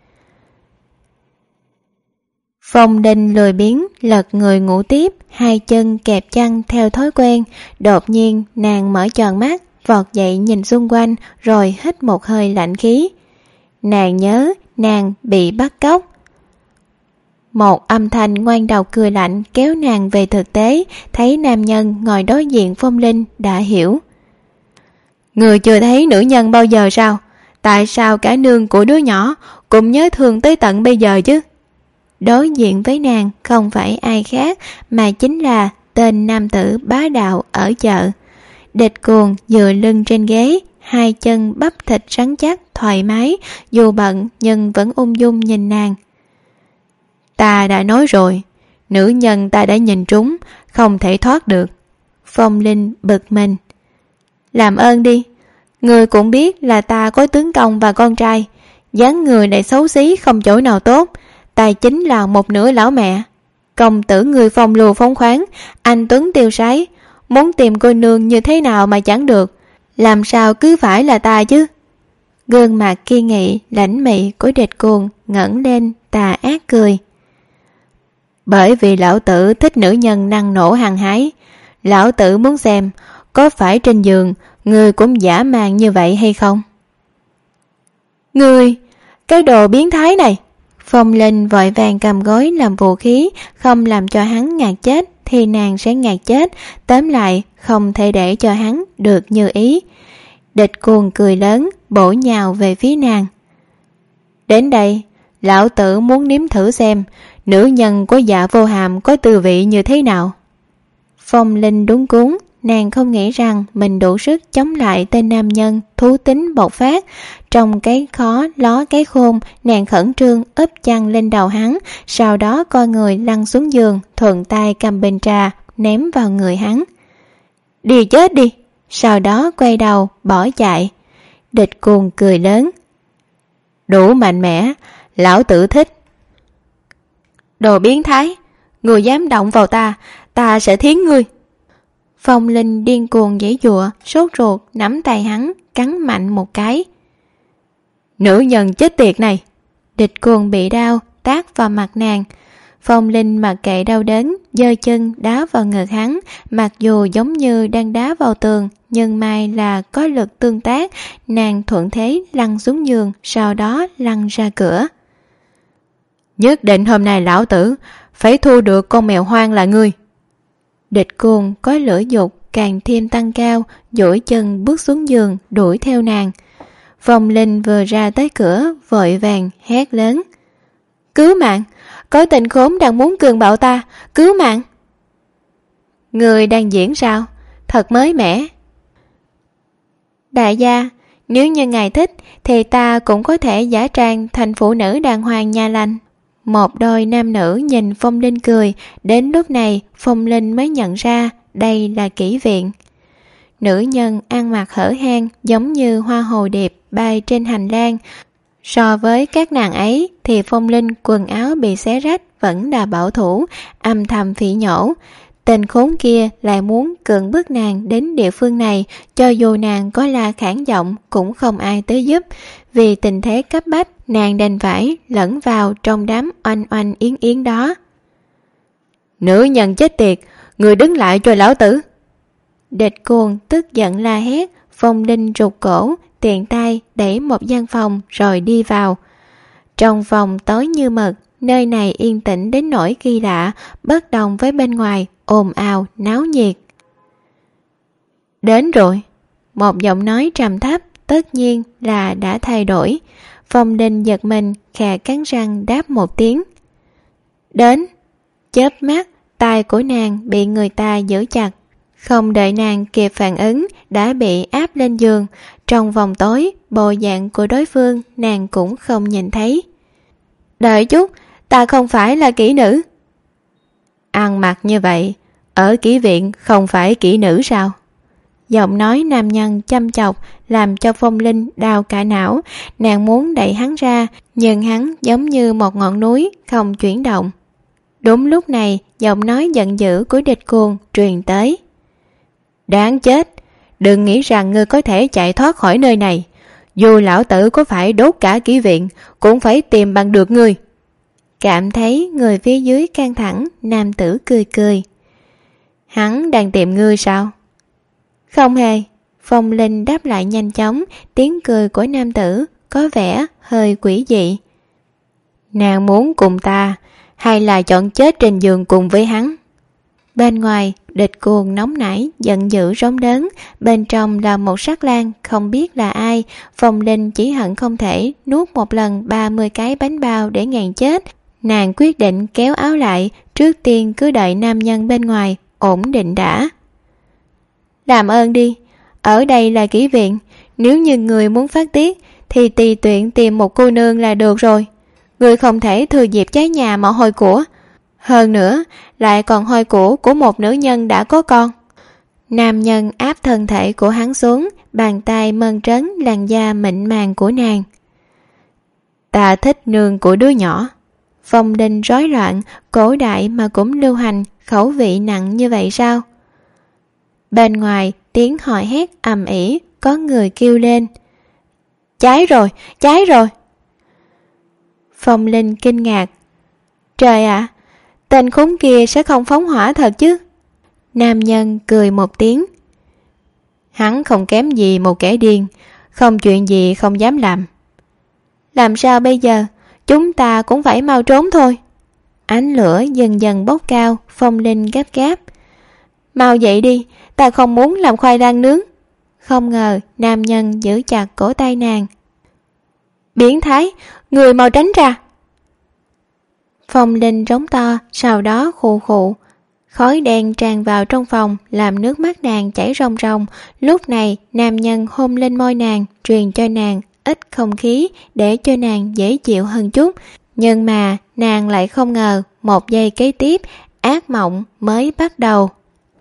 Phong Linh lười biếng lật người ngủ tiếp, hai chân kẹp chăn theo thói quen. Đột nhiên nàng mở tròn mắt, vọt dậy nhìn xung quanh rồi hít một hơi lạnh khí. Nàng nhớ nàng bị bắt cóc. Một âm thanh ngoan độc cười lạnh kéo nàng về thực tế. Thấy nam nhân ngồi đối diện Phong Linh đã hiểu. Người chưa thấy nữ nhân bao giờ sao? Tại sao cả nương của đứa nhỏ cũng nhớ thương tới tận bây giờ chứ? Đối diện với nàng không phải ai khác mà chính là tên nam tử bá đạo ở chợ. Địch Cuồng dựa lưng trên ghế, hai chân bắp thịt rắn chắc thoải mái, dù bận nhưng vẫn ung dung nhìn nàng. Ta đã nói rồi, nữ nhân ta đã nhìn trúng, không thể thoát được. Phong Linh bực mình. Làm ơn đi, người cũng biết là ta có tướng công và con trai, dáng người lại xấu xí không chỗ nào tốt, ta chính là một nửa lão mẹ. Công tử người phong lưu phóng khoáng, anh tuấn tiêu sái, muốn tìm cô nương như thế nào mà chẳng được, làm sao cứ phải là ta chứ? Gương mặt kiên nghị lãnh mị của Địch Cuồng ngẩng lên tà ác cười. Bởi vì lão tử thích nữ nhân năng nổ hăng hái, lão tử muốn xem có phải trên giường người cũng dã man như vậy hay không? Người, cái đồ biến thái này! Phong Linh vội vàng cầm gối làm vũ khí, không làm cho hắn ngạt chết thì nàng sẽ ngạt chết, tóm lại không thể để cho hắn được như ý. Địch Cuồng cười lớn, bổ nhào về phía nàng. Đến đây, lão tử muốn nếm thử xem nữ nhân của Dạ Vô Hàm có tư vị như thế nào. Phong Linh đúng cuống, nàng không nghĩ rằng mình đủ sức chống lại tên nam nhân thú tính bộc phát. Trong cái khó ló cái khôn, nàng khẩn trương úp chăn lên đầu hắn, sau đó coi người lăn xuống giường, thuận tay cầm bình trà ném vào người hắn. Đi chết đi! Sau đó quay đầu bỏ chạy. Địch Cuồng cười lớn. Đủ mạnh mẽ, lão tử thích. Đồ biến thái, người dám động vào ta, ta sẽ thiến ngươi. Phong Linh điên cuồng giãy giụa, sốt ruột nắm tay hắn, cắn mạnh một cái. Nữ nhân chết tiệt này! Địch Cuồng bị đau tát vào mặt nàng. Phong Linh mặc kệ đau đớn, giơ chân đá vào ngực hắn, mặc dù giống như đang đá vào tường, nhưng may là có lực tương tác, nàng thuận thế lăn xuống giường, sau đó lăn ra cửa. Nhất định hôm nay lão tử phải thu được con mèo hoang là ngươi. Địch Cuồng có lửa dục càng thêm tăng cao, duỗi chân bước xuống giường đuổi theo nàng. Phong Linh vừa ra tới cửa vội vàng hét lớn. Cứu mạng! Có tên khốn đang muốn cường bạo ta! Cứu mạng! Người đang diễn sao? Thật mới mẻ. Đại gia, nếu như ngài thích thì ta cũng có thể giả trang thành phụ nữ đàng hoàng nha lành. Một đôi nam nữ nhìn Phong Linh cười. Đến lúc này Phong Linh mới nhận ra đây là kỹ viện. Nữ nhân ăn mặc hở hang giống như hoa hồ điệp bay trên hành lang. So với các nàng ấy thì Phong Linh quần áo bị xé rách vẫn là bảo thủ, âm thầm phỉ nhổ. Tên khốn kia lại muốn cưỡng bức nàng đến địa phương này, cho dù nàng có la khản giọng cũng không ai tới giúp. Vì tình thế cấp bách, nàng đành phải lẫn vào trong đám oanh oanh yến yến đó. Nữ nhân chết tiệt, người đứng lại cho lão tử! Địch Cuồng tức giận la hét. Phong Linh rụt cổ, tiện tay đẩy một gian phòng rồi đi vào. Trong phòng tối như mực, nơi này yên tĩnh đến nỗi kỳ lạ, bất đồng với bên ngoài ồn ào náo nhiệt. Đến rồi. Một giọng nói trầm thấp, tất nhiên là đã thay đổi. Phong Linh giật mình, khẽ cắn răng đáp một tiếng. Đến. Chớp mắt, tay của nàng bị người ta giữ chặt. Không đợi nàng kịp phản ứng đã bị áp lên giường. Trong vòng tối, bộ dạng của đối phương nàng cũng không nhìn thấy. Đợi chút, ta không phải là kỹ nữ. Ăn mặc như vậy, ở kỹ viện không phải kỹ nữ sao? Giọng nói nam nhân chăm chọc làm cho Phong Linh đau cả não. Nàng muốn đẩy hắn ra, nhưng hắn giống như một ngọn núi không chuyển động. Đúng lúc này, giọng nói giận dữ của Địch Cuồng truyền tới. Đáng chết! Đừng nghĩ rằng ngươi có thể chạy thoát khỏi nơi này. Dù lão tử có phải đốt cả kỹ viện, cũng phải tìm bằng được ngươi. Cảm thấy người phía dưới căng thẳng, nam tử cười cười. Hắn đang tìm ngươi sao? Không hề. Phong Linh đáp lại nhanh chóng. Tiếng cười của nam tử có vẻ hơi quỷ dị. Nàng muốn cùng ta, hay là chọn chết trên giường cùng với hắn? Bên ngoài, Địch Cuồng nóng nảy, giận dữ rống đớn. Bên trong là một sắc lang, không biết là ai. Phong Linh chỉ hận không thể nuốt một lần ba mươi cái bánh bao để ngàn chết. Nàng quyết định kéo áo lại, trước tiên cứ đợi nam nhân bên ngoài ổn định đã. Làm ơn đi, ở đây là kỹ viện. Nếu như người muốn phát tiết thì tùy tiện tìm một cô nương là được rồi. Người không thể thừa dịp cháy nhà mà hôi của. Hơn nữa, lại còn hôi của của một nữ nhân đã có con. Nam nhân áp thân thể của hắn xuống, bàn tay mơn trớn làn da mịn màng của nàng. Ta thích nương của đứa nhỏ. Phong Linh rối loạn, cổ đại mà cũng lưu hành khẩu vị nặng như vậy sao? Bên ngoài tiếng hò hét ầm ĩ, có người kêu lên. Cháy rồi, cháy rồi! Phong Linh kinh ngạc. Trời ạ, à, tên khốn kia sẽ không phóng hỏa thật chứ? Nam nhân cười một tiếng. Hắn không kém gì một kẻ điên, không chuyện gì không dám làm. Làm sao bây giờ? Chúng ta cũng phải mau trốn thôi. Ánh lửa dần dần bốc cao. Phong Linh gấp gáp. Mau dậy đi, ta không muốn làm khoai lang nướng. Không ngờ nam nhân giữ chặt cổ tay nàng. Biến thái, người mau tránh ra! Phong Linh rống to, sau đó khụ khụ. Khói đen tràn vào trong phòng làm nước mắt nàng chảy ròng ròng. Lúc này nam nhân hôn lên môi nàng, truyền cho nàng ít không khí để cho nàng dễ chịu hơn chút. Nhưng mà nàng lại không ngờ một giây kế tiếp ác mộng mới bắt đầu.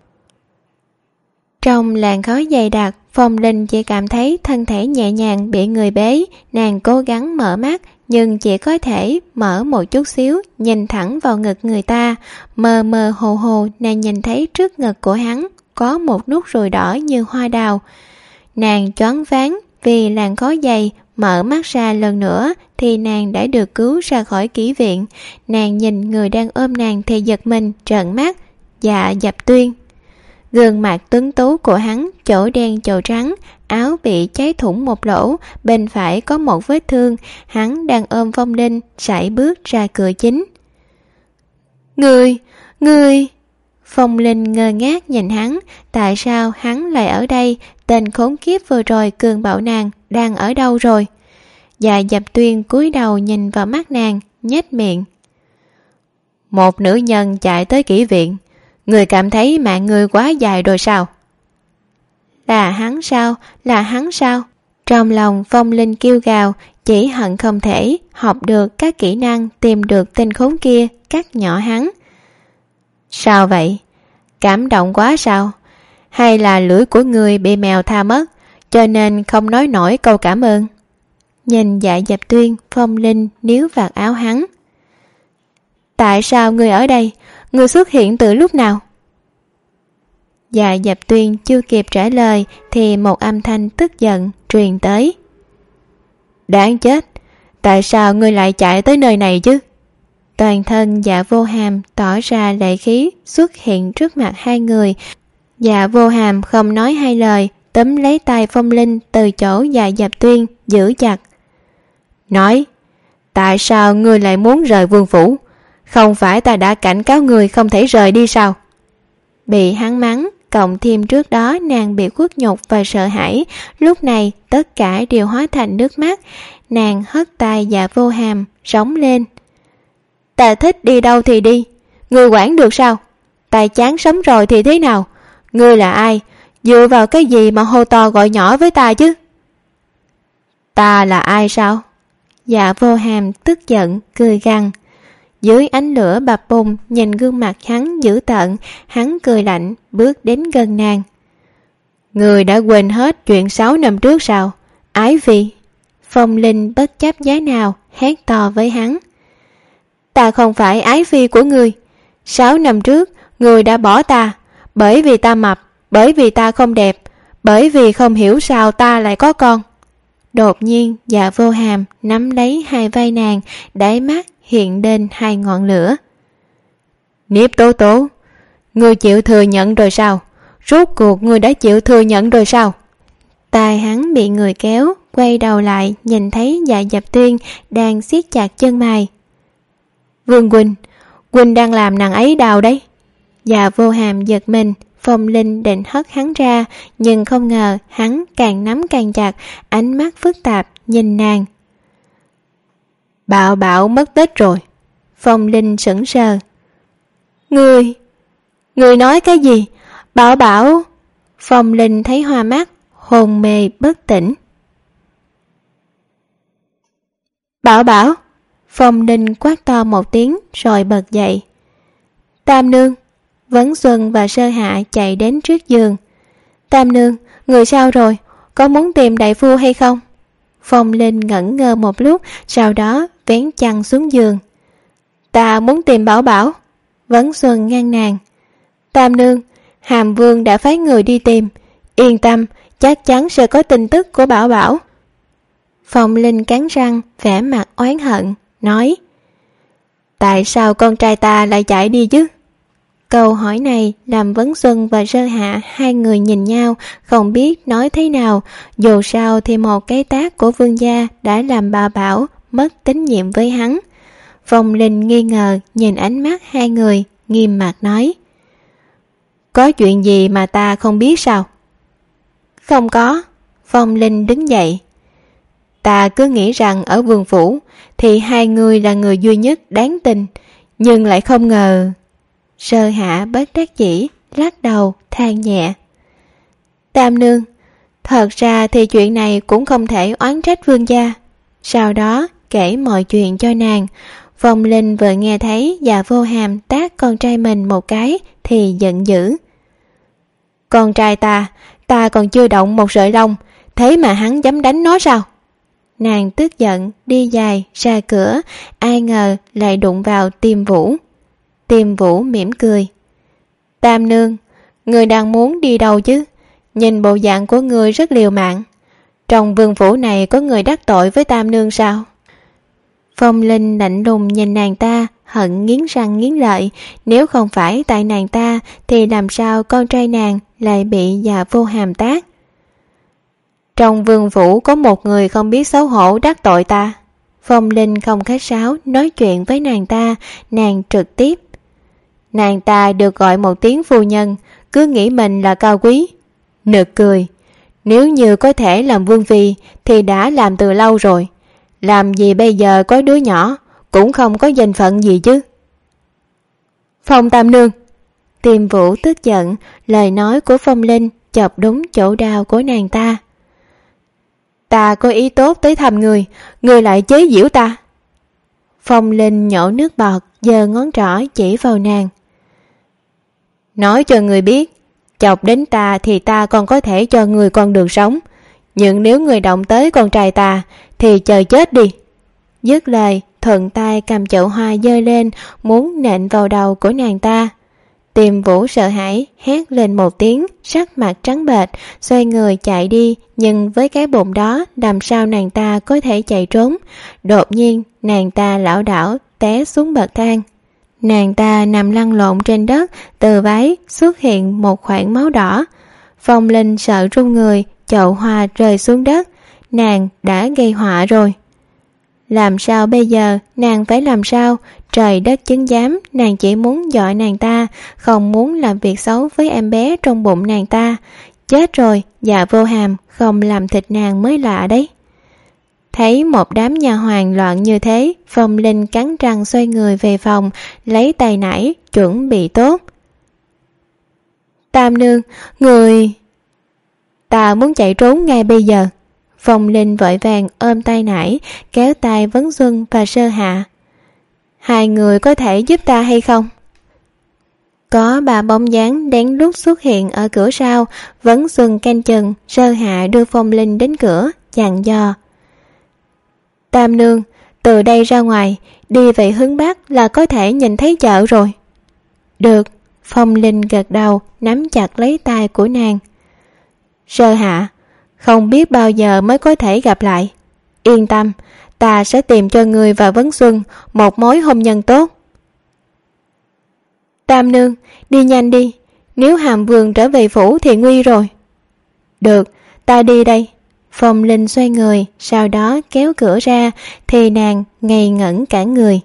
Trong làn khói dày đặc, Phong Linh chỉ cảm thấy thân thể nhẹ nhàng bị người bế. Nàng cố gắng mở mắt nhưng chỉ có thể mở một chút xíu, nhìn thẳng vào ngực người ta. Mơ mơ hồ hồ nàng nhìn thấy trước ngực của hắn có một nút ruồi đỏ như hoa đào. Nàng choáng váng vì làn khói dày. Mở mắt ra lần nữa thì nàng đã được cứu ra khỏi kỹ viện. Nàng nhìn người đang ôm nàng thì giật mình trợn mắt. Dạ Dập Tuyên. Gương mặt tuấn tú của hắn chỗ đen chỗ trắng, áo bị cháy thủng một lỗ, bên phải có một vết thương. Hắn đang ôm Phong Linh sải bước ra cửa chính. Người, người... Phong Linh ngơ ngác nhìn hắn. Tại sao hắn lại ở đây? Tên khốn kiếp vừa rồi cường bạo nàng đang ở đâu rồi? Dạ Dập Tuyên cúi đầu nhìn vào mắt nàng, nhếch miệng. Một nữ nhân chạy tới kỹ viện, người cảm thấy mạng người quá dài rồi sao? Là hắn sao? Là hắn sao? Trong lòng Phong Linh kêu gào, chỉ hận không thể học được các kỹ năng tìm được tên khốn kia cắt nhỏ hắn. Sao vậy? Cảm động quá sao? Hay là lưỡi của người bị mèo tha mất, cho nên không nói nổi câu cảm ơn? Nhìn Dạ Dập Tuyên, Phong Linh níu vạt áo hắn. Tại sao ngươi ở đây? Ngươi xuất hiện từ lúc nào? Dạ Dập Tuyên chưa kịp trả lời thì một âm thanh tức giận truyền tới. Đáng chết! Tại sao ngươi lại chạy tới nơi này chứ? Toàn thân Dạ Vô Hàm tỏ ra lệ khí xuất hiện trước mặt hai người. Dạ Vô Hàm không nói hai lời, túm lấy tay Phong Linh từ chỗ Dạ Dập Tuyên giữ chặt. Nói, tại sao ngươi lại muốn rời vương phủ? Không phải ta đã cảnh cáo ngươi không thể rời đi sao? Bị hắn mắng, cộng thêm trước đó nàng bị khuất nhục và sợ hãi, lúc này tất cả đều hóa thành nước mắt. Nàng hất tay Dạ Vô Hàm, rống lên. Ta thích đi đâu thì đi, ngươi quản được sao? Ta chán sống rồi thì thế nào? Ngươi là ai? Dựa vào cái gì mà hô to gọi nhỏ với ta chứ? Ta là ai sao? Dạ Vô Hàm tức giận, cười gằn. Dưới ánh lửa bập bùng nhìn gương mặt hắn dữ tợn, hắn cười lạnh, bước đến gần nàng. Người đã quên hết chuyện sáu năm trước sao? Ái Phi. Phong Linh bất chấp giá nào, hét to với hắn. Ta không phải Ái Phi của người. Sáu năm trước, người đã bỏ ta, bởi vì ta mập, bởi vì ta không đẹp, bởi vì không hiểu sao ta lại có con. Đột nhiên Dạ Vô Hàm nắm lấy hai vai nàng, đáy mắt hiện lên hai ngọn lửa. Niếp Tố Tố, ngươi chịu thừa nhận rồi sao? Rốt cuộc ngươi đã chịu thừa nhận rồi sao? Tai hắn bị người kéo, quay đầu lại nhìn thấy Dạ Dập Tuyên đang siết chặt chân mày. Vương huynh, huynh đang làm nàng ấy đau đấy. Dạ Vô Hàm giật mình. Phong Linh định hất hắn ra, nhưng không ngờ hắn càng nắm càng chặt, ánh mắt phức tạp nhìn nàng. Bảo Bảo mất tích rồi. Phong Linh sững sờ. Ngươi, ngươi nói cái gì? Bảo Bảo? Phong Linh thấy hoa mắt, hồn mê bất tỉnh. Bảo Bảo? Phong Linh quát to một tiếng rồi bật dậy. Tam nương. Vấn Xuân và Sơ Hạ chạy đến trước giường. Tam nương, người sao rồi? Có muốn tìm đại phu hay không? Phong Linh ngẩn ngơ một lúc, sau đó vén chăn xuống giường. Ta muốn tìm Bảo Bảo. Vấn Xuân ngăn nàng. Tam nương, Hàm Vương đã phái người đi tìm. Yên tâm, chắc chắn sẽ có tin tức của Bảo Bảo. Phong Linh cắn răng, vẻ mặt oán hận, nói. Tại sao con trai ta lại chạy đi chứ? Câu hỏi này làm Vấn Xuân và Sơ Hạ hai người nhìn nhau, không biết nói thế nào. Dù sao thì một cái tát của Vương gia đã làm bà Bảo mất tín nhiệm với hắn. Phong Linh nghi ngờ nhìn ánh mắt hai người, nghiêm mặt nói. Có chuyện gì mà ta không biết sao? Không có. Phong Linh đứng dậy. Ta cứ nghĩ rằng ở vương phủ thì hai người là người duy nhất đáng tin, nhưng lại không ngờ. Sơ Hạ bất đắc dĩ lắc đầu than nhẹ. Tam nương, thật ra thì chuyện này cũng không thể oán trách vương gia. Sau đó kể mọi chuyện cho nàng. Phong Linh vừa nghe thấy Dạ Vô Hàm tát con trai mình một cái thì giận dữ. Con trai ta, ta còn chưa động một sợi lông, thế mà hắn dám đánh nó sao? Nàng tức giận đi dài ra cửa, ai ngờ lại đụng vào Tiêm Vũ. Tiêm Vũ mỉm cười. Tam nương, người đang muốn đi đâu chứ? Nhìn bộ dạng của người rất liều mạng. Trong vương phủ này có người đắc tội với Tam nương sao? Phong Linh lạnh lùng nhìn nàng ta, hận nghiến răng nghiến lợi. Nếu không phải tại nàng ta thì làm sao con trai nàng lại bị Dạ Vô Hàm tát? Trong vương phủ có một người không biết xấu hổ đắc tội ta. Phong Linh không khách sáo nói chuyện với nàng ta, nàng trực tiếp. Nàng ta được gọi một tiếng phu nhân, cứ nghĩ mình là cao quý. Nực cười. Nếu như có thể làm vương phi thì đã làm từ lâu rồi. Làm gì bây giờ có đứa nhỏ, cũng không có danh phận gì chứ. Phong tam nương. Tiêm Vũ tức giận, lời nói của Phong Linh chọc đúng chỗ đau của nàng ta. Ta có ý tốt tới thăm người, người lại chế giễu ta. Phong Linh nhổ nước bọt, giơ ngón trỏ chỉ vào nàng. Nói cho người biết, chọc đến ta thì ta còn có thể cho người con đường sống, nhưng nếu người động tới con trai ta thì chờ chết đi. Dứt lời, thuận tay cầm chậu hoa giơ lên, muốn nện vào đầu của nàng ta. Tiêm Vũ sợ hãi hét lên một tiếng, sắc mặt trắng bệch, xoay người chạy đi, nhưng với cái bụng đó làm sao nàng ta có thể chạy trốn. Đột nhiên nàng ta lảo đảo té xuống bậc thang. Nàng ta nằm lăn lộn trên đất, từ váy xuất hiện một khoảng máu đỏ. Phong Linh sợ run người, chậu hoa rơi xuống đất. Nàng đã gây họa rồi. Làm sao bây giờ, nàng phải làm sao? Trời đất chứng giám, nàng chỉ muốn dọa nàng ta, không muốn làm việc xấu với em bé trong bụng nàng ta. Chết rồi, Dạ Vô Hàm không làm thịt nàng mới lạ đấy. Thấy một đám nhà hoàng loạn như thế, Phong Linh cắn răng xoay người về phòng, lấy tay nải, chuẩn bị tốt. Tam nương, người... Ta muốn chạy trốn ngay bây giờ. Phong Linh vội vàng ôm tay nải, kéo tay Vấn Xuân và Sơ Hạ. Hai người có thể giúp ta hay không? Có ba bóng dáng đen lúc xuất hiện ở cửa sau. Vấn Xuân canh chừng, Sơ Hạ đưa Phong Linh đến cửa, dặn dò. Tam nương, từ đây ra ngoài, đi về hướng Bắc là có thể nhìn thấy chợ rồi. Được. Phong Linh gật đầu, nắm chặt lấy tay của nàng. Sơ Hạ, không biết bao giờ mới có thể gặp lại. Yên tâm, ta sẽ tìm cho người và Vấn Xuân một mối hôn nhân tốt. Tam nương, đi nhanh đi, nếu Hàm Vương trở về phủ thì nguy rồi. Được, ta đi đây. Phong Linh xoay người, sau đó kéo cửa ra, thì nàng ngây ngẩn cả người.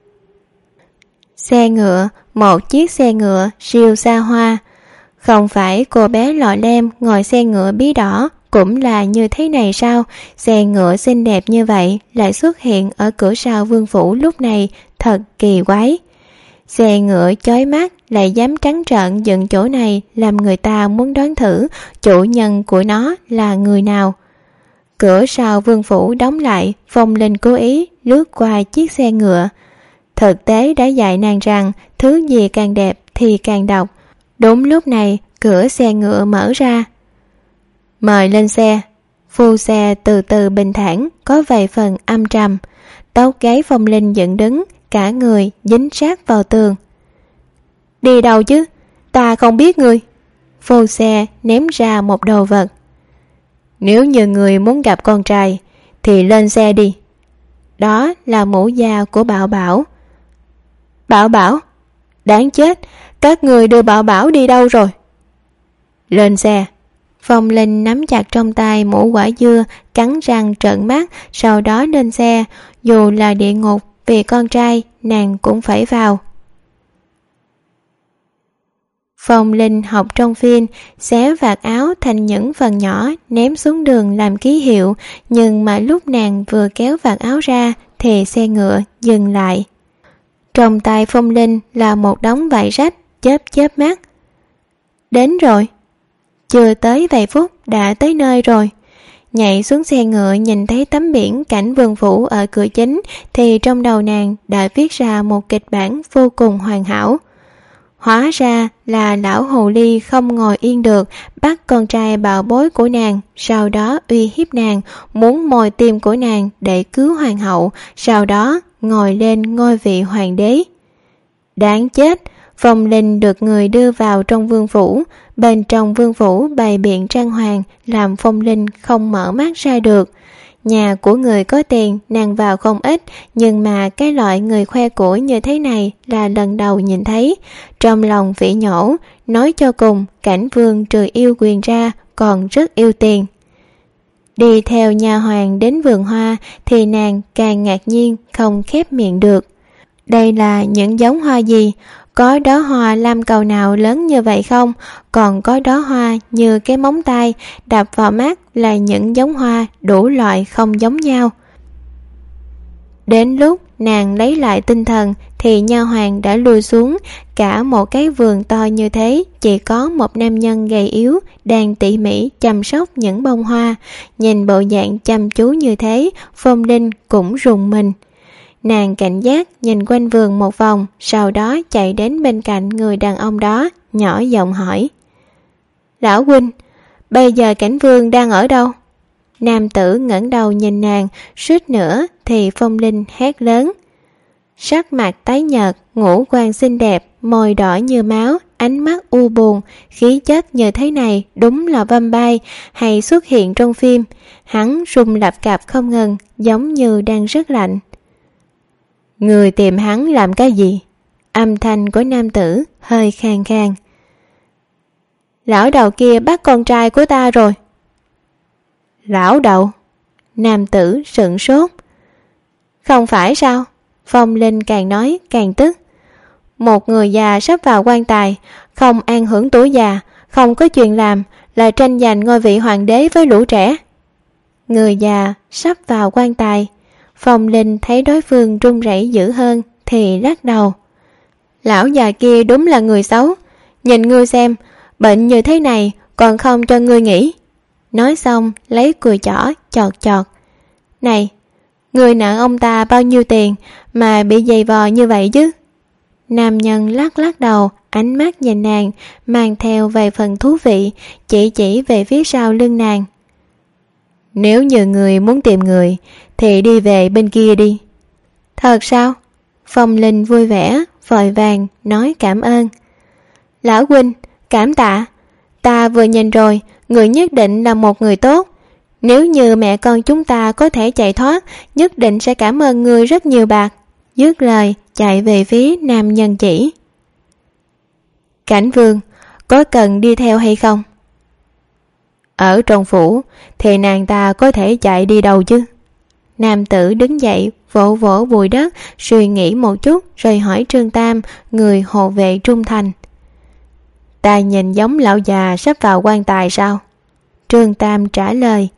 Xe ngựa, một chiếc xe ngựa siêu xa hoa. Không phải cô bé lọ lem ngồi xe ngựa bí đỏ cũng là như thế này sao? Xe ngựa xinh đẹp như vậy lại xuất hiện ở cửa sau vương phủ lúc này, thật kỳ quái. Xe ngựa chói mắt lại dám trắng trợn dựng chỗ này, làm người ta muốn đoán thử chủ nhân của nó là người nào. Cửa sau vương phủ đóng lại, Phong Linh cố ý lướt qua chiếc xe ngựa. Thực tế đã dạy nàng rằng thứ gì càng đẹp thì càng độc. Đúng lúc này, cửa xe ngựa mở ra. Mời lên xe. Phu xe từ từ bình thản, có vài phần âm trầm. Tóc gáy Phong Linh dựng đứng, cả người dính sát vào tường. Đi đâu chứ? Ta không biết ngươi. Phu xe ném ra một đồ vật. Nếu như người muốn gặp con trai thì lên xe đi. Đó là mũ da của Bảo Bảo. Bảo Bảo? Đáng chết, các người đưa Bảo Bảo đi đâu rồi? Lên xe. Phong Linh nắm chặt trong tay mũ quả dưa, cắn răng trợn mắt, sau đó lên xe. Dù là địa ngục, vì con trai nàng cũng phải vào. Phong Linh học trong phim, xé vạt áo thành những phần nhỏ ném xuống đường làm ký hiệu, nhưng mà lúc nàng vừa kéo vạt áo ra thì xe ngựa dừng lại. Trong tay Phong Linh là một đống vải rách, chớp chớp mắt. Đến rồi. Chưa tới vài phút đã tới nơi rồi. Nhảy xuống xe ngựa nhìn thấy tấm biển cảnh vườn phủ ở cửa chính thì trong đầu nàng đã viết ra một kịch bản vô cùng hoàn hảo. Hóa ra là lão hồ ly không ngồi yên được, bắt con trai bảo bối của nàng, sau đó uy hiếp nàng, muốn mồi tim của nàng để cứu hoàng hậu, sau đó ngồi lên ngôi vị hoàng đế. Đáng chết, Phong Linh được người đưa vào trong vương phủ, bên trong vương phủ bày biện trang hoàng làm Phong Linh không mở mắt ra được. Nhà của người có tiền nàng vào không ít, nhưng mà cái loại người khoe của như thế này là lần đầu nhìn thấy. Trong lòng phỉ nhổ, nói cho cùng cảnh vương trừ yêu quyền ra còn rất yêu tiền. Đi theo nhà hoàng đến vườn hoa thì nàng càng ngạc nhiên không khép miệng được. Đây là những giống hoa gì? Có đóa hoa lam cầu nào lớn như vậy không? Còn có đóa hoa như cái móng tay, đập vào mắt là những giống hoa đủ loại không giống nhau. Đến lúc nàng lấy lại tinh thần thì nha hoàng đã lùi xuống. Cả một cái vườn to như thế chỉ có một nam nhân gầy yếu đang tỉ mỉ chăm sóc những bông hoa. Nhìn bộ dạng chăm chú như thế, Phong Linh cũng rùng mình. Nàng cảnh giác nhìn quanh vườn một vòng, sau đó chạy đến bên cạnh người đàn ông đó, nhỏ giọng hỏi: Lão huynh, bây giờ cảnh vương đang ở đâu? Nam tử ngẩng đầu nhìn nàng, suýt nữa thì Phong Linh hét lớn. Sắc mặt tái nhợt, ngũ quan xinh đẹp, môi đỏ như máu, ánh mắt u buồn, khí chất như thế này đúng là vampire hay xuất hiện trong phim. Hắn rung lập cập không ngừng, giống như đang rất lạnh. Người tìm hắn làm cái gì? Âm thanh của nam tử hơi khàn khàn. Lão đầu kia bắt con trai của ta rồi. Lão đầu? Nam tử sửng sốt. Không phải sao? Phong Linh càng nói càng tức. Một người già sắp vào quan tài, không an hưởng tuổi già, không có chuyện làm, là tranh giành ngôi vị hoàng đế với lũ trẻ. Người già sắp vào quan tài. Phong Linh thấy đối phương run rẩy dữ hơn thì lắc đầu. Lão già kia đúng là người xấu. Nhìn ngươi xem, bệnh như thế này còn không cho ngươi nghỉ. Nói xong lấy cùi chỏ chọt chọt. Này, người nợ ông ta bao nhiêu tiền mà bị giày vò như vậy chứ? Nam nhân lắc lắc đầu, ánh mắt nhìn nàng mang theo vài phần thú vị, chỉ chỉ về phía sau lưng nàng. Nếu như người muốn tìm người thì đi về bên kia đi. Thật sao? Phong Linh vui vẻ, vội vàng nói cảm ơn. Lão huynh, cảm tạ. Ta vừa nhìn rồi, người nhất định là một người tốt. Nếu như mẹ con chúng ta có thể chạy thoát, nhất định sẽ cảm ơn người rất nhiều bạc. Dứt lời chạy về phía nam nhân chỉ. Cảnh vương, có cần đi theo hay không? Ở trong phủ thì nàng ta có thể chạy đi đâu chứ? Nam tử đứng dậy vỗ vỗ bụi đất, suy nghĩ một chút rồi hỏi Trương Tam, người hộ vệ trung thành. Ta nhìn giống lão già sắp vào quan tài sao? Trương Tam trả lời.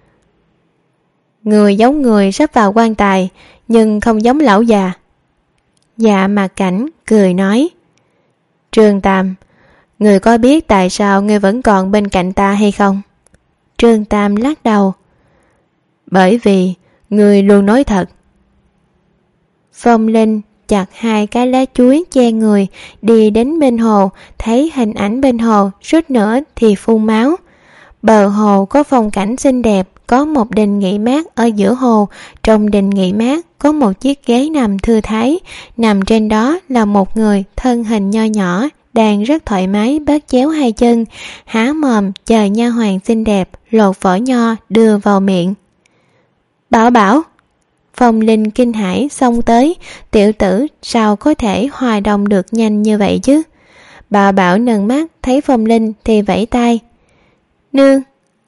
Người giống người sắp vào quan tài, nhưng không giống lão già. Dạ Mặt Cảnh cười nói. Trương Tam, người có biết tại sao người vẫn còn bên cạnh ta hay không? Trương Tam lắc đầu. Bởi vì người luôn nói thật. Phong Linh chặt hai cái lá chuối che người, đi đến bên hồ, thấy hình ảnh bên hồ, suýt nữa thì phun máu. Bờ hồ có phong cảnh xinh đẹp, có một đình nghỉ mát ở giữa hồ. Trong đình nghỉ mát có một chiếc ghế nằm thư thái, nằm trên đó là một người thân hình nho nhỏ, đang rất thoải mái bớt chéo hai chân, há mồm chờ nha hoàn xinh đẹp lột vỏ nho đưa vào miệng. Bảo Bảo! Phong Linh kinh hãi xông tới, tiểu tử sao có thể hòa đồng được nhanh như vậy chứ? Bảo Bảo nâng mắt thấy Phong Linh thì vẫy tay. Nương!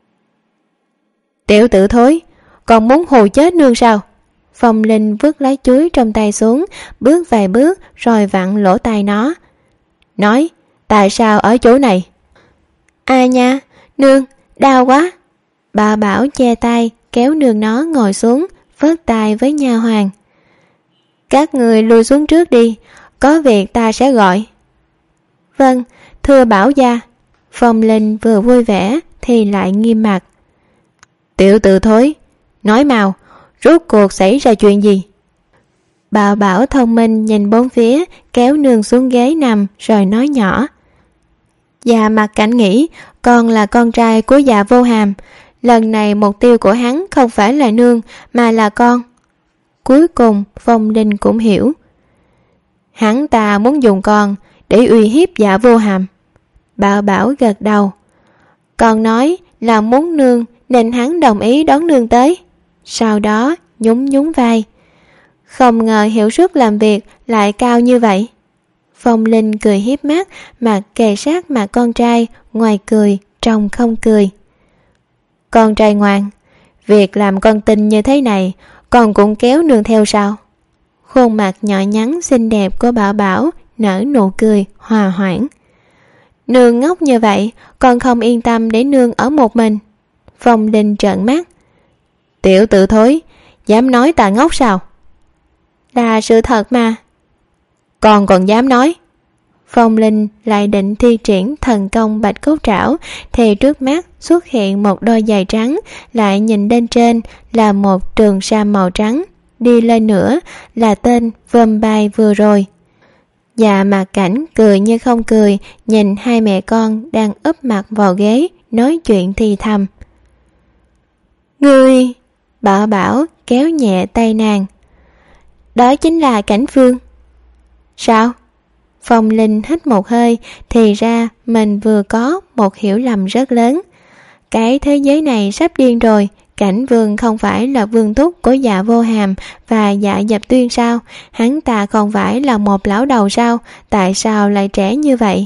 Tiểu tử thối, còn muốn hù chết nương sao? Phong Linh vứt lá chuối trong tay xuống, bước vài bước rồi vặn lỗ tai nó. Nói, tại sao ở chỗ này? À nha, nương, đau quá. Bà Bảo che tay, kéo nương nó ngồi xuống, vớt tay với nha hoàn. Các người lui xuống trước đi, có việc ta sẽ gọi. Vâng, thưa Bảo gia. Phong Linh vừa vui vẻ thì lại nghiêm mặt. Tiểu tử thối, nói mau, rốt cuộc xảy ra chuyện gì? Bảo Bảo thông minh nhìn bốn phía, kéo nương xuống ghế nằm rồi nói nhỏ. Dạ Mặt Cảnh nghĩ con là con trai của Dạ Vô Hàm. Lần này mục tiêu của hắn không phải là nương mà là con. Cuối cùng Phong Linh cũng hiểu. Hắn ta muốn dùng con để uy hiếp Dạ Vô Hàm. Bảo Bảo gật đầu. Con nói là muốn nương nên hắn đồng ý đón nương tới. Sau đó nhún nhún vai. Không ngờ hiệu suất làm việc lại cao như vậy. Phong Linh cười hiếp mắt, mặt kề sát mặt con trai, ngoài cười trong không cười. Con trai ngoan, việc làm con tin như thế này con cũng kéo nương theo sao? Khuôn mặt nhỏ nhắn xinh đẹp của Bảo Bảo nở nụ cười hòa hoãn. Nương ngốc như vậy, con không yên tâm để nương ở một mình. Phong Linh trợn mắt. Tiểu tử thối, dám nói ta ngốc sao? Là sự thật mà. Con còn dám nói? Phong Linh lại định thi triển thần công Bạch Cốt Trảo thì trước mắt xuất hiện một đôi giày trắng, lại nhìn lên trên là một trường sam màu trắng, đi lên nữa là tên vơm bay vừa rồi. Dạ Mặt Cảnh cười như không cười, nhìn hai mẹ con đang úp mặt vào ghế nói chuyện thì thầm. Ngươi... Bảo Bảo kéo nhẹ tay nàng. Đó chính là Cảnh Vương. Sao? Phong Linh hít một hơi, thì ra mình vừa có một hiểu lầm rất lớn. Cái thế giới này sắp điên rồi. Cảnh Vương không phải là vương thúc của Dạ Vô Hàm và Dạ Dập Tuyên sao? Hắn ta không phải là một lão đầu sao? Tại sao lại trẻ như vậy?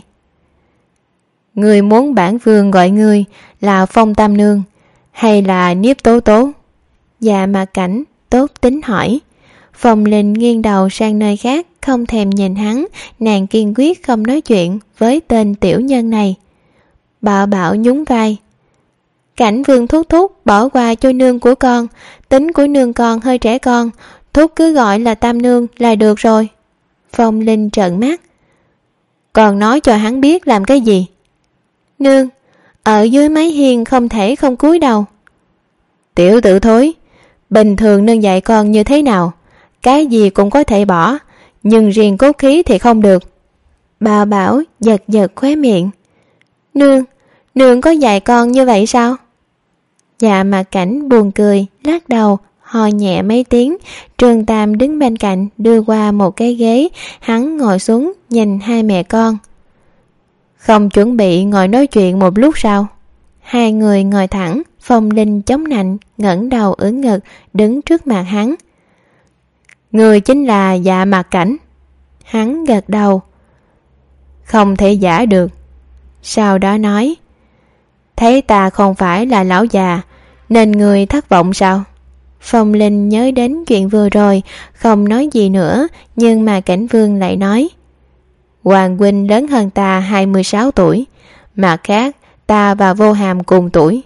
Người muốn bản vương gọi người là Phong Tam Nương hay là Niếp Tố Tố? Dạ Mặt Cảnh tốt tính hỏi. Phong Linh nghiêng đầu sang nơi khác, không thèm nhìn hắn, nàng kiên quyết không nói chuyện với tên tiểu nhân này. Bảo Bảo nhún vai. Cảnh Vương thúc thúc bỏ qua cho nương của con, tính của nương con hơi trẻ con, thúc cứ gọi là Tam Nương là được rồi. Phong Linh trợn mắt. Còn nói cho hắn biết làm cái gì? Nương, ở dưới mái hiên không thể không cúi đầu. Tiểu tử thối, bình thường nương dạy con như thế nào? Cái gì cũng có thể bỏ, nhưng riêng cốt khí thì không được. Bảo Bảo giật giật khóe miệng. Nương, nương có dạy con như vậy sao? Dạ Mặt Cảnh buồn cười, lắc đầu, ho nhẹ mấy tiếng. Trương Tam đứng bên cạnh đưa qua một cái ghế, hắn ngồi xuống nhìn hai mẹ con. Không chuẩn bị ngồi nói chuyện một lúc sao? Hai người ngồi thẳng, Phong Linh chống nạnh, ngẩng đầu ưỡn ngực, đứng trước mặt hắn. Người chính là Dạ Mặt Cảnh. Hắn gật đầu. Không thể giả được. Sau đó nói, thấy ta không phải là lão già nên người thất vọng sao? Phong Linh nhớ đến chuyện vừa rồi, không nói gì nữa, nhưng mà Cảnh Vương lại nói, Hoàng huynh lớn hơn ta hai mươi sáu tuổi, mặt khác ta và Vô Hàm cùng tuổi.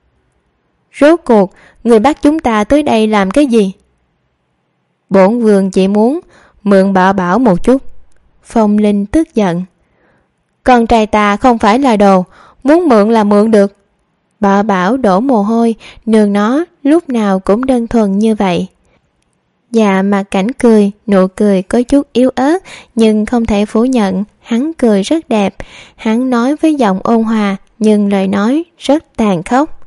Rốt cuộc người bắt chúng ta tới đây làm cái gì? Bổn vương chỉ muốn mượn Bảo Bảo một chút. Phong Linh tức giận. Con trai ta không phải là đồ, muốn mượn là mượn được. Bảo Bảo đổ mồ hôi, nương nó lúc nào cũng đơn thuần như vậy. Dạ Mặt Cảnh cười, nụ cười có chút yếu ớt, nhưng không thể phủ nhận, hắn cười rất đẹp. Hắn nói với giọng ôn hòa, nhưng lời nói rất tàn khốc.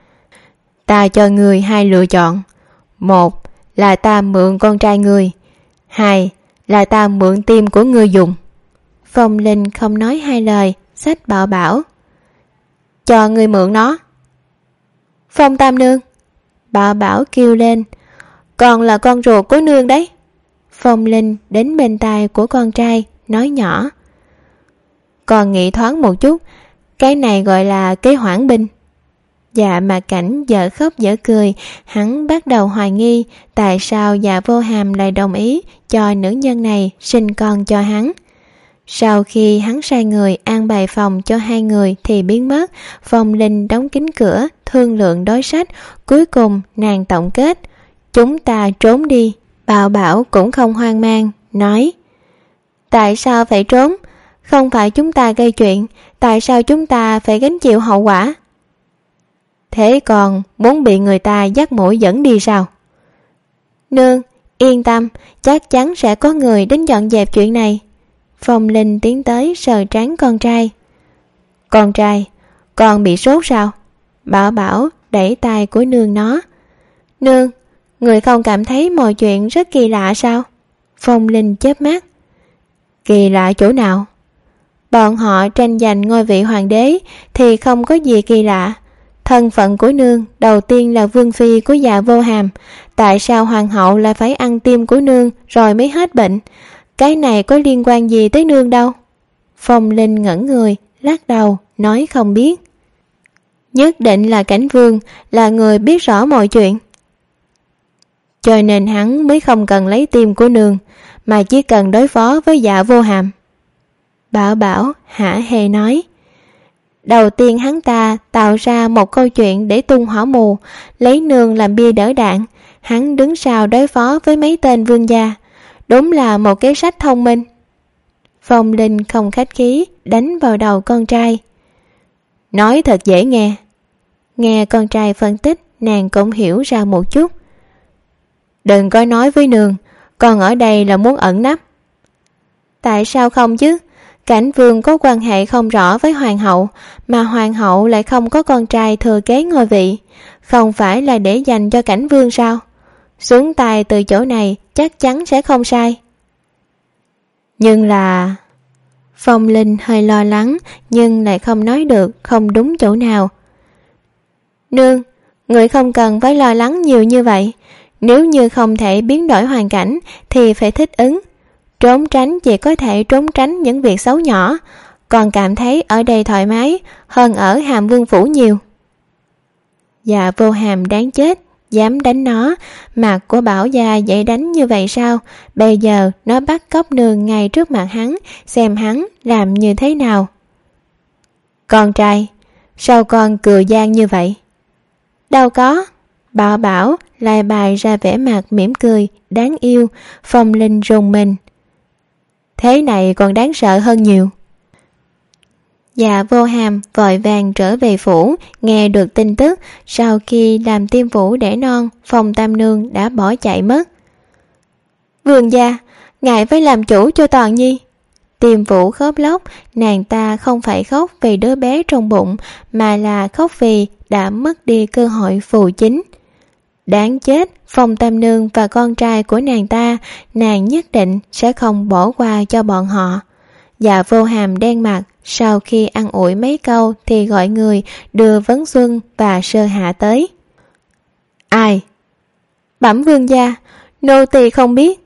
Ta cho người hai lựa chọn. Một là ta mượn con trai người, hai là ta mượn tim của ngươi dùng. Phong Linh không nói hai lời, xách Bảo Bảo. Cho ngươi mượn nó. Phong Tam Nương. Bảo Bảo kêu lên. Còn là con ruột của nương đấy. Phong Linh đến bên tai của con trai, nói nhỏ. Còn nghĩ thoáng một chút, cái này gọi là kế hoãn binh. Dạ Mặt Cảnh dở khóc dở cười, hắn bắt đầu hoài nghi tại sao Dạ Vô Hàm lại đồng ý cho nữ nhân này sinh con cho hắn. Sau khi hắn sai người an bài phòng cho hai người thì biến mất, Phong Linh đóng kín cửa, thương lượng đối sách, cuối cùng nàng tổng kết. Chúng ta trốn đi. Bảo Bảo cũng không hoang mang, nói. Tại sao phải trốn? Không phải chúng ta gây chuyện, tại sao chúng ta phải gánh chịu hậu quả? Thế còn muốn bị người ta dắt mũi dẫn đi sao? Nương, yên tâm, chắc chắn sẽ có người đến dọn dẹp chuyện này. Phong Linh tiến tới sờ trán con trai. Con trai, con bị sốt sao? Bảo Bảo đẩy tay của nương nó. Nương, người không cảm thấy mọi chuyện rất kỳ lạ sao? Phong Linh chớp mắt. Kỳ lạ chỗ nào? Bọn họ tranh giành ngôi vị hoàng đế thì không có gì kỳ lạ. Thân phận của nương đầu tiên là vương phi của Dạ Vô Hàm. Tại sao hoàng hậu lại phải ăn tim của nương rồi mới hết bệnh? Cái này có liên quan gì tới nương đâu? Phong Linh ngẩn người, lắc đầu, nói không biết. Nhất định là Cảnh Vương là người biết rõ mọi chuyện. Cho nên hắn mới không cần lấy tim của nương, mà chỉ cần đối phó với Dạ Vô Hàm. Bảo Bảo hả hê nói. Đầu tiên hắn ta tạo ra một câu chuyện để tung hỏa mù, lấy nương làm bia đỡ đạn. Hắn đứng sau đối phó với mấy tên vương gia. Đúng là một kế sách thông minh. Phong Linh không khách khí đánh vào đầu con trai. Nói thật dễ nghe. Nghe con trai phân tích, nàng cũng hiểu ra một chút. Đừng có nói với nương, con ở đây là muốn ẩn nấp. Tại sao không chứ? Cảnh Vương có quan hệ không rõ với hoàng hậu, mà hoàng hậu lại không có con trai thừa kế ngôi vị. Không phải là để dành cho Cảnh Vương sao? Xuống tay từ chỗ này chắc chắn sẽ không sai. Nhưng là... Phong Linh hơi lo lắng, nhưng lại không nói được không đúng chỗ nào. Nương, người không cần phải lo lắng nhiều như vậy. Nếu như không thể biến đổi hoàn cảnh thì phải thích ứng. Trốn tránh chỉ có thể trốn tránh những việc xấu nhỏ, còn cảm thấy ở đây thoải mái hơn ở Hàm Vương Phủ nhiều. Dạ Vô Hàm đáng chết, dám đánh nó. Mặt của Bảo gia dễ đánh như vậy sao? Bây giờ nó bắt cóc nương ngay trước mặt hắn, xem hắn làm như thế nào. Con trai, sao con cười gian như vậy? Đâu có. Bảo Bảo lại bày ra vẻ mặt mỉm cười đáng yêu. Phong Linh rùng mình. Thế này còn đáng sợ hơn nhiều. Dạ Vô Hàm vội vàng trở về phủ, nghe được tin tức sau khi làm tiêm phủ đẻ non, Phong Tam Nương đã bỏ chạy mất. Vương gia, ngài phải làm chủ cho Toàn Nhi. Tiêm phủ khóc lóc, nàng ta không phải khóc vì đứa bé trong bụng, mà là khóc vì đã mất đi cơ hội phù chính. Đáng chết, Phong Tam Nương và con trai của nàng ta, nàng nhất định sẽ không bỏ qua cho bọn họ. Dạ Vô Hàm đen mặt, sau khi ăn ủi mấy câu thì gọi người đưa Vấn Xuân và Sơ Hạ tới. Ai? Bẩm vương gia, nô tỳ không biết.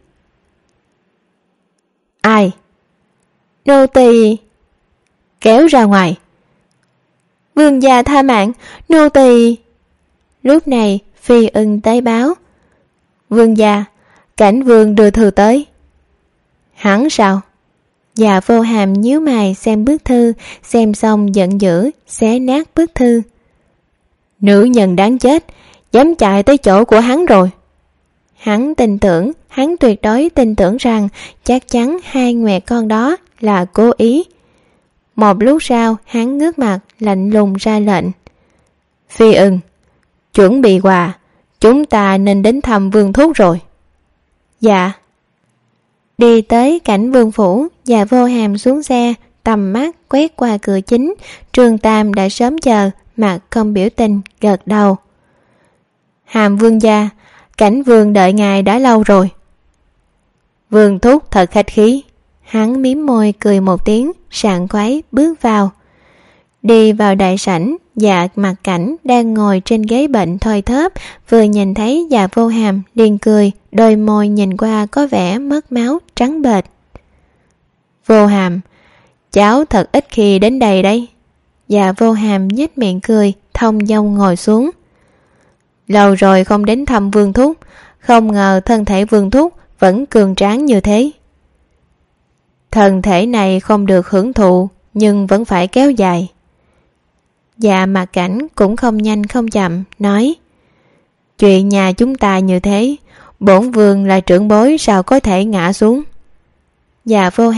Ai? Nô tỳ. Kéo ra ngoài. Vương gia tha mạng, nô tỳ. Lúc này Phi Ưng tới báo. Vương gia, Cảnh Vương đưa thư tới. Hắn sao? Dạ Vô Hàm nhíu mày xem bức thư, xem xong giận dữ, xé nát bức thư. Nữ nhân đáng chết, dám chạy tới chỗ của hắn rồi. Hắn tin tưởng, hắn tuyệt đối tin tưởng rằng chắc chắn hai mẹ con đó là cố ý. Một lúc sau, hắn ngước mặt, lạnh lùng ra lệnh. Phi Ưng, chuẩn bị quà, chúng ta nên đến thăm Vương Thúc rồi. Dạ. Đi tới Cảnh Vương Phủ, Dạ Vô Hàm xuống xe, tầm mắt quét qua cửa chính. Trương Tam đã sớm chờ, mặt không biểu tình, gật đầu. Hàm vương gia, Cảnh Vương đợi ngài đã lâu rồi. Vương Thúc thật khách khí. Hắn mím môi cười một tiếng, sảng khoái bước vào. Đi vào đại sảnh, Dạ Mặt Cảnh đang ngồi trên ghế bệnh thoi thóp, vừa nhìn thấy Dạ Vô Hàm liền cười, đôi môi nhìn qua có vẻ mất máu trắng bệch. Vô Hàm, cháu thật ít khi đến đây đấy. Dạ Vô Hàm nhếch miệng cười, thông dong ngồi xuống. Lâu rồi không đến thăm Vương Thúc, không ngờ thân thể Vương Thúc vẫn cường tráng như thế. Thân thể này không được hưởng thụ, nhưng vẫn phải kéo dài. Dạ Mặt Cảnh cũng không nhanh không chậm, nói. Chuyện nhà chúng ta như thế, bổn vương là trưởng bối sao có thể ngã xuống. Dạ Vô Hàm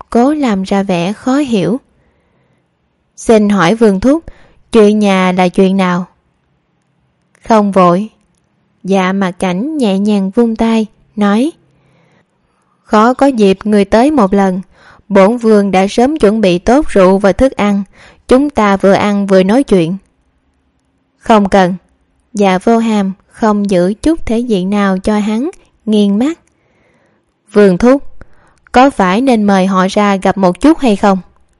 cố làm ra vẻ khó hiểu. Xin hỏi Vương thúc, chuyện nhà là chuyện nào? Không vội. Dạ Mặt Cảnh nhẹ nhàng vung tay, nói: Khó có dịp người tới một lần. Bổn vương đã sớm chuẩn bị tốt rượu và thức ăn, chúng ta vừa ăn vừa nói chuyện. Không cần. Dạ Vô Hàm không giữ chút thể diện nào cho hắn, nghiêng mắt. Vương thúc, có phải nên mời họ ra gặp một chút hay không?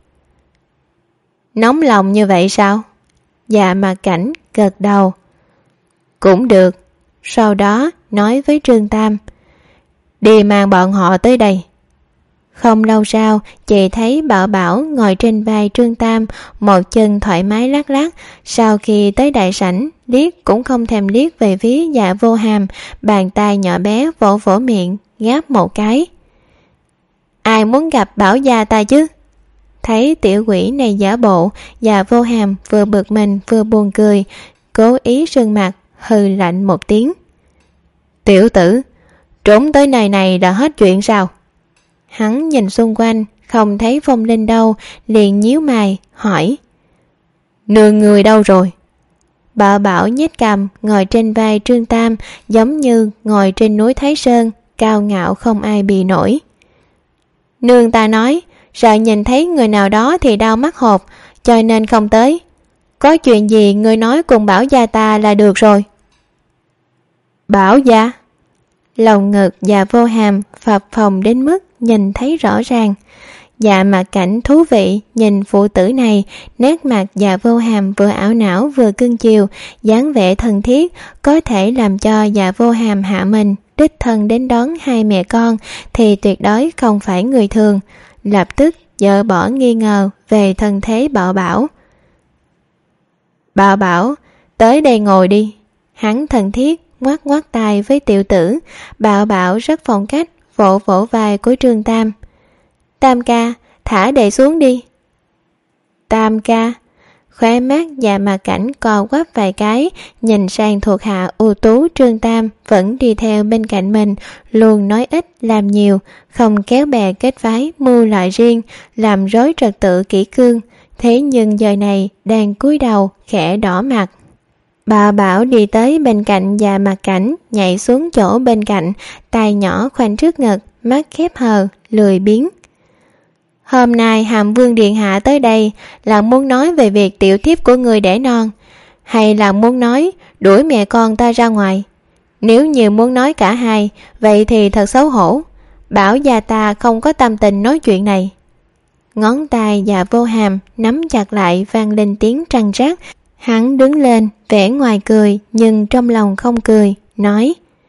Nóng lòng như vậy sao? Dạ Mặt Cảnh gật đầu. Cũng được. Sau đó nói với Trương Tam: Đi mang bọn họ tới đây. Không lâu sau, chị thấy Bảo Bảo ngồi trên vai Trương Tam, một chân thoải mái lắc lắc. Sau khi tới đại sảnh, liếc cũng không thèm liếc về phía Dạ Vô Hàm, bàn tay nhỏ bé vỗ vỗ miệng, ngáp một cái. Ai muốn gặp Bảo gia ta chứ? Thấy tiểu quỷ này giả bộ, Dạ Vô Hàm vừa bực mình vừa buồn cười, cố ý sưng mặt, hừ lạnh một tiếng. Tiểu tử, trốn tới nơi này đã hết chuyện sao? Hắn nhìn xung quanh, không thấy Phong Linh đâu, liền nhíu mày, hỏi: Nương người đâu rồi? Bảo Bảo nhếch cằm, ngồi trên vai Trương Tam, giống như ngồi trên núi Thái Sơn, cao ngạo không ai bì nổi. Nương ta nói, sợ nhìn thấy người nào đó thì đau mắt hột, cho nên không tới. Có chuyện gì ngươi nói cùng Bảo gia ta là được rồi. Bảo gia? Lòng ngực Dạ Vô Hàm phập phồng đến mức nhìn thấy rõ ràng. Dạ Mặt Cảnh thú vị nhìn phụ tử này, nét mặt Dạ Vô Hàm vừa ảo não vừa cưng chiều, dáng vẻ thân thiết, có thể làm cho Dạ Vô Hàm hạ mình đích thân đến đón hai mẹ con thì tuyệt đối không phải người thường. Lập tức dỡ bỏ nghi ngờ về thân thế Bảo Bảo. Bảo Bảo, tới đây ngồi đi. Hắn thân thiết ngoắc ngoắc tay với tiểu tử. Bảo Bảo rất phong cách vỗ vỗ vai của Trương Tam. Tam ca, thả đệ xuống đi. Tam ca. Khóe mắt Dạ Mặt Cảnh co quắp vài cái, nhìn sang thuộc hạ ưu tú Trương Tam vẫn đi theo bên cạnh mình, luôn nói ít làm nhiều, không kéo bè kết phái mưu lợi riêng, làm rối trật tự kỷ cương. Thế nhưng giờ này đang cúi đầu khẽ đỏ mặt. Bà Bảo đi tới bên cạnh Dạ Mặt Cảnh, nhảy xuống chỗ bên cạnh, tay nhỏ khoanh trước ngực, mắt khép hờ, lười biếng. Hôm nay Hàm Vương điện hạ tới đây là muốn nói về việc tiểu thiếp của người đẻ non, hay là muốn nói đuổi mẹ con ta ra ngoài? Nếu như muốn nói cả hai, vậy thì thật xấu hổ. Bảo gia ta không có tâm tình nói chuyện này. Ngón tay Dạ Vô Hàm nắm chặt lại, vang lên tiếng trăng rắc. Hắn đứng lên, vẻ ngoài cười nhưng trong lòng không cười, nói: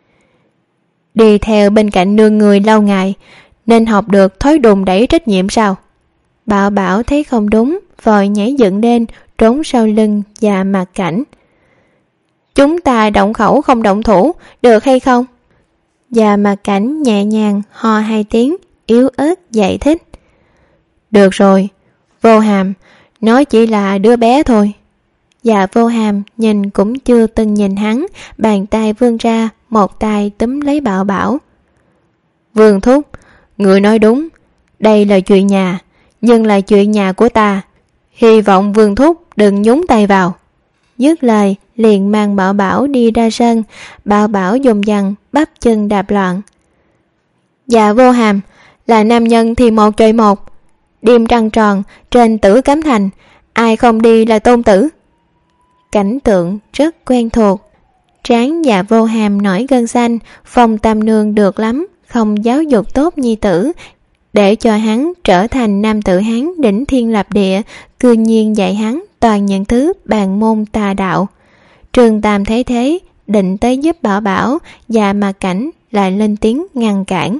Đi theo bên cạnh nương người lâu ngày, nên học được thói đùn đẩy trách nhiệm sao? Bảo Bảo thấy không đúng, vội nhảy dựng lên, trốn sau lưng Dạ Mặt Cảnh. Chúng ta động khẩu không động thủ, được hay không? Dạ Mặt Cảnh nhẹ nhàng ho hai tiếng, yếu ớt giải thích. Được rồi, Vô Hàm, nó chỉ là đứa bé thôi. Dạ Vô Hàm nhìn cũng chưa từng nhìn hắn, bàn tay vươn ra, một tay túm lấy Bảo Bảo. Vương thúc, người nói đúng, đây là chuyện nhà, nhưng là chuyện nhà của ta. Hy vọng Vương thúc đừng nhúng tay vào. Dứt lời liền mang Bảo Bảo đi ra sân. Bảo Bảo dùng dằn bắp chân đạp loạn. Dạ Vô Hàm, là nam nhân thì một chơi một. Đêm trăng tròn trên Tử Cấm Thành, ai không đi là tôn tử. Cảnh tượng rất quen thuộc. Trán Dạ Vô Hàm nổi gân xanh. Phong Tam Nương được lắm, không giáo dục tốt nhi tử, để cho hắn trở thành nam tử Hán đỉnh thiên lập địa, cư nhiên dạy hắn toàn những thứ bàn môn tà đạo. Trương Tam thấy thế, định tới giúp Bảo Bảo, Dạ Mặt Cảnh lại lên tiếng ngăn cản.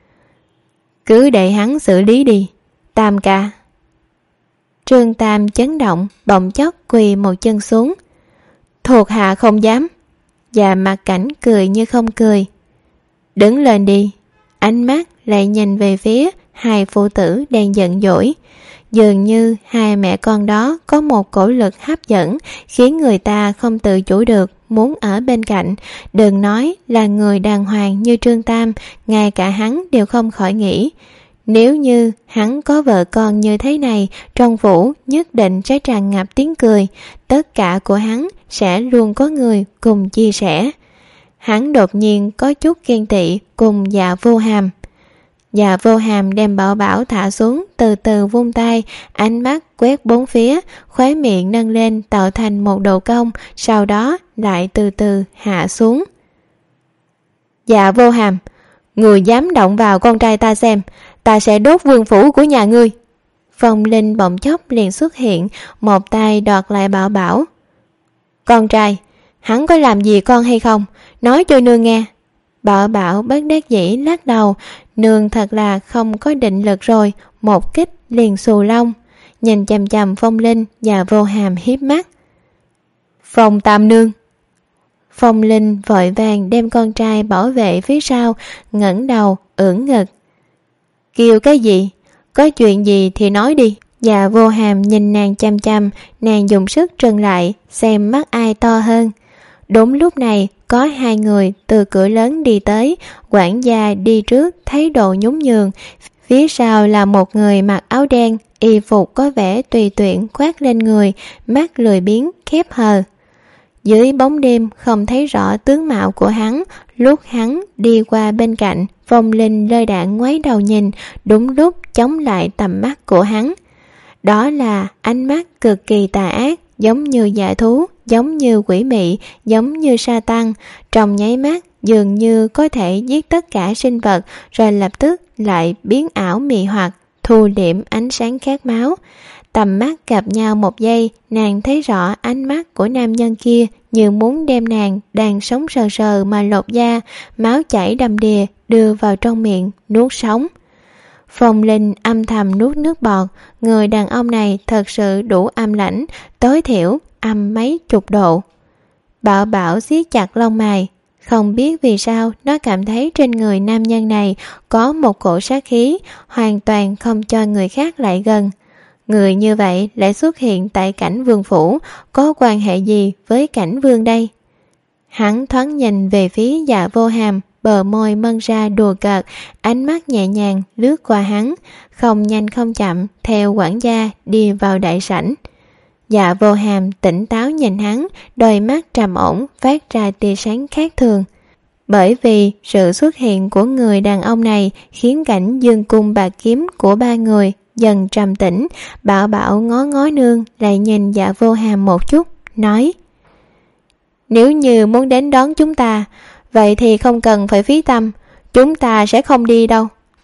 Cứ để hắn xử lý đi, Tam ca. Trương Tam chấn động, bỗng chốc quỳ một chân xuống. Thuộc hạ không dám. Dạ Mặt Cảnh cười như không cười. Đứng lên đi. Ánh mắt lại nhìn về phía hai phụ tử đang giận dỗi. Dường như hai mẹ con đó có một cổ lực hấp dẫn, khiến người ta không tự chủ được muốn ở bên cạnh. Đừng nói là người đàng hoàng như Trương Tam, ngay cả hắn đều không khỏi nghĩ, Nếu như hắn có vợ con như thế này, trong phủ nhất định sẽ tràn ngập tiếng cười, tất cả của hắn sẽ luôn có người cùng chia sẻ. Hắn đột nhiên có chút ghen tị cùng Dạ Vô Hàm. Dạ Vô Hàm đem Bảo Bảo thả xuống, từ từ vung tay, ánh mắt quét bốn phía, khóe miệng nâng lên tạo thành một độ cong, sau đó lại từ từ hạ xuống. Dạ Vô Hàm, người dám động vào con trai ta xem, ta sẽ đốt vương phủ của nhà ngươi. Phong Linh bỗng chốc liền xuất hiện, một tay đoạt lại Bảo Bảo. Con trai, hắn có làm gì con hay không? Nói cho nương nghe. Bảo Bảo bất đắc dĩ lắc đầu, nương thật là không có định lực rồi, một kích liền xù lông. Nhìn chằm chằm Phong Linh, Dạ Vô Hàm hiếp mắt. Phong Tam nương. Phong Linh vội vàng đem con trai bảo vệ phía sau, ngẩng đầu ưỡn ngực. Kêu cái gì? Có chuyện gì thì nói đi. Dạ Vô Hàm nhìn nàng chăm chăm, nàng dùng sức trừng lại, xem mắt ai to hơn. Đúng lúc này, có hai người từ cửa lớn đi tới, quản gia đi trước thái độ nhún nhường, phía sau là một người mặc áo đen, y phục có vẻ tùy tiện khoác lên người, mắt lười biếng khép hờ. Dưới bóng đêm không thấy rõ tướng mạo của hắn, lúc hắn đi qua bên cạnh, Phong Linh lơi đạn ngoái đầu nhìn, đúng lúc chống lại tầm mắt của hắn. Đó là ánh mắt cực kỳ tà ác, giống như dã thú, giống như quỷ mị, giống như sa tăng, trong nháy mắt dường như có thể giết tất cả sinh vật, rồi lập tức lại biến ảo mị hoặc, thu liễm ánh sáng khát máu. Tầm mắt gặp nhau một giây, nàng thấy rõ ánh mắt của nam nhân kia như muốn đem nàng đang sống sờ sờ mà lột da, máu chảy đầm đìa đưa vào trong miệng nuốt sống. Phong Linh âm thầm nuốt nước bọt, người đàn ông này thật sự đủ âm lãnh, tối thiểu âm mấy chục độ. Bảo Bảo siết chặt lông mày, không biết vì sao nó cảm thấy trên người nam nhân này có một cổ sát khí, hoàn toàn không cho người khác lại gần. Người như vậy lại xuất hiện tại Cảnh Vương phủ, có quan hệ gì với Cảnh Vương đây? Hắn thoáng nhìn về phía Dạ Vô Hàm, bờ môi mân ra đùa cợt, ánh mắt nhẹ nhàng lướt qua hắn, không nhanh không chậm theo quản gia đi vào đại sảnh. Dạ Vô Hàm tỉnh táo nhìn hắn, đôi mắt trầm ổn phát ra tia sáng khác thường. Bởi vì sự xuất hiện của người đàn ông này khiến cảnh dương cung bạc kiếm của ba người dần trầm tĩnh. Bảo Bảo ngó ngó nương lại nhìn Dạ Vô Hàm một chút, nói: Nếu như muốn đến đón chúng ta, vậy thì không cần phải phí tâm, chúng ta sẽ không đi đâu.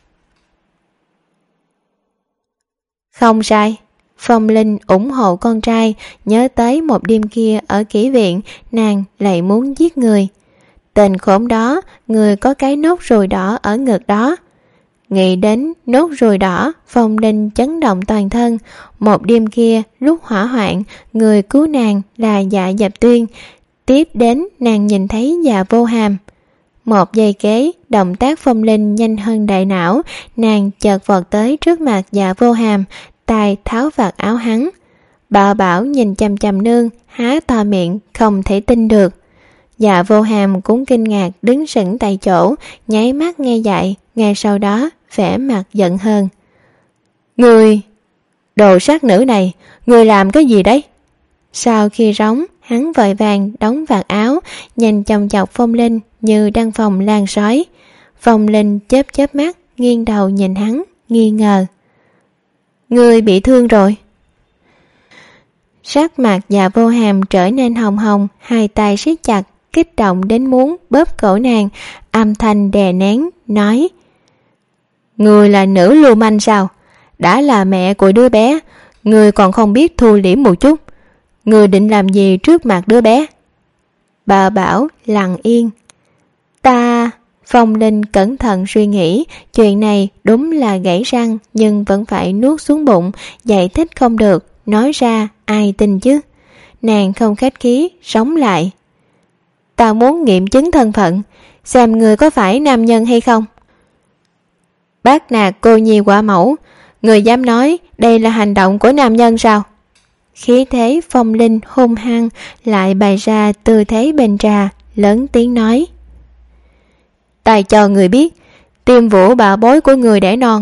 Không sai. Phong Linh ủng hộ con trai, nhớ tới một đêm kia ở kỹ viện, nàng lại muốn giết người. Tên khốn đó, người có cái nốt ruồi đỏ ở ngực đó. Nghĩ đến nốt ruồi đỏ, Phong Linh chấn động toàn thân. Một đêm kia, lúc hỏa hoạn, người cứu nàng là Dạ Dập Tuyên. Tiếp đến nàng nhìn thấy Dạ Vô Hàm. Một giây kế, động tác Phong Linh nhanh hơn đại não, nàng chợt vọt tới trước mặt Dạ Vô Hàm, tay tháo vạt áo hắn. Bảo Bảo nhìn chằm chằm nương, há to miệng, không thể tin được. Dạ Vô Hàm cũng kinh ngạc đứng sững tại chỗ, nháy mắt nghe dại, ngay sau đó vẻ mặt giận hơn. Người, đồ sát nữ này, người làm cái gì đấy? Sau khi rống, hắn vội vàng đóng vạt áo, nhìn chòng chọc Phong Linh như đang phòng lan sói. Phong Linh chớp chớp mắt, nghiêng đầu nhìn hắn, nghi ngờ. Người bị thương rồi. Sắc mặt Dạ Vô Hàm trở nên hồng hồng, hai tay siết chặt, kích động đến muốn bóp cổ nàng, âm thanh đè nén, nói: Người là nữ lưu manh sao? Đã là mẹ của đứa bé, người còn không biết thu liễm một chút. Người định làm gì trước mặt đứa bé? Bà Bảo lặng yên. Ta... Phong Linh cẩn thận suy nghĩ, chuyện này đúng là gãy răng nhưng vẫn phải nuốt xuống bụng, giải thích không được, nói ra ai tin chứ. Nàng không khách khí, sống lại. Ta muốn nghiệm chứng thân phận, xem người có phải nam nhân hay không. Bác nạt cô nhi quả mẫu, người dám nói đây là hành động của nam nhân sao? Khí thế Phong Linh hung hăng lại bày ra tư thế bình trà, lớn tiếng nói: Ta cho người biết, Tiêm Vũ bảo bối của người đẻ non,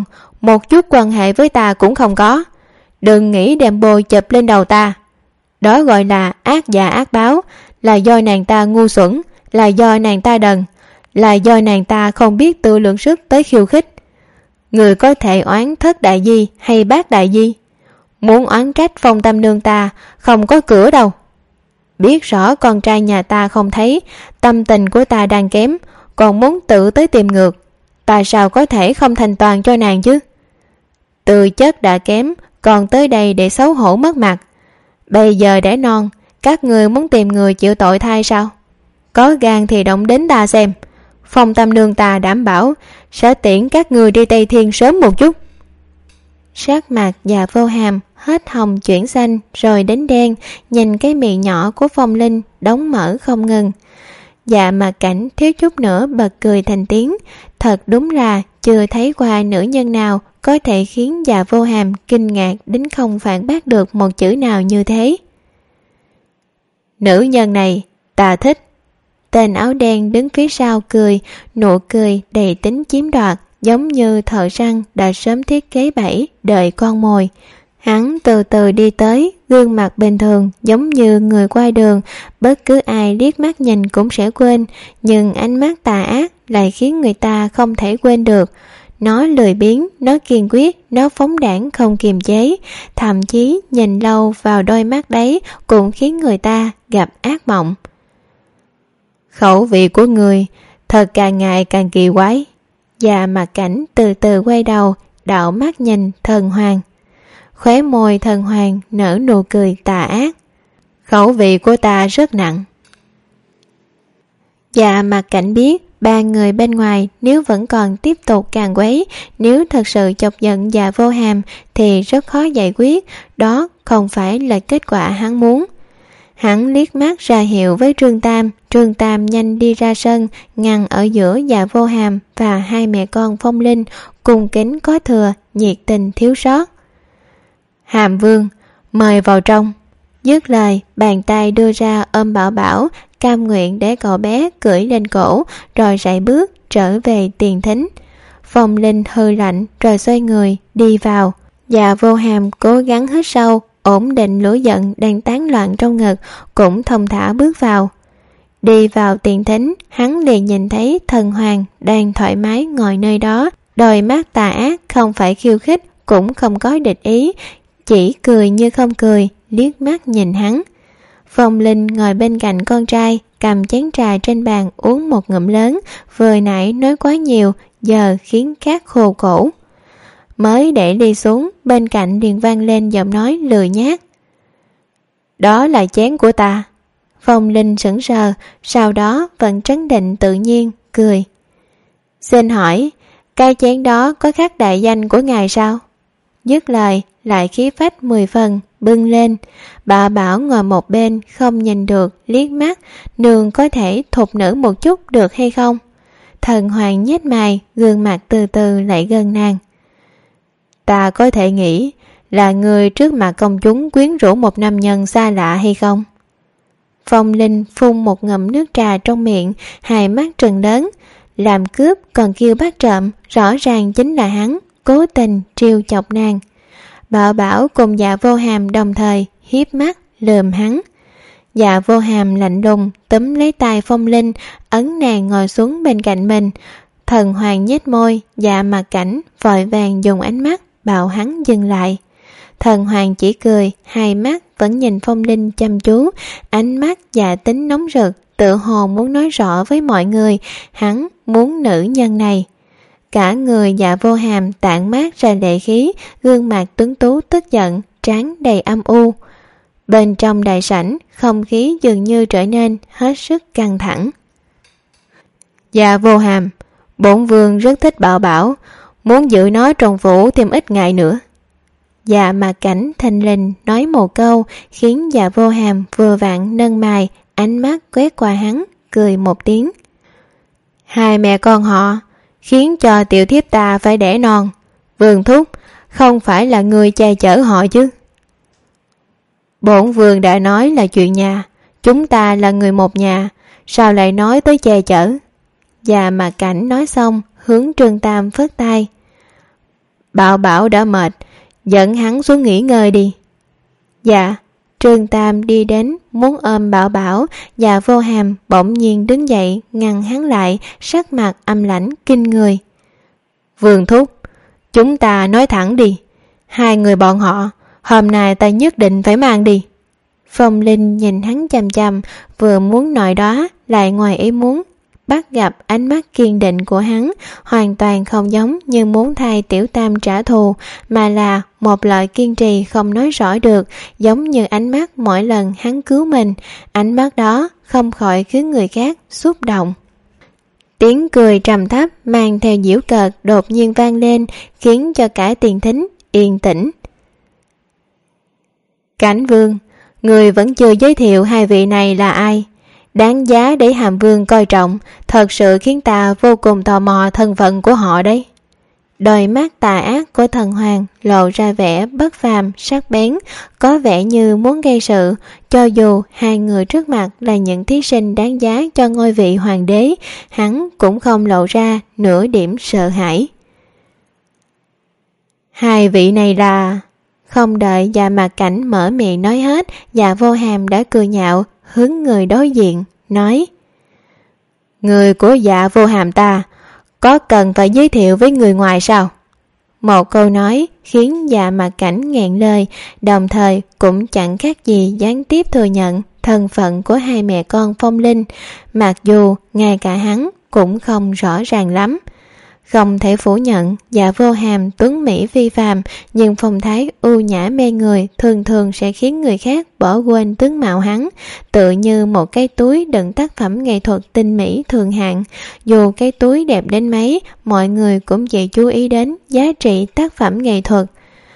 một chút quan hệ với ta cũng không có. Đừng nghĩ đem bôi chụp lên đầu ta. Đó gọi là ác giả ác báo, là do nàng ta ngu xuẩn, là do nàng ta đần, là do nàng ta không biết tự lượng sức tới khiêu khích. Người có thể oán thất đại di hay bác đại di, muốn oán trách Phong Tam nương ta không có cửa đâu. Biết rõ con trai nhà ta không thấy, tâm tình của ta đang kém, còn muốn tự tới tìm ngược, ta sao có thể không thành toàn cho nàng chứ? Tư chất đã kém, còn tới đây để xấu hổ mất mặt. Bây giờ đẻ non, các người muốn tìm người chịu tội thay sao? Có gan thì động đến ta xem. Phong Tam nương ta đảm bảo sẽ tiễn các người đi Tây Thiên sớm một chút. Sắc mặt Dạ Vô Hàm hết hồng chuyển xanh rồi đến đen, nhìn cái miệng nhỏ của Phong Linh đóng mở không ngừng. Dạ Mạc Cảnh thiếu chút nữa bật cười thành tiếng. Thật đúng là chưa thấy qua nữ nhân nào có thể khiến Dạ Vô Hàm kinh ngạc đến không phản bác được một chữ nào như thế. Nữ nhân này ta thích. Tên áo đen đứng phía sau cười, nụ cười đầy tính chiếm đoạt, giống như thợ săn đã sớm thiết kế bẫy đợi con mồi. Hắn từ từ đi tới, gương mặt bình thường giống như người qua đường, bất cứ ai liếc mắt nhìn cũng sẽ quên, nhưng ánh mắt tà ác lại khiến người ta không thể quên được. Nó lười biếng, nó kiên quyết, nó phóng đãng không kiềm chế, thậm chí nhìn lâu vào đôi mắt đấy cũng khiến người ta gặp ác mộng. Khẩu vị của người thật càng ngày càng kỳ quái. Dạ Mạc Cảnh từ từ quay đầu, đảo mắt nhìn Thần Hoàng. Khóe môi Thần Hoàng nở nụ cười tà ác. Khẩu vị của ta rất nặng. Dạ Mạc Cảnh biết ba người bên ngoài nếu vẫn còn tiếp tục càn quấy, nếu thật sự chọc giận Dạ Vô Hàm thì rất khó giải quyết, đó không phải là kết quả hắn muốn. Hắn liếc mắt ra hiệu với Trương Tam, Trương Tam nhanh đi ra sân, ngăn ở giữa Dạ Vô Hàm và hai mẹ con Phong Linh, cung kính có thừa, nhiệt tình thiếu sót. Hàm Vương, mời vào trong. Dứt lời, bàn tay đưa ra ôm Bảo Bảo, cam nguyện để cậu bé cưỡi lên cổ, rồi sải bước trở về tiền thính. Phong Linh hừ lạnh rồi xoay người đi vào. Dạ Vô Hàm cố gắng hít sâu, ổn định lửa giận đang tán loạn trong ngực, cũng thông thả bước vào. Đi vào tiền thính, hắn liền nhìn thấy Thần Hoàng đang thoải mái ngồi nơi đó, đôi mắt tà ác không phải khiêu khích, cũng không có địch ý, chỉ cười như không cười, liếc mắt nhìn hắn. Phong Linh ngồi bên cạnh con trai, cầm chén trà trên bàn uống một ngụm lớn, vừa nãy nói quá nhiều, giờ khiến khát khô cổ. Mới để đi xuống, bên cạnh liền vang lên giọng nói lười nhác. Đó là chén của ta. Phong Linh sững sờ, sau đó vẫn trấn định tự nhiên, cười. Xin hỏi, cái chén đó có khắc đại danh của ngài sao? Dứt lời, lại khí phách mười phần, bưng lên. Bà Bảo ngồi một bên, không nhìn được, liếc mắt, nương có thể thục nữ một chút được hay không? Thần Hoàng nhếch mày, gương mặt từ từ lại gần nàng. Ta có thể nghĩ là người trước mặt công chúng quyến rũ một nam nhân xa lạ hay không? Phong Linh phun một ngụm nước trà trong miệng, hai mắt trừng lớn. Làm cướp còn kêu bắt trộm, rõ ràng chính là hắn, cố tình trêu chọc nàng. Bảo Bảo cùng Dạ Vô Hàm đồng thời hiếp mắt lườm hắn. Dạ Vô Hàm lạnh lùng túm lấy tay Phong Linh, ấn nàng ngồi xuống bên cạnh mình. Thần Hoàng nhếch môi, Dạ Mạc Cảnh vội vàng dùng ánh mắt bảo hắn dừng lại. Thần Hoàng chỉ cười, hai mắt vẫn nhìn Phong Linh chăm chú, ánh mắt dạ tính nóng rực, tự hồ muốn nói rõ với mọi người hắn muốn nữ nhân này. Cả người Dạ Vô Hàm tản mát ra lệ khí, gương mặt tuấn tú tức giận, trán đầy âm u. Bên trong đại sảnh, không khí dường như trở nên hết sức căng thẳng. Dạ Vô Hàm, bổn vương rất thích Bảo Bảo, muốn giữ nó trong phủ thêm ít ngày nữa. Dạ Mạc Cảnh thình lình nói một câu, khiến Dạ Vô Hàm vừa vặn nâng mày, ánh mắt quét qua hắn, cười một tiếng. Hai mẹ con họ khiến cho tiểu thiếp ta phải đẻ non. Vương thúc, không phải là người che chở họ chứ? Bổn vương đã nói là chuyện nhà, chúng ta là người một nhà, sao lại nói tới che chở? Dạ Mạc Cảnh nói xong, hướng Trương Tam phất tay. Bảo Bảo đã mệt, dẫn hắn xuống nghỉ ngơi đi. Dạ. Trương Tam đi đến muốn ôm Bảo Bảo, và Vô Hàm bỗng nhiên đứng dậy ngăn hắn lại, sắc mặt âm lãnh kinh người. Vương thúc, chúng ta nói thẳng đi, hai người bọn họ hôm nay ta nhất định phải mang đi. Phong Linh nhìn hắn chằm chằm, vừa muốn nói đó lại ngoài ý muốn bắt gặp ánh mắt kiên định của hắn, hoàn toàn không giống như muốn thay Tiểu Tam trả thù, mà là một loại kiên trì không nói rõ được, giống như ánh mắt mỗi lần hắn cứu mình. Ánh mắt đó không khỏi khiến người khác xúc động. Tiếng cười trầm thấp mang theo giễu cợt đột nhiên vang lên, khiến cho cả tiền thính yên tĩnh. Cảnh Vương, người vẫn chưa giới thiệu hai vị này là ai? Đáng giá để Hàm Vương coi trọng, thật sự khiến ta vô cùng tò mò thân phận của họ đấy. Đôi mắt tà ác của thần hoàng lộ ra vẻ bất phàm, sắc bén, có vẻ như muốn gây sự, cho dù hai người trước mặt là những thí sinh đáng giá cho ngôi vị hoàng đế, hắn cũng không lộ ra nửa điểm sợ hãi. Hai vị này là... Không đợi Dạ Mạc Cảnh mở miệng nói hết, Dạ Vô Hàm đã cười nhạo hướng người đối diện, nói: Người của Dạ Vô Hàm ta có cần phải giới thiệu với người ngoài sao? Một câu nói khiến Dạ Mạc Cảnh nghẹn lời, đồng thời cũng chẳng khác gì gián tiếp thừa nhận thân phận của hai mẹ con Phong Linh, mặc dù ngay cả hắn cũng không rõ ràng lắm. Không thể phủ nhận Dạ Vô Hàm tuấn mỹ phi phàm, nhưng phong thái ưu nhã mê người thường thường sẽ khiến người khác bỏ quên tướng mạo hắn, tự như một cái túi đựng tác phẩm nghệ thuật tinh mỹ thường hạng. Dù cái túi đẹp đến mấy, mọi người cũng chỉ chú ý đến giá trị tác phẩm nghệ thuật.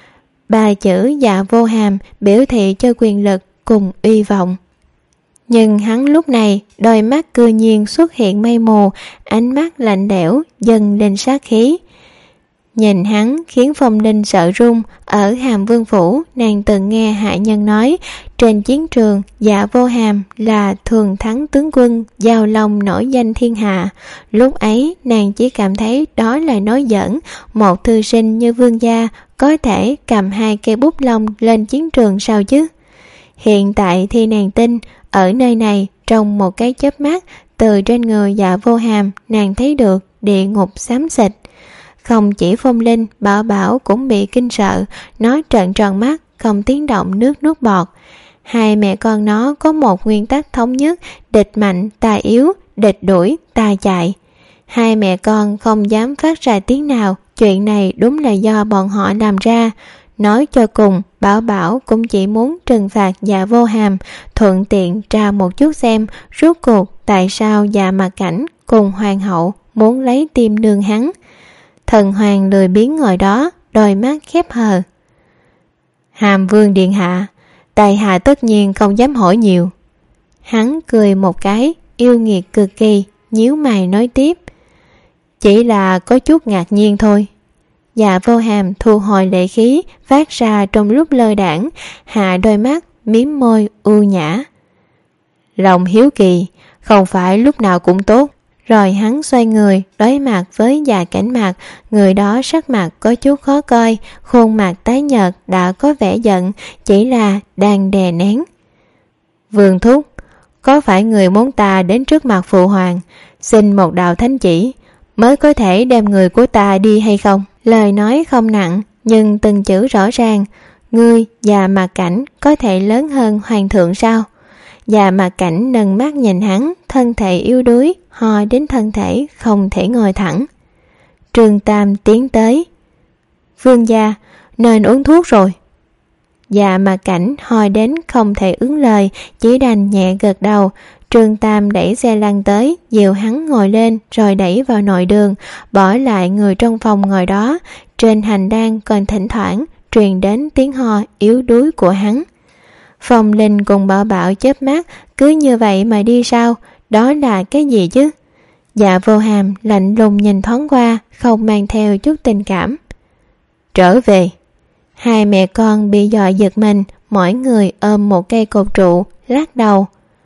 Ba chữ Dạ Vô Hàm biểu thị cho quyền lực cùng uy vọng. Nhưng hắn lúc này đôi mắt cư nhiên xuất hiện mây mù, ánh mắt lạnh lẽo dần lên sát khí. Nhìn hắn khiến Phong Linh sợ run. Ở Hàm Vương Phủ, nàng từng nghe hạ nhân nói trên chiến trường Dạ Vô Hàm là thường thắng tướng quân, giao long nổi danh thiên hạ. Lúc ấy nàng chỉ cảm thấy đó là nói giỡn, một thư sinh như vương gia có thể cầm hai cây bút lông lên chiến trường sao chứ. Hiện tại thì nàng tin, ở nơi này trong một cái chớp mắt, từ trên người Dạ Vô Hàm nàng thấy được địa ngục xám xịt. Không chỉ Phong Linh, Bảo Bảo cũng bị kinh sợ, nó trợn tròn mắt không tiếng động nước nuốt bọt. Hai mẹ con nó có một nguyên tắc thống nhất: địch mạnh ta yếu, địch đuổi ta chạy. Hai mẹ con không dám phát ra tiếng nào, chuyện này đúng là do bọn họ làm ra. Nói cho cùng, Bảo Bảo cũng chỉ muốn trừng phạt Dạ Vô Hàm, thuận tiện tra một chút xem rốt cuộc tại sao Dạ Mạc Cảnh cùng hoàng hậu muốn lấy tim nương hắn. Thần hoàng lười biếng ngồi đó, đôi mắt khép hờ. Hàm Vương điện hạ, tại hạ tất nhiên không dám hỏi nhiều. Hắn cười một cái, yêu nghiệt cực kỳ, nhíu mày nói tiếp: Chỉ là có chút ngạc nhiên thôi. Dạ Vô Hàm thu hồi lệ khí phát ra trong lúc lơ đãng, hạ đôi mắt, mím môi ưu nhã. Lòng hiếu kỳ không phải lúc nào cũng tốt. Rồi hắn xoay người đối mặt với Dạ Cảnh Mạc, người đó sắc mặt có chút khó coi, khuôn mặt tái nhợt đã có vẻ giận, chỉ là đang đè nén. Vương thúc, có phải người muốn ta đến trước mặt phụ hoàng xin một đạo thánh chỉ mới có thể đem người của ta đi hay không? Lời nói không nặng, nhưng từng chữ rõ ràng. Ngươi Dạ Mạc Cảnh có thể lớn hơn hoàng thượng sao? Dạ Mạc Cảnh nâng mắt nhìn hắn, thân thể yếu đuối, ho đến thân thể không thể ngồi thẳng. Trương Tam tiến tới: Vương gia, nên uống thuốc rồi. Dạ Mạc Cảnh ho đến không thể ứng lời, chỉ đành nhẹ gật đầu. Trương Tam đẩy xe lăn tới, dìu hắn ngồi lên rồi đẩy vào nội đường, bỏ lại người trong phòng ngồi đó. Trên hành lang còn thỉnh thoảng truyền đến tiếng ho yếu đuối của hắn. Phong Linh cùng Bảo Bảo chớp mắt, cứ như vậy mà đi sao? Đó là cái gì chứ? Dạ Vô Hàm lạnh lùng nhìn thoáng qua, không mang theo chút tình cảm. Trở về. Hai mẹ con bị dọa giật mình, mỗi người ôm một cây cột trụ, lắc đầu.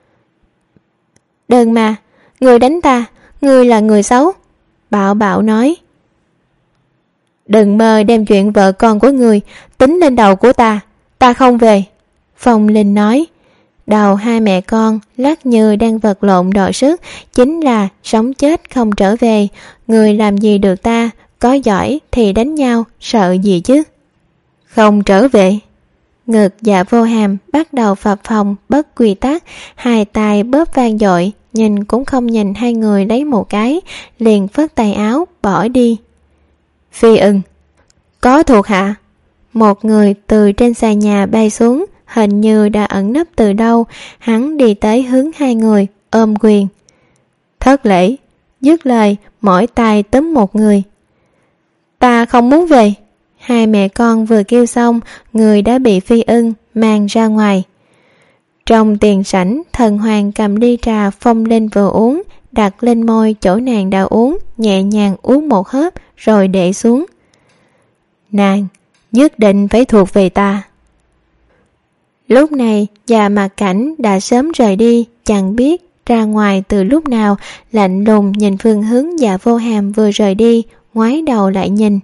Đừng mà, người đánh ta, người là người xấu. Bảo Bảo nói. Đừng mơ đem chuyện vợ con của người tính lên đầu của ta. Ta không về. Phong Linh nói. Đầu hai mẹ con lắc như đang vật lộn đọ sức, chính là sống chết không trở về. Người làm gì được ta, có giỏi thì đánh nhau, sợ gì chứ. Không trở về. Ngực Dạ Vô Hàm bắt đầu phập phồng bất quy tắc, hai tay bóp vang dội, nhìn cũng không nhìn hai người lấy một cái, liền phất tay áo bỏ đi. Phi Ưng, có thuộc hạ. Một người từ trên xà nhà bay xuống, hình như đã ẩn nấp từ đâu. Hắn đi tới hướng hai người, ôm quyền. Thất lễ. Dứt lời, mỗi tay túm một người. Ta không muốn về. Hai mẹ con vừa kêu xong, người đã bị Phi Ưng mang ra ngoài. Trong tiền sảnh, Thần Hoàng cầm ly trà Phong Linh vừa uống, đặt lên môi chỗ nàng đã uống, nhẹ nhàng uống một hớp rồi để xuống. Nàng nhất định phải thuộc về ta. Lúc này Dạ Mặt Cảnh đã sớm rời đi, chẳng biết ra ngoài từ lúc nào, lạnh lùng nhìn phương hướng Dạ Vô Hàm vừa rời đi, ngoái đầu lại nhìn.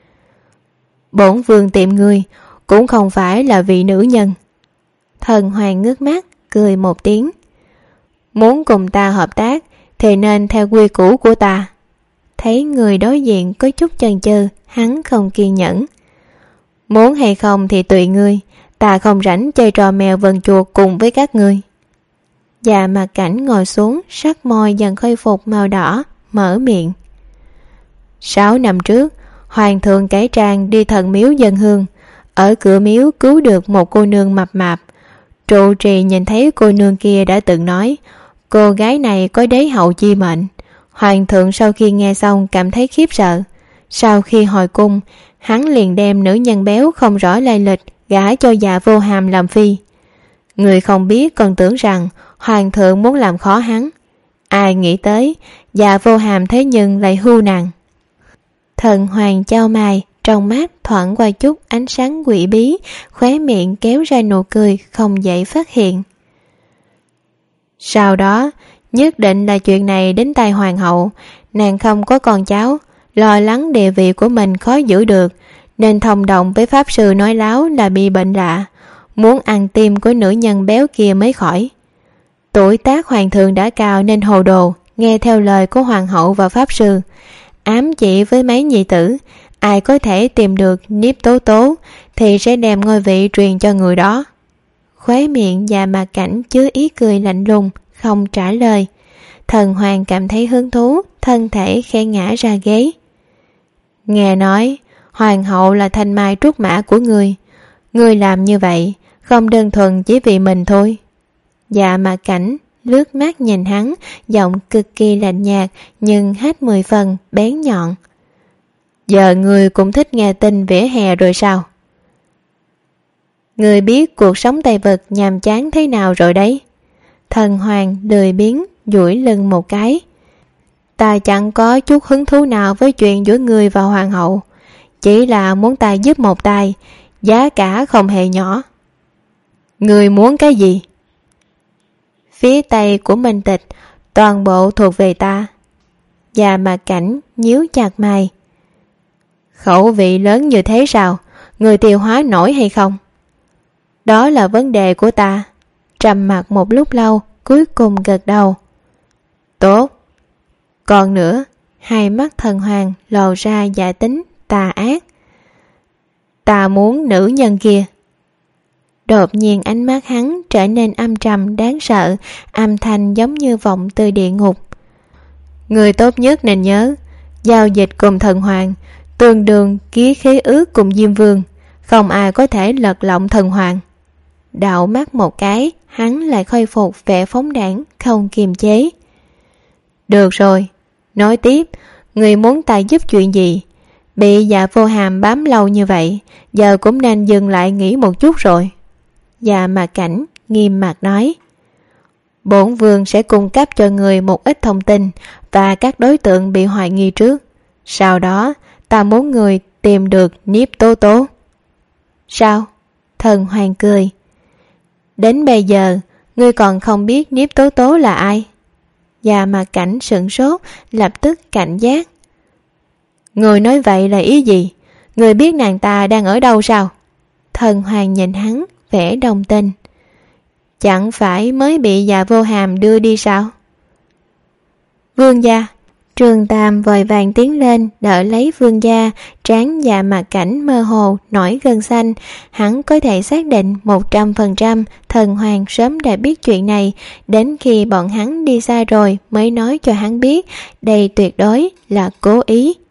Bổn vương tìm người cũng không phải là vị nữ nhân. Thần Hoàng ngước mắt cười một tiếng. Muốn cùng ta hợp tác thì nên theo quy củ của ta. Thấy người đối diện có chút chần chừ, hắn không kiên nhẫn. Muốn hay không thì tùy ngươi, ta không rảnh chơi trò mèo vần chuột cùng với các ngươi. Dạ Mặt Cảnh ngồi xuống, sắc môi dần khôi phục màu đỏ, mở miệng. Sáu năm trước, Hoàng thượng cải trang đi thần miếu dân hương, ở cửa miếu cứu được một cô nương mập mạp. Trụ trì nhìn thấy cô nương kia đã từng nói, cô gái này có đế hậu chi mệnh. Hoàng thượng sau khi nghe xong cảm thấy khiếp sợ. Sau khi hồi cung, hắn liền đem nữ nhân béo không rõ lai lịch gả cho Dạ Vô Hàm làm phi. Người không biết còn tưởng rằng Hoàng thượng muốn làm khó hắn. Ai nghĩ tới Dạ Vô Hàm thế nhưng lại hưu nàng. Thần Hoàng chau mày, trong mắt thoảng qua chút ánh sáng quỷ bí, khóe miệng kéo ra nụ cười không dễ phát hiện. Sau đó nhất định là chuyện này đến tai hoàng hậu. Nàng không có con cháu, lo lắng địa vị của mình khó giữ được, nên thông đồng với pháp sư nói láo là bị bệnh lạ, muốn ăn tim của nữ nhân béo kia mới khỏi. Tuổi tác hoàng thượng đã cao nên hồ đồ, nghe theo lời của hoàng hậu và pháp sư, ám chỉ với mấy nhị tử, ai có thể tìm được Niếp Tố Tố thì sẽ đem ngôi vị truyền cho người đó. Khóe miệng Dạ Mặt Cảnh chứa ý cười lạnh lùng, không trả lời. Thần Hoàng cảm thấy hứng thú, thân thể khẽ ngã ra ghế. Nghe nói hoàng hậu là thanh mai trúc mã của người, người làm như vậy không đơn thuần chỉ vì mình thôi. Dạ Mặt Cảnh lướt mắt nhìn hắn, giọng cực kỳ lạnh nhạt nhưng hết mười phần bén nhọn. Giờ người cũng thích nghe tin vỉa hè rồi sao? Người biết cuộc sống Tây Vực nhàm chán thế nào rồi đấy. Thần Hoàng lười biếng duỗi lưng một cái. Ta chẳng có chút hứng thú nào với chuyện giữa người và hoàng hậu, chỉ là muốn ta giúp một tay, giá cả không hề nhỏ. Người muốn cái gì? Phía Tây của Minh Tịch toàn bộ thuộc về ta. Dạ Mặt Cảnh nhíu chặt mày. Khẩu vị lớn như thế sao? Người tiêu hóa nổi hay không? Đó là vấn đề của ta. Trầm mặc một lúc lâu, cuối cùng gật đầu. Tốt. Còn nữa, hai mắt Thần Hoàng lồ ra giả tính tà ác. Ta muốn nữ nhân kia. Đột nhiên ánh mắt hắn trở nên âm trầm đáng sợ, âm thanh giống như vọng từ địa ngục. Người tốt nhất nên nhớ, giao dịch cùng Thần Hoàng tương đương ký khế ước cùng Diêm Vương, không ai có thể lật lọng Thần Hoàng. Đảo mắt một cái, hắn lại khôi phục vẻ phóng đãng không kiềm chế. Được rồi, nói tiếp, người muốn ta giúp chuyện gì? Bị Dạ Vô Hàm bám lâu như vậy, giờ cũng nên dừng lại nghỉ một chút rồi. Dạ Mặt Cảnh nghiêm mặt nói. Bổn vương sẽ cung cấp cho người một ít thông tin và các đối tượng bị hoài nghi trước. Sau đó, ta muốn người tìm được Niếp Tố Tố. Sao? Thần Hoàng cười. Đến bây giờ, ngươi còn không biết Niếp Tố Tố là ai? Dạ Mặt Cảnh sửng sốt, lập tức cảnh giác. Người nói vậy là ý gì? Người biết nàng ta đang ở đâu sao? Thần Hoàng nhìn hắn, vẻ đồng tình. Chẳng phải mới bị Dạ Vô Hàm đưa đi sao? Vương gia. Trương Tam vội vàng tiến lên đỡ lấy vương gia, trán Dạ Mặt Cảnh mơ hồ nổi gân xanh. Hắn có thể xác định một trăm phần trăm Thần Hoàng sớm đã biết chuyện này, đến khi bọn hắn đi xa rồi mới nói cho hắn biết. Đây tuyệt đối là cố ý.